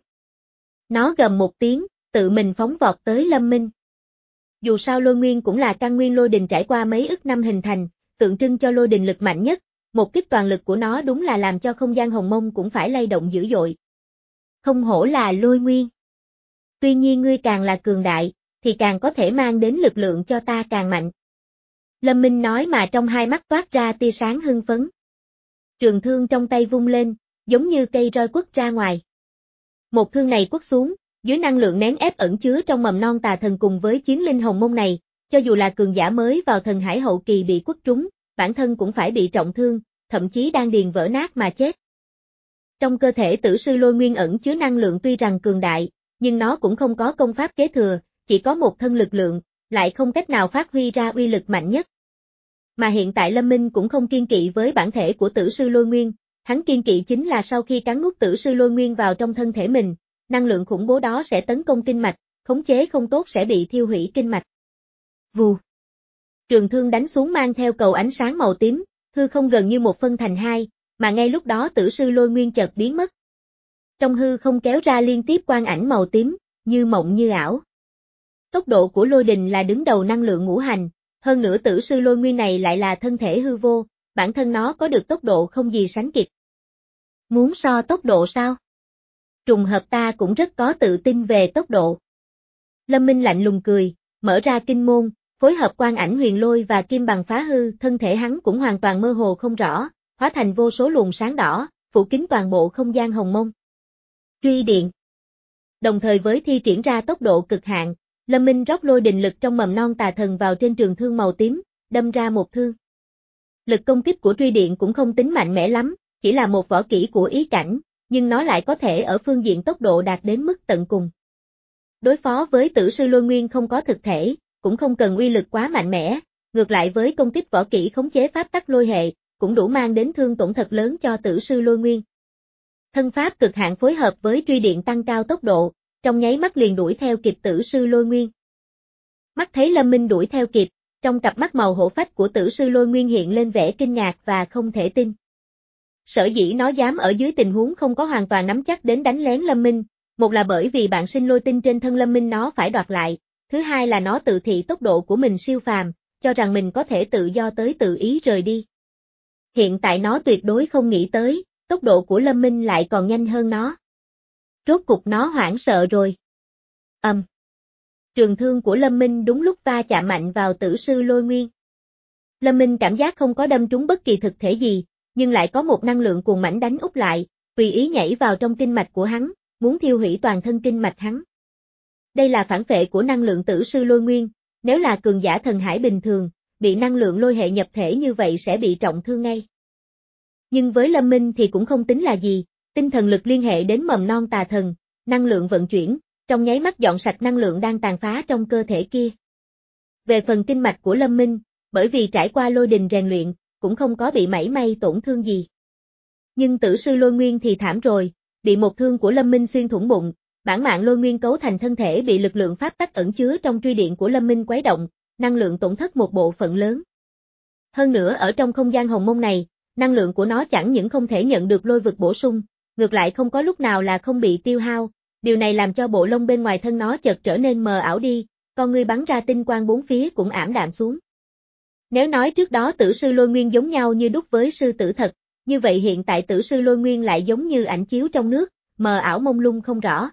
Nó gầm một tiếng, tự mình phóng vọt tới Lâm Minh. Dù sao lôi nguyên cũng là căn nguyên lôi đình trải qua mấy ức năm hình thành, tượng trưng cho lôi đình lực mạnh nhất, một kích toàn lực của nó đúng là làm cho không gian hồng mông cũng phải lay động dữ dội. Không hổ là lôi nguyên. Tuy nhiên ngươi càng là cường đại, thì càng có thể mang đến lực lượng cho ta càng mạnh. Lâm Minh nói mà trong hai mắt toát ra tia sáng hưng phấn. Trường thương trong tay vung lên, giống như cây roi quất ra ngoài. Một thương này quất xuống, dưới năng lượng nén ép ẩn chứa trong mầm non tà thần cùng với chiến linh hồng mông này, cho dù là cường giả mới vào thần hải hậu kỳ bị quất trúng, bản thân cũng phải bị trọng thương, thậm chí đan điền vỡ nát mà chết. Trong cơ thể tử sư lôi nguyên ẩn chứa năng lượng tuy rằng cường đại, nhưng nó cũng không có công pháp kế thừa, chỉ có một thân lực lượng, lại không cách nào phát huy ra uy lực mạnh nhất. Mà hiện tại Lâm Minh cũng không kiên kỵ với bản thể của tử sư lôi nguyên, hắn kiên kỵ chính là sau khi cắn nuốt tử sư lôi nguyên vào trong thân thể mình, năng lượng khủng bố đó sẽ tấn công kinh mạch, khống chế không tốt sẽ bị thiêu hủy kinh mạch. Vù. Trường thương đánh xuống mang theo cầu ánh sáng màu tím, hư không gần như một phân thành hai, mà ngay lúc đó tử sư lôi nguyên chợt biến mất. Trong hư không kéo ra liên tiếp quang ảnh màu tím, như mộng như ảo. Tốc độ của lôi đình là đứng đầu năng lượng ngũ hành, hơn nữa tử sư lôi nguyên này lại là thân thể hư vô, bản thân nó có được tốc độ không gì sánh kịp. Muốn so tốc độ sao? Trùng hợp ta cũng rất có tự tin về tốc độ. Lâm Minh lạnh lùng cười, mở ra kinh môn, phối hợp quang ảnh huyền lôi và kim bằng phá hư, thân thể hắn cũng hoàn toàn mơ hồ không rõ, hóa thành vô số luồng sáng đỏ, phủ kín toàn bộ không gian hồng mông. Truy điện. Đồng thời với thi triển ra tốc độ cực hạn, Lâm Minh rót lôi đình lực trong mầm non tà thần vào trên trường thương màu tím, đâm ra một thương. Lực công kích của truy điện cũng không tính mạnh mẽ lắm, chỉ là một võ kỹ của ý cảnh, nhưng nó lại có thể ở phương diện tốc độ đạt đến mức tận cùng. Đối phó với tử sư lôi nguyên không có thực thể, cũng không cần uy lực quá mạnh mẽ, ngược lại với công kích võ kỹ khống chế pháp tắc lôi hệ, cũng đủ mang đến thương tổn thật lớn cho tử sư lôi nguyên. Thân pháp cực hạn phối hợp với truy điện tăng cao tốc độ, trong nháy mắt liền đuổi theo kịp tử sư lôi nguyên. Mắt thấy Lâm Minh đuổi theo kịp, trong cặp mắt màu hổ phách của tử sư lôi nguyên hiện lên vẻ kinh ngạc và không thể tin. Sở dĩ nó dám ở dưới tình huống không có hoàn toàn nắm chắc đến đánh lén Lâm Minh, một là bởi vì bạn sinh lôi tinh trên thân Lâm Minh nó phải đoạt lại, thứ hai là nó tự thị tốc độ của mình siêu phàm, cho rằng mình có thể tự do tới tự ý rời đi. Hiện tại nó tuyệt đối không nghĩ tới, tốc độ của Lâm Minh lại còn nhanh hơn nó. Rốt cục nó hoảng sợ rồi. Ầm. Um. Trường thương của Lâm Minh đúng lúc va chạm mạnh vào tử sư lôi nguyên. Lâm Minh cảm giác không có đâm trúng bất kỳ thực thể gì, nhưng lại có một năng lượng cuồng mãnh đánh úp lại, tùy ý nhảy vào trong kinh mạch của hắn, muốn thiêu hủy toàn thân kinh mạch hắn. Đây là phản phệ của năng lượng tử sư lôi nguyên, nếu là cường giả thần hải bình thường, bị năng lượng lôi hệ nhập thể như vậy sẽ bị trọng thương ngay. Nhưng với Lâm Minh thì cũng không tính là gì, tinh thần lực liên hệ đến mầm non tà thần, năng lượng vận chuyển, trong nháy mắt dọn sạch năng lượng đang tàn phá trong cơ thể kia. Về phần kinh mạch của Lâm Minh, bởi vì trải qua lôi đình rèn luyện, cũng không có bị mảy may tổn thương gì. Nhưng tử sư lôi nguyên thì thảm rồi, bị một thương của Lâm Minh xuyên thủng bụng, bản mạng lôi nguyên cấu thành thân thể bị lực lượng pháp tắc ẩn chứa trong truy điện của Lâm Minh quấy động, năng lượng tổn thất một bộ phận lớn. Hơn nữa ở trong không gian hồng mông này, năng lượng của nó chẳng những không thể nhận được lôi vực bổ sung, ngược lại không có lúc nào là không bị tiêu hao, điều này làm cho bộ lông bên ngoài thân nó chợt trở nên mờ ảo đi, con ngươi bắn ra tinh quang bốn phía cũng ảm đạm xuống. Nếu nói trước đó tử sư lôi nguyên giống nhau như đúc với sư tử thật, như vậy hiện tại tử sư lôi nguyên lại giống như ảnh chiếu trong nước, mờ ảo mông lung không rõ.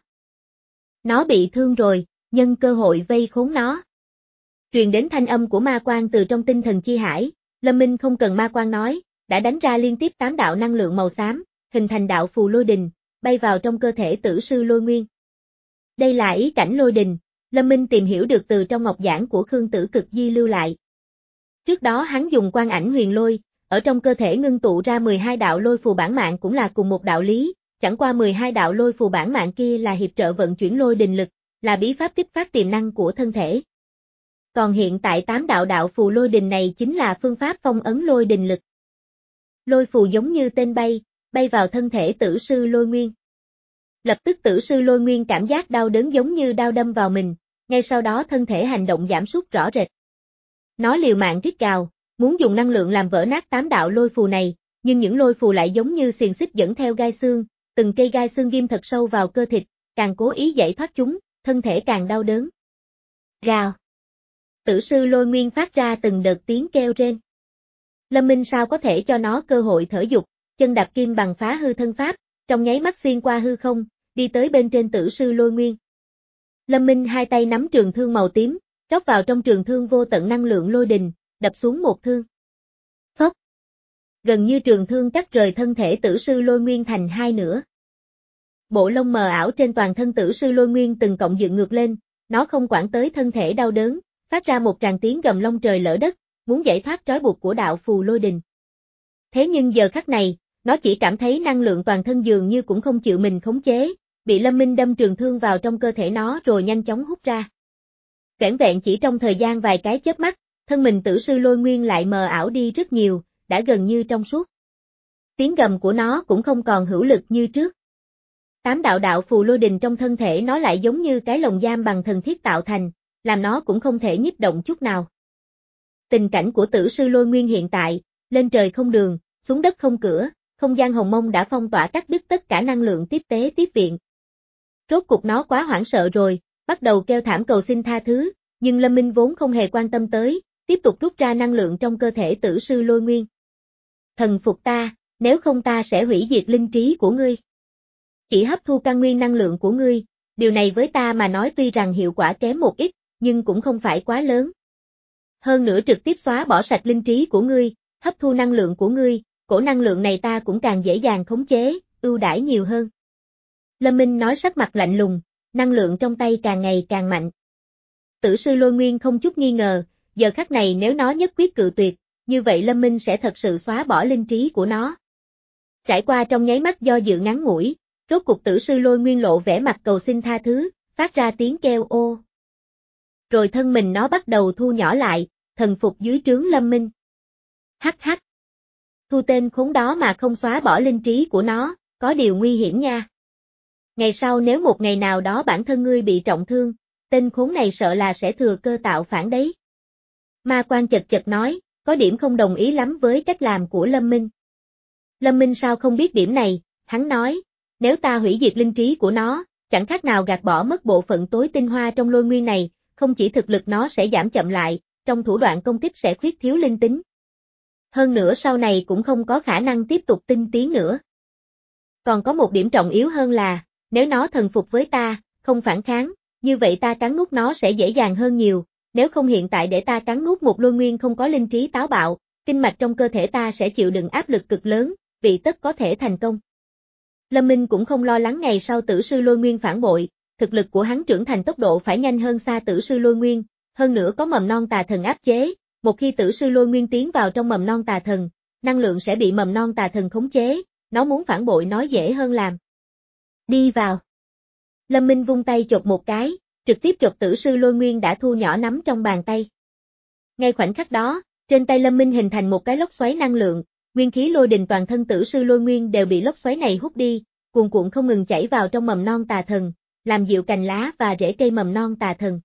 Nó bị thương rồi, nhân cơ hội vây khốn nó. Truyền đến thanh âm của ma quan từ trong tinh thần chi hải, Lâm Minh không cần ma quan nói, đã đánh ra liên tiếp tám đạo năng lượng màu xám, hình thành đạo phù lôi đình, bay vào trong cơ thể tử sư lôi nguyên. Đây là ý cảnh lôi đình, Lâm Minh tìm hiểu được từ trong ngọc giảng của Khương Tử Cực Di lưu lại. Trước đó hắn dùng quan ảnh huyền lôi, ở trong cơ thể ngưng tụ ra mười hai đạo lôi phù bản mạng cũng là cùng một đạo lý, chẳng qua mười hai đạo lôi phù bản mạng kia là hiệp trợ vận chuyển lôi đình lực, là bí pháp kích phát tiềm năng của thân thể. Còn hiện tại tám đạo đạo phù lôi đình này chính là phương pháp phong ấn lôi đình lực. Lôi phù giống như tên bay, bay vào thân thể tử sư lôi nguyên. Lập tức tử sư lôi nguyên cảm giác đau đớn giống như đao đâm vào mình, ngay sau đó thân thể hành động giảm sút rõ rệt. Nó liều mạng rít gào, muốn dùng năng lượng làm vỡ nát tám đạo lôi phù này, nhưng những lôi phù lại giống như xiềng xích dẫn theo gai xương, từng cây gai xương ghim thật sâu vào cơ thịt, càng cố ý giải thoát chúng, thân thể càng đau đớn. Gào. Tử sư lôi nguyên phát ra từng đợt tiếng kêu rên. Lâm Minh sao có thể cho nó cơ hội thở dục, chân đạp kim bằng phá hư thân pháp, trong nháy mắt xuyên qua hư không, đi tới bên trên tử sư lôi nguyên. Lâm Minh hai tay nắm trường thương màu tím, rót vào trong trường thương vô tận năng lượng lôi đình, đập xuống một thương. Phốc. Gần như trường thương cắt rời thân thể tử sư lôi nguyên thành hai nửa. Bộ lông mờ ảo trên toàn thân tử sư lôi nguyên từng cộng dựng ngược lên, nó không quản tới thân thể đau đớn, phát ra một tràng tiếng gầm long trời lỡ đất, muốn giải thoát trói buộc của đạo phù lôi đình. Thế nhưng giờ khắc này, nó chỉ cảm thấy năng lượng toàn thân dường như cũng không chịu mình khống chế, bị Lâm Minh đâm trường thương vào trong cơ thể nó rồi nhanh chóng hút ra. Vẻn vẹn chỉ trong thời gian vài cái chớp mắt, thân mình tử sư lôi nguyên lại mờ ảo đi rất nhiều, đã gần như trong suốt. Tiếng gầm của nó cũng không còn hữu lực như trước. Tám đạo đạo phù lôi đình trong thân thể nó lại giống như cái lồng giam bằng thần thiết tạo thành, làm nó cũng không thể nhích động chút nào. Tình cảnh của tử sư lôi nguyên hiện tại, lên trời không đường, xuống đất không cửa, không gian hồng mông đã phong tỏa cắt đứt tất cả năng lượng tiếp tế tiếp viện. Rốt cục nó quá hoảng sợ rồi, bắt đầu kêu thảm cầu xin tha thứ, nhưng Lâm Minh vốn không hề quan tâm tới, tiếp tục rút ra năng lượng trong cơ thể tử sư lôi nguyên. Thần phục ta, nếu không ta sẽ hủy diệt linh trí của ngươi. Chỉ hấp thu căn nguyên năng lượng của ngươi, điều này với ta mà nói tuy rằng hiệu quả kém một ít, nhưng cũng không phải quá lớn. Hơn nữa trực tiếp xóa bỏ sạch linh trí của ngươi, hấp thu năng lượng của ngươi, cổ năng lượng này ta cũng càng dễ dàng khống chế, ưu đãi nhiều hơn. Lâm Minh nói sắc mặt lạnh lùng, năng lượng trong tay càng ngày càng mạnh. Tử sư lôi nguyên không chút nghi ngờ, giờ khắc này nếu nó nhất quyết cự tuyệt, như vậy Lâm Minh sẽ thật sự xóa bỏ linh trí của nó. Trải qua trong nháy mắt do dự ngắn ngủi, rốt cục tử sư lôi nguyên lộ vẻ mặt cầu xin tha thứ, phát ra tiếng kêu ô. Rồi thân mình nó bắt đầu thu nhỏ lại, thần phục dưới trướng Lâm Minh. Hắc hắc. Thu tên khốn đó mà không xóa bỏ linh trí của nó, có điều nguy hiểm nha. Ngày sau nếu một ngày nào đó bản thân ngươi bị trọng thương, tên khốn này sợ là sẽ thừa cơ tạo phản đấy. Ma quan chật chật nói, có điểm không đồng ý lắm với cách làm của Lâm Minh. Lâm Minh sao không biết điểm này, hắn nói, nếu ta hủy diệt linh trí của nó, chẳng khác nào gạt bỏ mất bộ phận tối tinh hoa trong lôi nguyên này, không chỉ thực lực nó sẽ giảm chậm lại, trong thủ đoạn công kích sẽ khuyết thiếu linh tính. Hơn nữa sau này cũng không có khả năng tiếp tục tinh tiến nữa. Còn có một điểm trọng yếu hơn là, nếu nó thần phục với ta, không phản kháng, như vậy ta cắn nuốt nó sẽ dễ dàng hơn nhiều, nếu không hiện tại để ta cắn nuốt một lôi nguyên không có linh trí táo bạo, kinh mạch trong cơ thể ta sẽ chịu đựng áp lực cực lớn, vì tất có thể thành công. Lâm Minh cũng không lo lắng ngày sau tử sư lôi nguyên phản bội, thực lực của hắn trưởng thành tốc độ phải nhanh hơn xa tử sư lôi nguyên, hơn nữa có mầm non tà thần áp chế, một khi tử sư lôi nguyên tiến vào trong mầm non tà thần, năng lượng sẽ bị mầm non tà thần khống chế, nó muốn phản bội nói dễ hơn làm. Đi vào. Lâm Minh vung tay chộp một cái, trực tiếp chộp tử sư lôi nguyên đã thu nhỏ nắm trong bàn tay. Ngay khoảnh khắc đó, trên tay Lâm Minh hình thành một cái lốc xoáy năng lượng, nguyên khí lôi đình toàn thân tử sư lôi nguyên đều bị lốc xoáy này hút đi, cuồn cuộn không ngừng chảy vào trong mầm non tà thần, làm dịu cành lá và rễ cây mầm non tà thần.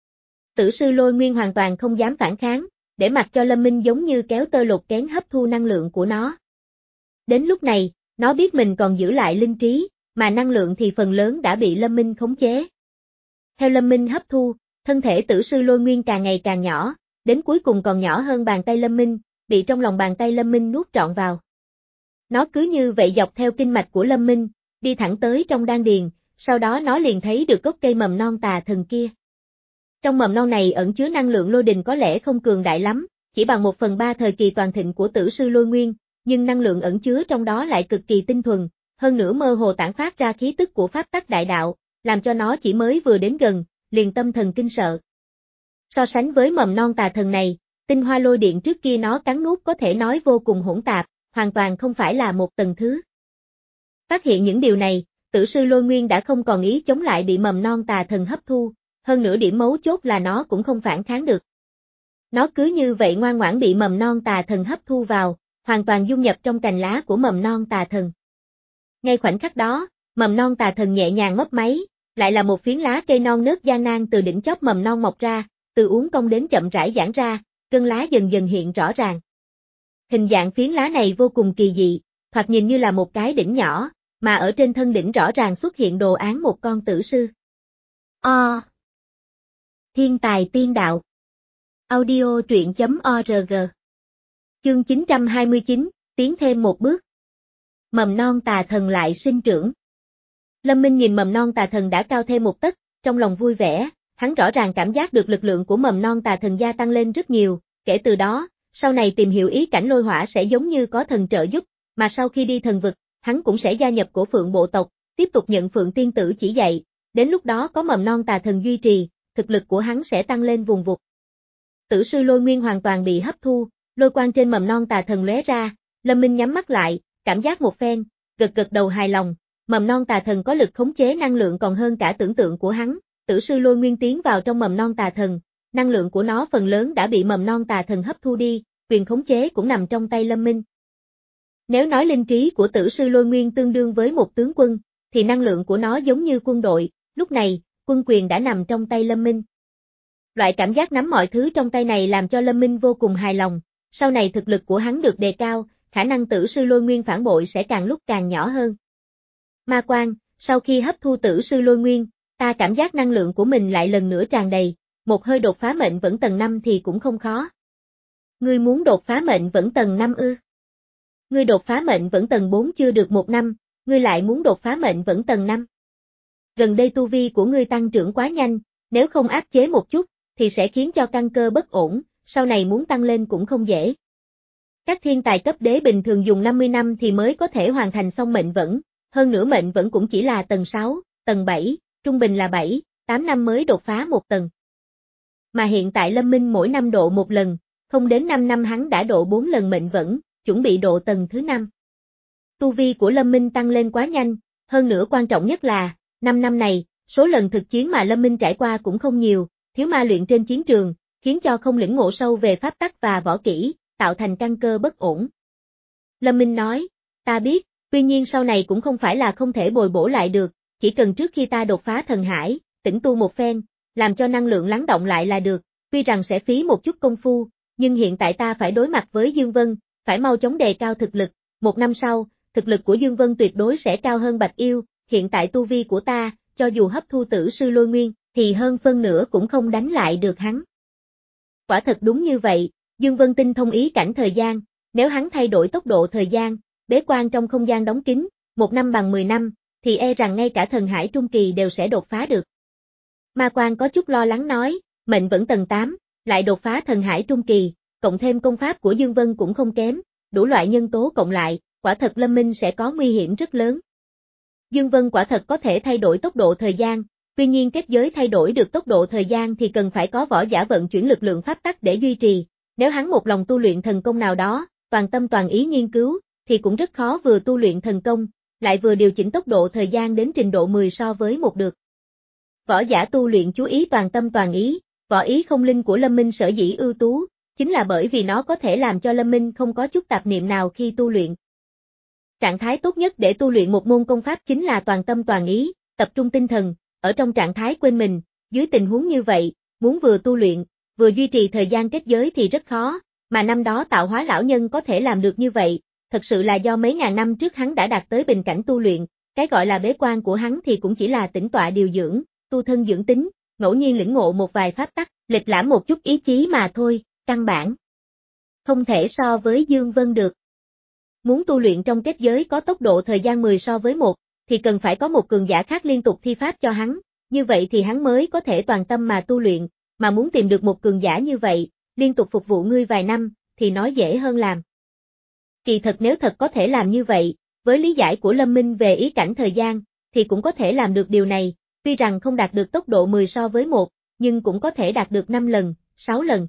Tử sư lôi nguyên hoàn toàn không dám phản kháng, để mặc cho Lâm Minh giống như kéo tơ lột kén hấp thu năng lượng của nó. Đến lúc này, nó biết mình còn giữ lại linh trí, mà năng lượng thì phần lớn đã bị Lâm Minh khống chế. Theo Lâm Minh hấp thu, thân thể tử sư lôi nguyên càng ngày càng nhỏ, đến cuối cùng còn nhỏ hơn bàn tay Lâm Minh, bị trong lòng bàn tay Lâm Minh nuốt trọn vào. Nó cứ như vậy dọc theo kinh mạch của Lâm Minh, đi thẳng tới trong đan điền, sau đó nó liền thấy được gốc cây mầm non tà thần kia. Trong mầm non này ẩn chứa năng lượng lôi đình có lẽ không cường đại lắm, chỉ bằng một phần ba thời kỳ toàn thịnh của tử sư lôi nguyên, nhưng năng lượng ẩn chứa trong đó lại cực kỳ tinh thuần, hơn nữa mơ hồ tản phát ra khí tức của pháp tắc đại đạo, làm cho nó chỉ mới vừa đến gần, liền tâm thần kinh sợ. So sánh với mầm non tà thần này, tinh hoa lôi điện trước kia nó cắn nuốt có thể nói vô cùng hỗn tạp, hoàn toàn không phải là một tầng thứ. Phát hiện những điều này, tử sư lôi nguyên đã không còn ý chống lại bị mầm non tà thần hấp thu, hơn nữa điểm mấu chốt là nó cũng không phản kháng được. Nó cứ như vậy ngoan ngoãn bị mầm non tà thần hấp thu vào, hoàn toàn dung nhập trong cành lá của mầm non tà thần. Ngay khoảnh khắc đó, mầm non tà thần nhẹ nhàng mấp máy, lại là một phiến lá cây non nớt gian nan từ đỉnh chóp mầm non mọc ra, từ uốn cong đến chậm rãi giãn ra, gân lá dần dần hiện rõ ràng. Hình dạng phiến lá này vô cùng kỳ dị, thoạt nhìn như là một cái đỉnh nhỏ, mà ở trên thân đỉnh rõ ràng xuất hiện đồ án một con tử sư. O. Thiên tài tiên đạo. Audio truyện chấm org. Chương chín trăm hai mươi chín, tiến thêm một bước. Mầm non tà thần lại sinh trưởng. Lâm Minh nhìn mầm non tà thần đã cao thêm một tấc, trong lòng vui vẻ, hắn rõ ràng cảm giác được lực lượng của mầm non tà thần gia tăng lên rất nhiều, kể từ đó, sau này tìm hiểu ý cảnh lôi hỏa sẽ giống như có thần trợ giúp, mà sau khi đi thần vực, hắn cũng sẽ gia nhập cổ Phượng bộ tộc, tiếp tục nhận Phượng tiên tử chỉ dạy, đến lúc đó có mầm non tà thần duy trì, thực lực của hắn sẽ tăng lên vùng vụt. Tử sư lôi nguyên hoàn toàn bị hấp thu, lôi quang trên mầm non tà thần lóe ra, Lâm Minh nhắm mắt lại, cảm giác một phen, gật gật đầu hài lòng, mầm non tà thần có lực khống chế năng lượng còn hơn cả tưởng tượng của hắn, tử sư lôi nguyên tiến vào trong mầm non tà thần, năng lượng của nó phần lớn đã bị mầm non tà thần hấp thu đi, quyền khống chế cũng nằm trong tay Lâm Minh. Nếu nói linh trí của tử sư lôi nguyên tương đương với một tướng quân, thì năng lượng của nó giống như quân đội, lúc này, quân quyền đã nằm trong tay Lâm Minh. Loại cảm giác nắm mọi thứ trong tay này làm cho Lâm Minh vô cùng hài lòng, sau này thực lực của hắn được đề cao, khả năng tử sư lôi nguyên phản bội sẽ càng lúc càng nhỏ hơn. Ma Quang, sau khi hấp thu tử sư lôi nguyên, ta cảm giác năng lượng của mình lại lần nữa tràn đầy, một hơi đột phá mệnh vẫn tầng năm thì cũng không khó. Ngươi muốn đột phá mệnh vẫn tầng năm ư? Ngươi đột phá mệnh vẫn tầng bốn chưa được một năm, ngươi lại muốn đột phá mệnh vẫn tầng năm. Gần đây tu vi của ngươi tăng trưởng quá nhanh, nếu không áp chế một chút, thì sẽ khiến cho căn cơ bất ổn, sau này muốn tăng lên cũng không dễ. Các thiên tài cấp đế bình thường dùng năm mươi năm thì mới có thể hoàn thành xong mệnh vẫn, hơn nữa mệnh vẫn cũng chỉ là tầng sáu, tầng bảy, trung bình là bảy, tám năm mới đột phá một tầng. Mà hiện tại Lâm Minh mỗi năm độ một lần, không đến năm năm hắn đã độ bốn lần mệnh vẫn, chuẩn bị độ tầng thứ năm. Tu vi của Lâm Minh tăng lên quá nhanh, hơn nữa quan trọng nhất là, năm năm này, số lần thực chiến mà Lâm Minh trải qua cũng không nhiều, thiếu ma luyện trên chiến trường, khiến cho không lĩnh ngộ sâu về pháp tắc và võ kỹ, tạo thành căn cơ bất ổn. Lâm Minh nói, ta biết, tuy nhiên sau này cũng không phải là không thể bồi bổ lại được, chỉ cần trước khi ta đột phá thần hải, tĩnh tu một phen, làm cho năng lượng lắng động lại là được, tuy rằng sẽ phí một chút công phu, nhưng hiện tại ta phải đối mặt với Dương Vân, phải mau chóng đề cao thực lực, một năm sau, thực lực của Dương Vân tuyệt đối sẽ cao hơn Bạch Yêu, hiện tại tu vi của ta, cho dù hấp thu tử sư lôi nguyên, thì hơn phân nửa cũng không đánh lại được hắn. Quả thật đúng như vậy, Dương Vân tinh thông ý cảnh thời gian, nếu hắn thay đổi tốc độ thời gian, bế quan trong không gian đóng kín, một năm bằng mười năm, thì e rằng ngay cả thần hải trung kỳ đều sẽ đột phá được. Ma Quang có chút lo lắng nói, mệnh vẫn tầng tám, lại đột phá thần hải trung kỳ, cộng thêm công pháp của Dương Vân cũng không kém, đủ loại nhân tố cộng lại, quả thật Lâm Minh sẽ có nguy hiểm rất lớn. Dương Vân quả thật có thể thay đổi tốc độ thời gian, Tuy nhiên kết giới thay đổi được tốc độ thời gian thì cần phải có võ giả vận chuyển lực lượng pháp tắc để duy trì, nếu hắn một lòng tu luyện thần công nào đó, toàn tâm toàn ý nghiên cứu, thì cũng rất khó vừa tu luyện thần công, lại vừa điều chỉnh tốc độ thời gian đến trình độ mười so với một được. Võ giả tu luyện chú ý toàn tâm toàn ý, võ ý không linh của Lâm Minh sở dĩ ưu tú, chính là bởi vì nó có thể làm cho Lâm Minh không có chút tạp niệm nào khi tu luyện. Trạng thái tốt nhất để tu luyện một môn công pháp chính là toàn tâm toàn ý, tập trung tinh thần, ở trong trạng thái quên mình, dưới tình huống như vậy, muốn vừa tu luyện, vừa duy trì thời gian kết giới thì rất khó, mà năm đó Tạo Hóa lão nhân có thể làm được như vậy, thật sự là do mấy ngàn năm trước hắn đã đạt tới bình cảnh tu luyện, cái gọi là bế quan của hắn thì cũng chỉ là tĩnh tọa điều dưỡng, tu thân dưỡng tính, ngẫu nhiên lĩnh ngộ một vài pháp tắc, lịch lãm một chút ý chí mà thôi, căn bản không thể so với Dương Vân được. Muốn tu luyện trong kết giới có tốc độ thời gian mười so với một, thì cần phải có một cường giả khác liên tục thi pháp cho hắn, như vậy thì hắn mới có thể toàn tâm mà tu luyện, mà muốn tìm được một cường giả như vậy, liên tục phục vụ ngươi vài năm, thì nói dễ hơn làm. Kỳ thật nếu thật có thể làm như vậy, với lý giải của Lâm Minh về ý cảnh thời gian, thì cũng có thể làm được điều này, tuy rằng không đạt được tốc độ mười so với một, nhưng cũng có thể đạt được năm lần, sáu lần.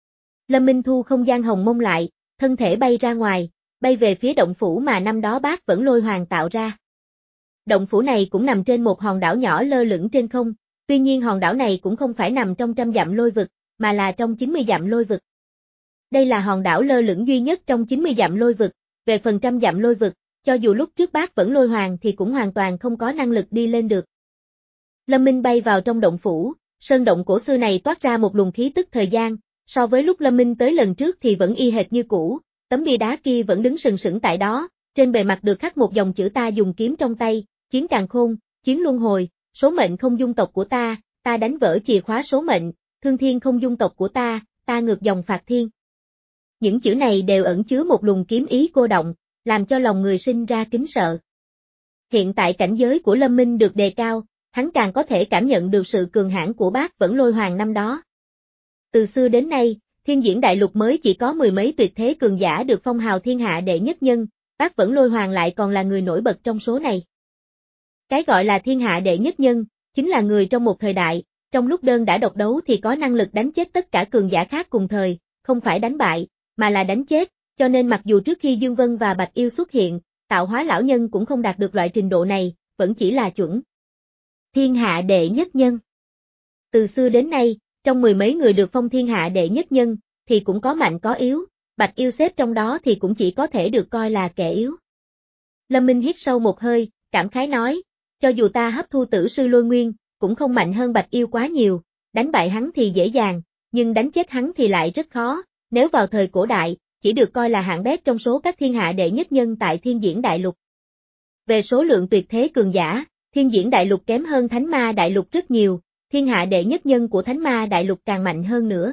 Lâm Minh thu không gian hồng mông lại, thân thể bay ra ngoài, bay về phía động phủ mà năm đó Bác Vẫn Lôi Hoàng tạo ra. Động phủ này cũng nằm trên một hòn đảo nhỏ lơ lửng trên không, tuy nhiên hòn đảo này cũng không phải nằm trong trăm dặm lôi vực, mà là trong chín mươi dặm lôi vực. Đây là hòn đảo lơ lửng duy nhất trong chín mươi dặm lôi vực, về phần trăm dặm lôi vực, cho dù lúc trước Bác Vẫn Lôi Hoàng thì cũng hoàn toàn không có năng lực đi lên được. Lâm Minh bay vào trong động phủ, sơn động cổ xưa này toát ra một luồng khí tức thời gian, so với lúc Lâm Minh tới lần trước thì vẫn y hệt như cũ, tấm bia đá kia vẫn đứng sừng sững tại đó, trên bề mặt được khắc một dòng chữ ta dùng kiếm trong tay, chiến càn khôn, chiến luân hồi, số mệnh không dung tộc của ta, ta đánh vỡ chìa khóa số mệnh, thương thiên không dung tộc của ta, ta ngược dòng phạt thiên. Những chữ này đều ẩn chứa một luồng kiếm ý cô động, làm cho lòng người sinh ra kính sợ. Hiện tại cảnh giới của Lâm Minh được đề cao, hắn càng có thể cảm nhận được sự cường hãn của Bác Vẫn Lôi Hoàng năm đó. Từ xưa đến nay, Thiên Diễn Đại Lục mới chỉ có mười mấy tuyệt thế cường giả được phong hào thiên hạ đệ nhất nhân, Bác Vẫn Lôi Hoàng lại còn là người nổi bật trong số này. Cái gọi là thiên hạ đệ nhất nhân, chính là người trong một thời đại, trong lúc đơn đã độc đấu thì có năng lực đánh chết tất cả cường giả khác cùng thời, không phải đánh bại, mà là đánh chết, cho nên mặc dù trước khi Dương Vân và Bạch Yêu xuất hiện, Tạo Hóa lão nhân cũng không đạt được loại trình độ này, vẫn chỉ là chuẩn thiên hạ đệ nhất nhân. Từ xưa đến nay, trong mười mấy người được phong thiên hạ đệ nhất nhân, thì cũng có mạnh có yếu, Bạch Yêu xếp trong đó thì cũng chỉ có thể được coi là kẻ yếu. Lâm Minh hít sâu một hơi, cảm khái nói, cho dù ta hấp thu tử sư lôi nguyên, cũng không mạnh hơn Bạch Yêu quá nhiều, đánh bại hắn thì dễ dàng, nhưng đánh chết hắn thì lại rất khó, nếu vào thời cổ đại, chỉ được coi là hạng bét trong số các thiên hạ đệ nhất nhân tại Thiên Diễn Đại Lục. Về số lượng tuyệt thế cường giả, Thiên Diễn Đại Lục kém hơn Thánh Ma Đại Lục rất nhiều, thiên hạ đệ nhất nhân của Thánh Ma Đại Lục càng mạnh hơn nữa.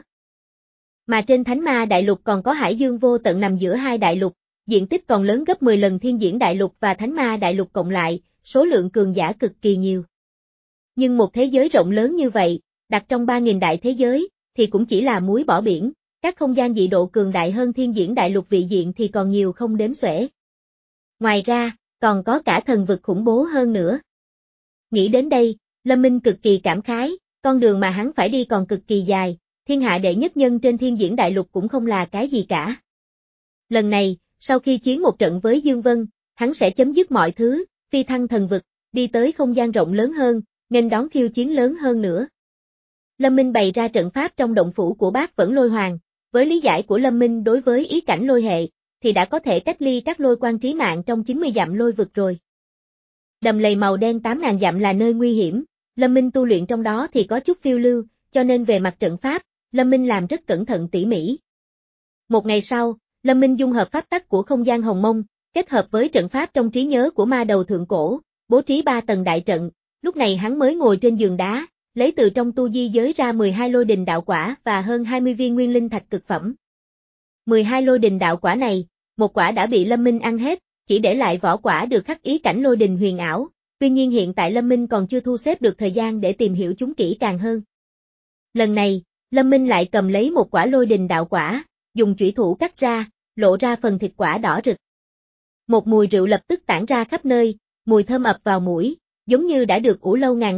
Mà trên Thánh Ma Đại Lục còn có Hải Dương vô tận nằm giữa hai đại lục, diện tích còn lớn gấp mười lần Thiên Diễn Đại Lục và Thánh Ma Đại Lục cộng lại, số lượng cường giả cực kỳ nhiều. Nhưng một thế giới rộng lớn như vậy, đặt trong ba nghìn đại thế giới, thì cũng chỉ là muối bỏ biển, các không gian dị độ cường đại hơn Thiên Diễn Đại Lục vị diện thì còn nhiều không đếm xuể. Ngoài ra, còn có cả thần vực khủng bố hơn nữa. Nghĩ đến đây, Lâm Minh cực kỳ cảm khái, con đường mà hắn phải đi còn cực kỳ dài, thiên hạ đệ nhất nhân trên Thiên Diễn Đại Lục cũng không là cái gì cả. Lần này, sau khi chiến một trận với Dương Vân, hắn sẽ chấm dứt mọi thứ, phi thăng thần vực, đi tới không gian rộng lớn hơn, nên đón khiêu chiến lớn hơn nữa. Lâm Minh bày ra trận pháp trong động phủ của Bác Vẫn Lôi Hoàng, với lý giải của Lâm Minh đối với ý cảnh lôi hệ, thì đã có thể cách ly các lôi quan trí mạng trong chín mươi dặm lôi vực rồi. Đầm lầy màu đen tám nghìn dặm là nơi nguy hiểm, Lâm Minh tu luyện trong đó thì có chút phiêu lưu, cho nên về mặt trận pháp, Lâm Minh làm rất cẩn thận tỉ mỉ. Một ngày sau, Lâm Minh dung hợp pháp tắc của không gian hồng mông, kết hợp với trận pháp trong trí nhớ của ma đầu thượng cổ, bố trí ba tầng đại trận, lúc này hắn mới ngồi trên giường đá, lấy từ trong tu di giới ra mười hai lôi đình đạo quả và hơn hai mươi viên nguyên linh thạch cực phẩm. mười hai lôi đình đạo quả này, một quả đã bị Lâm Minh ăn hết, chỉ để lại vỏ quả được khắc ý cảnh lôi đình huyền ảo, tuy nhiên hiện tại Lâm Minh còn chưa thu xếp được thời gian để tìm hiểu chúng kỹ càng hơn. Lần này, Lâm Minh lại cầm lấy một quả lôi đình đạo quả, dùng chủy thủ cắt ra, lộ ra phần thịt quả đỏ rực. Một mùi rượu lập tức tản ra khắp nơi, mùi thơm ập vào mũi, giống như đã được ủ lâu ngàn năm,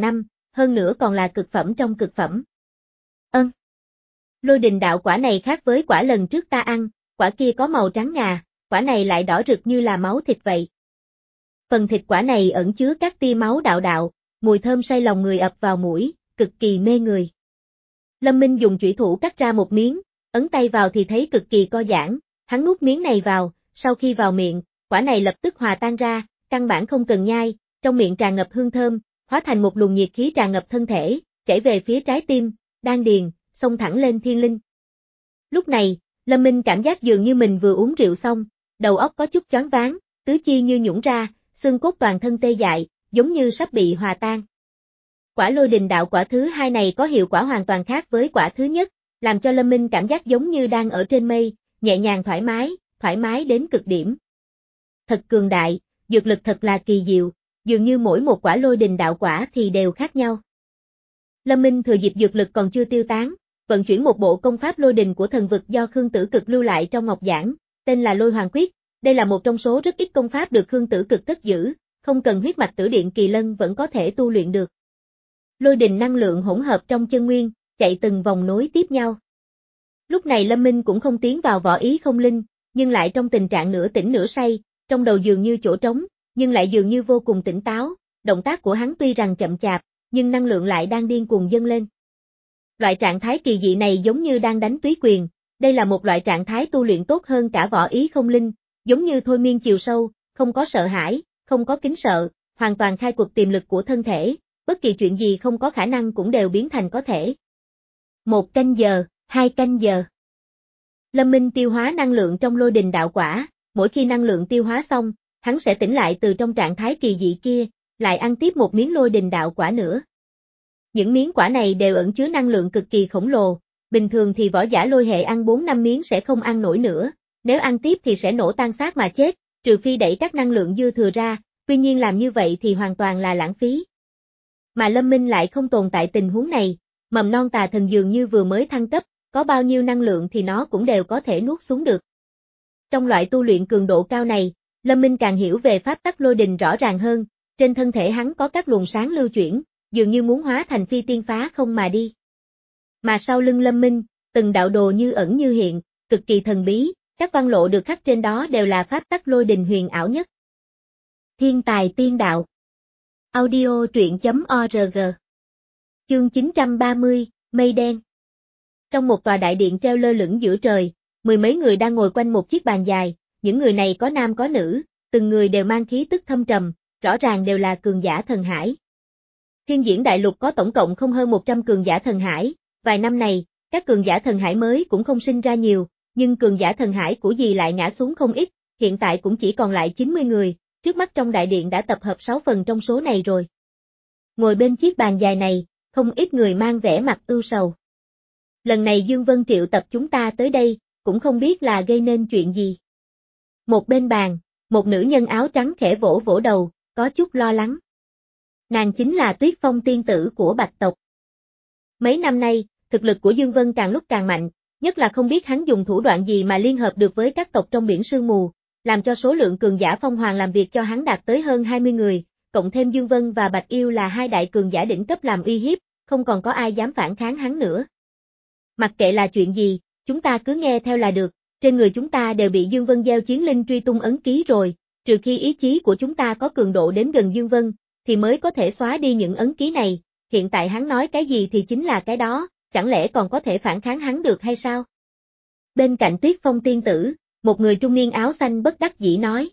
hơn nữa còn là cực phẩm trong cực phẩm. Ân. Lôi đình đạo quả này khác với quả lần trước ta ăn, quả kia có màu trắng ngà, quả này lại đỏ rực như là máu thịt vậy. Phần thịt quả này ẩn chứa các tia máu đạo đạo, mùi thơm say lòng người ập vào mũi, cực kỳ mê người. Lâm Minh dùng chủy thủ cắt ra một miếng, ấn tay vào thì thấy cực kỳ co giãn, hắn nuốt miếng này vào, sau khi vào miệng, quả này lập tức hòa tan ra, căn bản không cần nhai, trong miệng tràn ngập hương thơm, hóa thành một luồng nhiệt khí tràn ngập thân thể, chảy về phía trái tim, đan điền, xông thẳng lên thiên linh. Lúc này, Lâm Minh cảm giác dường như mình vừa uống rượu xong, đầu óc có chút choáng váng, tứ chi như nhũn ra, xương cốt toàn thân tê dại, giống như sắp bị hòa tan. Quả lôi đình đạo quả thứ hai này có hiệu quả hoàn toàn khác với quả thứ nhất, làm cho Lâm Minh cảm giác giống như đang ở trên mây, nhẹ nhàng thoải mái, thoải mái đến cực điểm. Thật cường đại, dược lực thật là kỳ diệu, dường như mỗi một quả lôi đình đạo quả thì đều khác nhau. Lâm Minh thừa dịp dược lực còn chưa tiêu tán, vận chuyển một bộ công pháp lôi đình của thần vực do Khương Tử Cực lưu lại trong ngọc giản, tên là Lôi Hoàng Quyết, đây là một trong số rất ít công pháp được Khương Tử Cực cất giữ, không cần huyết mạch tử điện kỳ lân vẫn có thể tu luyện được. Lôi đình năng lượng hỗn hợp trong chân nguyên, chạy từng vòng nối tiếp nhau. Lúc này Lâm Minh cũng không tiến vào võ ý không linh, nhưng lại trong tình trạng nửa tỉnh nửa say, trong đầu dường như chỗ trống, nhưng lại dường như vô cùng tỉnh táo, động tác của hắn tuy rằng chậm chạp, nhưng năng lượng lại đang điên cuồng dâng lên. Loại trạng thái kỳ dị này giống như đang đánh túy quyền, đây là một loại trạng thái tu luyện tốt hơn cả võ ý không linh, giống như thôi miên chiều sâu, không có sợ hãi, không có kính sợ, hoàn toàn khai quật tiềm lực của thân thể, bất kỳ chuyện gì không có khả năng cũng đều biến thành có thể. Một canh giờ, hai canh giờ. Lâm Minh tiêu hóa năng lượng trong lôi đình đạo quả, mỗi khi năng lượng tiêu hóa xong, hắn sẽ tỉnh lại từ trong trạng thái kỳ dị kia, lại ăn tiếp một miếng lôi đình đạo quả nữa. Những miếng quả này đều ẩn chứa năng lượng cực kỳ khổng lồ, bình thường thì võ giả lôi hệ ăn bốn năm miếng sẽ không ăn nổi nữa, nếu ăn tiếp thì sẽ nổ tan xác mà chết, trừ phi đẩy các năng lượng dư thừa ra, tuy nhiên làm như vậy thì hoàn toàn là lãng phí. Mà Lâm Minh lại không tồn tại tình huống này, mầm non tà thần dường như vừa mới thăng cấp, có bao nhiêu năng lượng thì nó cũng đều có thể nuốt xuống được. Trong loại tu luyện cường độ cao này, Lâm Minh càng hiểu về pháp tắc lôi đình rõ ràng hơn, trên thân thể hắn có các luồng sáng lưu chuyển, dường như muốn hóa thành phi tiên phá không mà đi. Mà sau lưng Lâm Minh, từng đạo đồ như ẩn như hiện, cực kỳ thần bí, các văn lộ được khắc trên đó đều là pháp tắc lôi đình huyền ảo nhất. Thiên tài tiên đạo. Audio truyện chấm org. Chương chín trăm ba mươi, Mây đen. Trong một tòa đại điện treo lơ lửng giữa trời, mười mấy người đang ngồi quanh một chiếc bàn dài, những người này có nam có nữ, từng người đều mang khí tức thâm trầm, rõ ràng đều là cường giả thần hải. Thiên diễn đại lục có tổng cộng không hơn một trăm cường giả thần hải, vài năm này, các cường giả thần hải mới cũng không sinh ra nhiều, nhưng cường giả thần hải của dì lại ngã xuống không ít, hiện tại cũng chỉ còn lại chín mươi người, trước mắt trong đại điện đã tập hợp sáu phần trong số này rồi. Ngồi bên chiếc bàn dài này, không ít người mang vẻ mặt ưu sầu. Lần này Dương Vân triệu tập chúng ta tới đây, cũng không biết là gây nên chuyện gì. Một bên bàn, một nữ nhân áo trắng khẽ vỗ vỗ đầu, có chút lo lắng. Nàng chính là Tuyết Phong tiên tử của Bạch tộc. Mấy năm nay, thực lực của Dương Vân càng lúc càng mạnh, nhất là không biết hắn dùng thủ đoạn gì mà liên hợp được với các tộc trong biển sương mù, làm cho số lượng cường giả phong hoàng làm việc cho hắn đạt tới hơn hai mươi người, cộng thêm Dương Vân và Bạch Yêu là hai đại cường giả đỉnh cấp làm uy hiếp, không còn có ai dám phản kháng hắn nữa. Mặc kệ là chuyện gì, chúng ta cứ nghe theo là được, trên người chúng ta đều bị Dương Vân gieo chiến linh truy tung ấn ký rồi, trừ khi ý chí của chúng ta có cường độ đến gần Dương Vân, thì mới có thể xóa đi những ấn ký này, hiện tại hắn nói cái gì thì chính là cái đó, chẳng lẽ còn có thể phản kháng hắn được hay sao? Bên cạnh Tuyết Phong tiên tử, một người trung niên áo xanh bất đắc dĩ nói.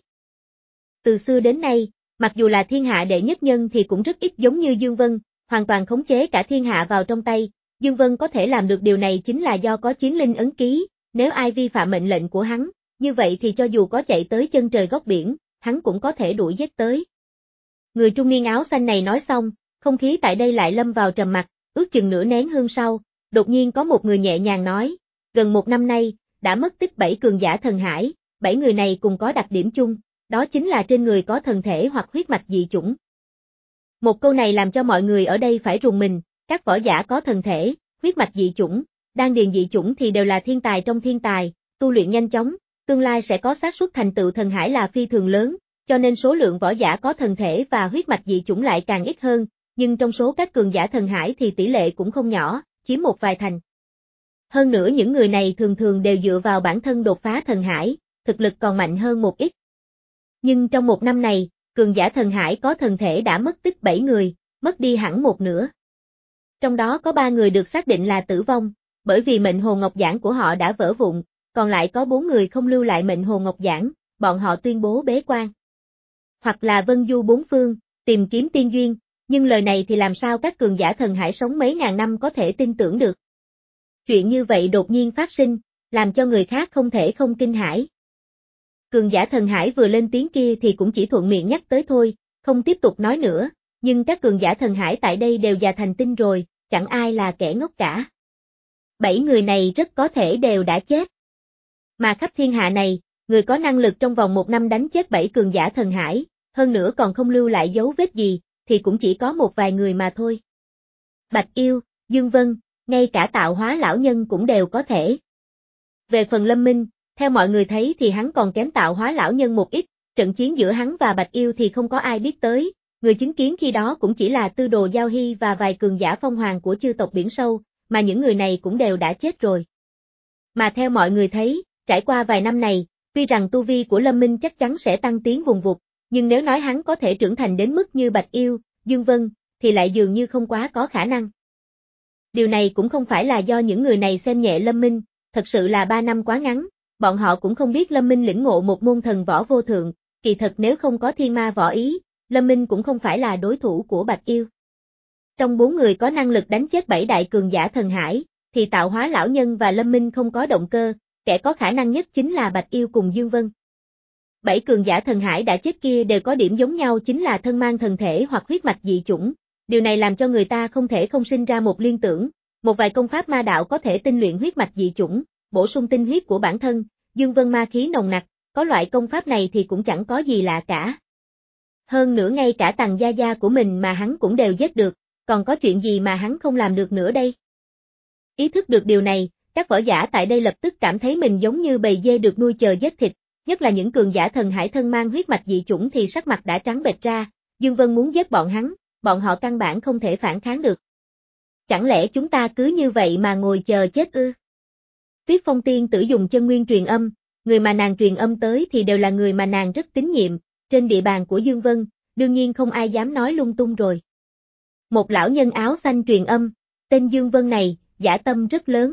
Từ xưa đến nay, mặc dù là thiên hạ đệ nhất nhân thì cũng rất ít giống như Dương Vân, hoàn toàn khống chế cả thiên hạ vào trong tay, Dương Vân có thể làm được điều này chính là do có chiến linh ấn ký, nếu ai vi phạm mệnh lệnh của hắn, như vậy thì cho dù có chạy tới chân trời góc biển, hắn cũng có thể đuổi giết tới. Người trung niên áo xanh này nói xong, không khí tại đây lại lâm vào trầm mặc, ước chừng nửa nén hương sau, đột nhiên có một người nhẹ nhàng nói, gần một năm nay, đã mất tích bảy cường giả thần hải, bảy người này cùng có đặc điểm chung, đó chính là trên người có thần thể hoặc huyết mạch dị chủng. Một câu này làm cho mọi người ở đây phải rùng mình, các võ giả có thần thể, huyết mạch dị chủng, đan điền dị chủng thì đều là thiên tài trong thiên tài, tu luyện nhanh chóng, tương lai sẽ có xác suất thành tựu thần hải là phi thường lớn, cho nên số lượng võ giả có thần thể và huyết mạch dị chủng lại càng ít hơn, nhưng trong số các cường giả thần hải thì tỷ lệ cũng không nhỏ, chiếm một vài thành. Hơn nữa những người này thường thường đều dựa vào bản thân đột phá thần hải, thực lực còn mạnh hơn một ít. Nhưng trong một năm này, cường giả thần hải có thần thể đã mất tích bảy người, mất đi hẳn một nửa. Trong đó có ba người được xác định là tử vong, bởi vì mệnh hồn ngọc giản của họ đã vỡ vụn, còn lại có bốn người không lưu lại mệnh hồn ngọc giản, bọn họ tuyên bố bế quan. Hoặc là vân du bốn phương, tìm kiếm tiên duyên, nhưng lời này thì làm sao các cường giả thần hải sống mấy ngàn năm có thể tin tưởng được. Chuyện như vậy đột nhiên phát sinh, làm cho người khác không thể không kinh hãi. Cường giả thần hải vừa lên tiếng kia thì cũng chỉ thuận miệng nhắc tới thôi, không tiếp tục nói nữa, nhưng các cường giả thần hải tại đây đều già thành tinh rồi, chẳng ai là kẻ ngốc cả. Bảy người này rất có thể đều đã chết. Mà khắp thiên hạ này, người có năng lực trong vòng một năm đánh chết bảy cường giả thần hải, hơn nữa còn không lưu lại dấu vết gì, thì cũng chỉ có một vài người mà thôi. Bạch Yêu, Dương Vân, ngay cả tạo hóa lão nhân cũng đều có thể. Về phần Lâm Minh, theo mọi người thấy thì hắn còn kém tạo hóa lão nhân một ít, trận chiến giữa hắn và Bạch Yêu thì không có ai biết tới, người chứng kiến khi đó cũng chỉ là Tư Đồ Giao Hy và vài cường giả phong hoàng của chư tộc biển sâu, mà những người này cũng đều đã chết rồi. Mà theo mọi người thấy, trải qua vài năm này, tuy rằng tu vi của Lâm Minh chắc chắn sẽ tăng tiến vùng vụt, nhưng nếu nói hắn có thể trưởng thành đến mức như Bạch Yêu, Dương Vân, thì lại dường như không quá có khả năng. Điều này cũng không phải là do những người này xem nhẹ Lâm Minh, thật sự là ba năm quá ngắn, bọn họ cũng không biết Lâm Minh lĩnh ngộ một môn thần võ vô thượng, kỳ thật nếu không có thiên ma võ ý, Lâm Minh cũng không phải là đối thủ của Bạch Yêu. Trong bốn người có năng lực đánh chết bảy đại cường giả thần hải, thì tạo hóa lão nhân và Lâm Minh không có động cơ, kẻ có khả năng nhất chính là Bạch Yêu cùng Dương Vân. Bảy cường giả thần hải đã chết kia đều có điểm giống nhau chính là thân mang thần thể hoặc huyết mạch dị chủng, điều này làm cho người ta không thể không sinh ra một liên tưởng, một vài công pháp ma đạo có thể tinh luyện huyết mạch dị chủng, bổ sung tinh huyết của bản thân, Dương Vân ma khí nồng nặc, có loại công pháp này thì cũng chẳng có gì lạ cả. Hơn nữa ngay cả Tằng gia gia của mình mà hắn cũng đều giết được, còn có chuyện gì mà hắn không làm được nữa đây? Ý thức được điều này, các võ giả tại đây lập tức cảm thấy mình giống như bầy dê được nuôi chờ giết thịt, nhất là những cường giả thần hải thân mang huyết mạch dị chủng thì sắc mặt đã trắng bệch ra, Dương Vân muốn giết bọn hắn, bọn họ căn bản không thể phản kháng được. Chẳng lẽ chúng ta cứ như vậy mà ngồi chờ chết ư? Tuyết Phong Tiên tử dùng chân nguyên truyền âm, người mà nàng truyền âm tới thì đều là người mà nàng rất tín nhiệm, trên địa bàn của Dương Vân, đương nhiên không ai dám nói lung tung rồi. Một lão nhân áo xanh truyền âm, tên Dương Vân này, dã tâm rất lớn.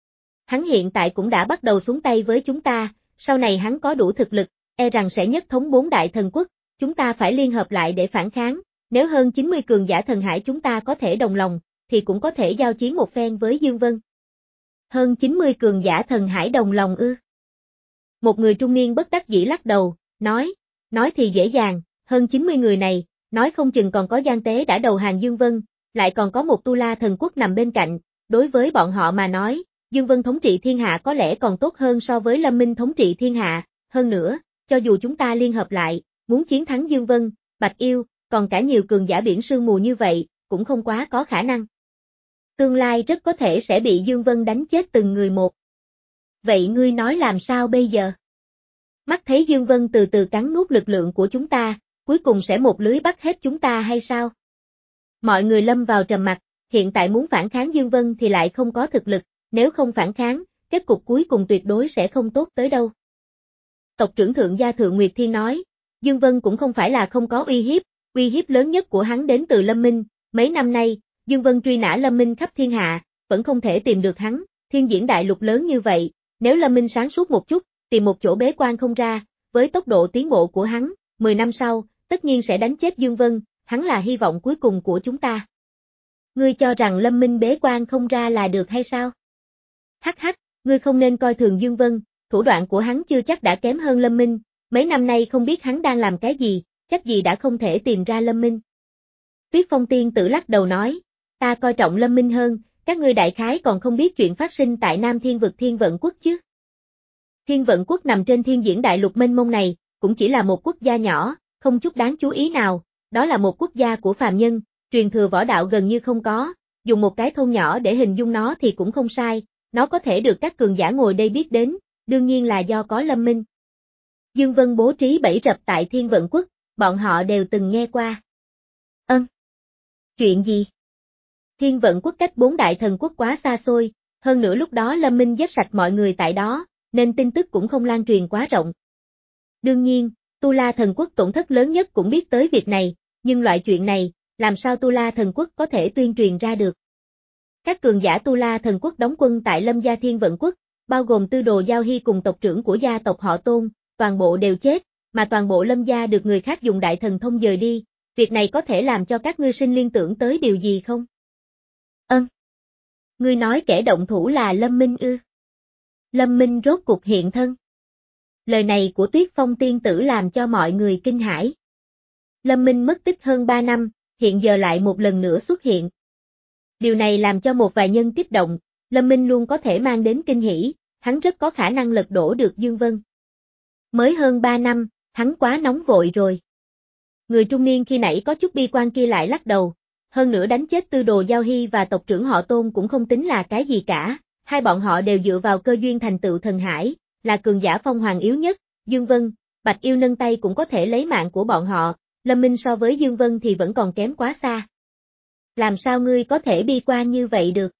Hắn hiện tại cũng đã bắt đầu xuống tay với chúng ta, sau này hắn có đủ thực lực, e rằng sẽ nhất thống bốn đại thần quốc, chúng ta phải liên hợp lại để phản kháng, nếu hơn chín mươi cường giả thần hải chúng ta có thể đồng lòng, thì cũng có thể giao chiến một phen với Dương Vân. Hơn chín mươi cường giả thần hải đồng lòng ư? Một người trung niên bất đắc dĩ lắc đầu, nói, nói thì dễ dàng, hơn chín mươi người này, nói không chừng còn có gian tế đã đầu hàng Dương Vân, lại còn có một Tu La thần quốc nằm bên cạnh, đối với bọn họ mà nói, Dương Vân thống trị thiên hạ có lẽ còn tốt hơn so với Lâm Minh thống trị thiên hạ, hơn nữa, cho dù chúng ta liên hợp lại, muốn chiến thắng Dương Vân, Bạch Yêu, còn cả nhiều cường giả biển sương mù như vậy, cũng không quá có khả năng. Tương lai rất có thể sẽ bị Dương Vân đánh chết từng người một. Vậy ngươi nói làm sao bây giờ? Mắt thấy Dương Vân từ từ cắn nuốt lực lượng của chúng ta, cuối cùng sẽ một lưới bắt hết chúng ta hay sao? Mọi người lâm vào trầm mặc, hiện tại muốn phản kháng Dương Vân thì lại không có thực lực, nếu không phản kháng, kết cục cuối cùng tuyệt đối sẽ không tốt tới đâu. Tộc trưởng Thượng gia Thượng Nguyệt Thiên nói, Dương Vân cũng không phải là không có uy hiếp, uy hiếp lớn nhất của hắn đến từ Lâm Minh, mấy năm nay, Dương Vân truy nã Lâm Minh khắp thiên hạ, vẫn không thể tìm được hắn, thiên diễn đại lục lớn như vậy, nếu Lâm Minh sáng suốt một chút, tìm một chỗ bế quan không ra, với tốc độ tiến bộ của hắn, mười năm sau, tất nhiên sẽ đánh chết Dương Vân, hắn là hy vọng cuối cùng của chúng ta. Ngươi cho rằng Lâm Minh bế quan không ra là được hay sao? Hắc hắc, ngươi không nên coi thường Dương Vân, thủ đoạn của hắn chưa chắc đã kém hơn Lâm Minh, mấy năm nay không biết hắn đang làm cái gì, chắc gì đã không thể tìm ra Lâm Minh. Tuyết Phong Tiên tử lắc đầu nói, ta coi trọng Lâm Minh hơn, các ngươi đại khái còn không biết chuyện phát sinh tại Nam Thiên vực Thiên Vận Quốc chứ. Thiên Vận Quốc nằm trên thiên diễn đại lục mênh mông này, cũng chỉ là một quốc gia nhỏ, không chút đáng chú ý nào, đó là một quốc gia của phàm nhân, truyền thừa võ đạo gần như không có, dùng một cái thôn nhỏ để hình dung nó thì cũng không sai, nó có thể được các cường giả ngồi đây biết đến, đương nhiên là do có Lâm Minh. Dương Vân bố trí bẫy rập tại Thiên Vận Quốc, bọn họ đều từng nghe qua. Ân. Chuyện gì? Thiên Vận Quốc cách bốn đại thần quốc quá xa xôi, hơn nữa lúc đó Lâm Minh giết sạch mọi người tại đó, nên tin tức cũng không lan truyền quá rộng. Đương nhiên, Tu La thần quốc tổn thất lớn nhất cũng biết tới việc này, nhưng loại chuyện này, làm sao Tu La thần quốc có thể tuyên truyền ra được? Các cường giả Tu La thần quốc đóng quân tại Lâm gia Thiên Vận Quốc, bao gồm Tư Đồ Giao Hy cùng tộc trưởng của gia tộc họ Tôn, toàn bộ đều chết, mà toàn bộ Lâm gia được người khác dùng đại thần thông dời đi, việc này có thể làm cho các ngươi sinh liên tưởng tới điều gì không? Ân. Ngươi nói kẻ động thủ là Lâm Minh ư? Lâm Minh rốt cuộc hiện thân. Lời này của Tuyết Phong tiên tử làm cho mọi người kinh hãi. Lâm Minh mất tích hơn ba năm, hiện giờ lại một lần nữa xuất hiện. Điều này làm cho một vài nhân kích động, Lâm Minh luôn có thể mang đến kinh hỉ, hắn rất có khả năng lật đổ được Dương Vân. Mới hơn ba năm, hắn quá nóng vội rồi. Người trung niên khi nãy có chút bi quan kia lại lắc đầu, hơn nữa đánh chết Tư Đồ Giao Hy và tộc trưởng họ Tôn cũng không tính là cái gì cả, hai bọn họ đều dựa vào cơ duyên thành tựu thần hải, là cường giả phong hoàng yếu nhất, Dương Vân, Bạch Yêu nâng tay cũng có thể lấy mạng của bọn họ, Lâm Minh so với Dương Vân thì vẫn còn kém quá xa. Làm sao ngươi có thể bi quan như vậy được?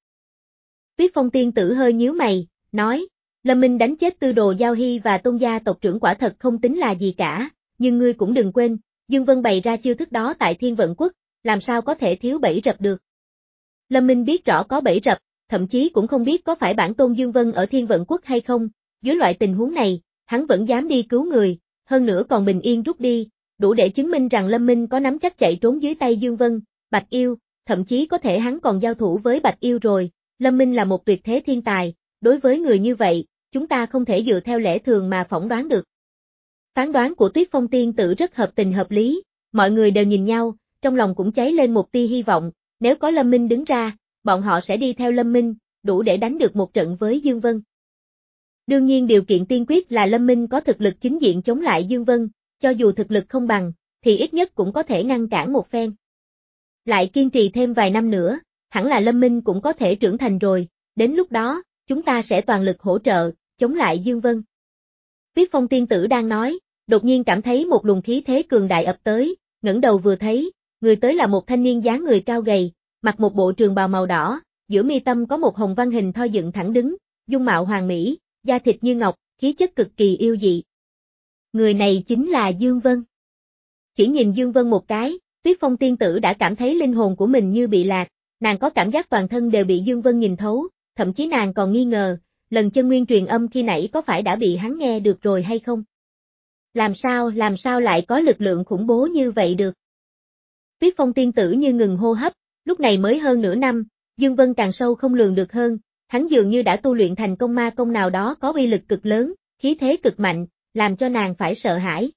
Tuyết Phong tiên tử hơi nhíu mày, nói, Lâm Minh đánh chết Tư Đồ Giao Hy và Tôn gia tộc trưởng quả thật không tính là gì cả, nhưng ngươi cũng đừng quên, Dương Vân bày ra chiêu thức đó tại Thiên Vận Quốc, làm sao có thể thiếu bẫy rập được. Lâm Minh biết rõ có bẫy rập, thậm chí cũng không biết có phải bản tôn Dương Vân ở Thiên Vận Quốc hay không, dưới loại tình huống này, hắn vẫn dám đi cứu người, hơn nữa còn bình yên rút đi, đủ để chứng minh rằng Lâm Minh có nắm chắc chạy trốn dưới tay Dương Vân, Bạch Yêu, thậm chí có thể hắn còn giao thủ với Bạch Yêu rồi, Lâm Minh là một tuyệt thế thiên tài, đối với người như vậy, chúng ta không thể dựa theo lẽ thường mà phỏng đoán được. Phán đoán của Tuyết Phong tiên tử rất hợp tình hợp lý, mọi người đều nhìn nhau, trong lòng cũng cháy lên một tia hy vọng, nếu có Lâm Minh đứng ra, bọn họ sẽ đi theo Lâm Minh, đủ để đánh được một trận với Dương Vân. Đương nhiên điều kiện tiên quyết là Lâm Minh có thực lực chính diện chống lại Dương Vân, cho dù thực lực không bằng, thì ít nhất cũng có thể ngăn cản một phen. Lại kiên trì thêm vài năm nữa, hẳn là Lâm Minh cũng có thể trưởng thành rồi, đến lúc đó, chúng ta sẽ toàn lực hỗ trợ, chống lại Dương Vân. Tuyết Phong tiên tử đang nói, đột nhiên cảm thấy một luồng khí thế cường đại ập tới, ngẩng đầu vừa thấy, người tới là một thanh niên dáng người cao gầy, mặc một bộ trường bào màu đỏ, giữa mi tâm có một hồng văn hình thoi dựng thẳng đứng, dung mạo hoàn mỹ, da thịt như ngọc, khí chất cực kỳ yêu dị. Người này chính là Dương Vân. Chỉ nhìn Dương Vân một cái, Tuyết Phong tiên tử đã cảm thấy linh hồn của mình như bị lạc, nàng có cảm giác toàn thân đều bị Dương Vân nhìn thấu, thậm chí nàng còn nghi ngờ, lần chân nguyên truyền âm khi nãy có phải đã bị hắn nghe được rồi hay không? Làm sao, làm sao lại có lực lượng khủng bố như vậy được? Tuyết Phong tiên tử như ngừng hô hấp, lúc này mới hơn nửa năm, Dương Vân càng sâu không lường được hơn, hắn dường như đã tu luyện thành công ma công nào đó có uy lực cực lớn, khí thế cực mạnh, làm cho nàng phải sợ hãi.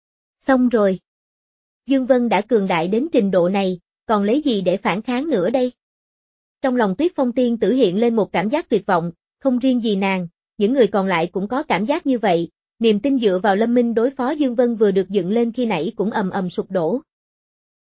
Xong rồi. Dương Vân đã cường đại đến trình độ này, còn lấy gì để phản kháng nữa đây? Trong lòng Tuyết Phong tiên tử hiện lên một cảm giác tuyệt vọng, không riêng gì nàng, những người còn lại cũng có cảm giác như vậy, niềm tin dựa vào Lâm Minh đối phó Dương Vân vừa được dựng lên khi nãy cũng ầm ầm sụp đổ.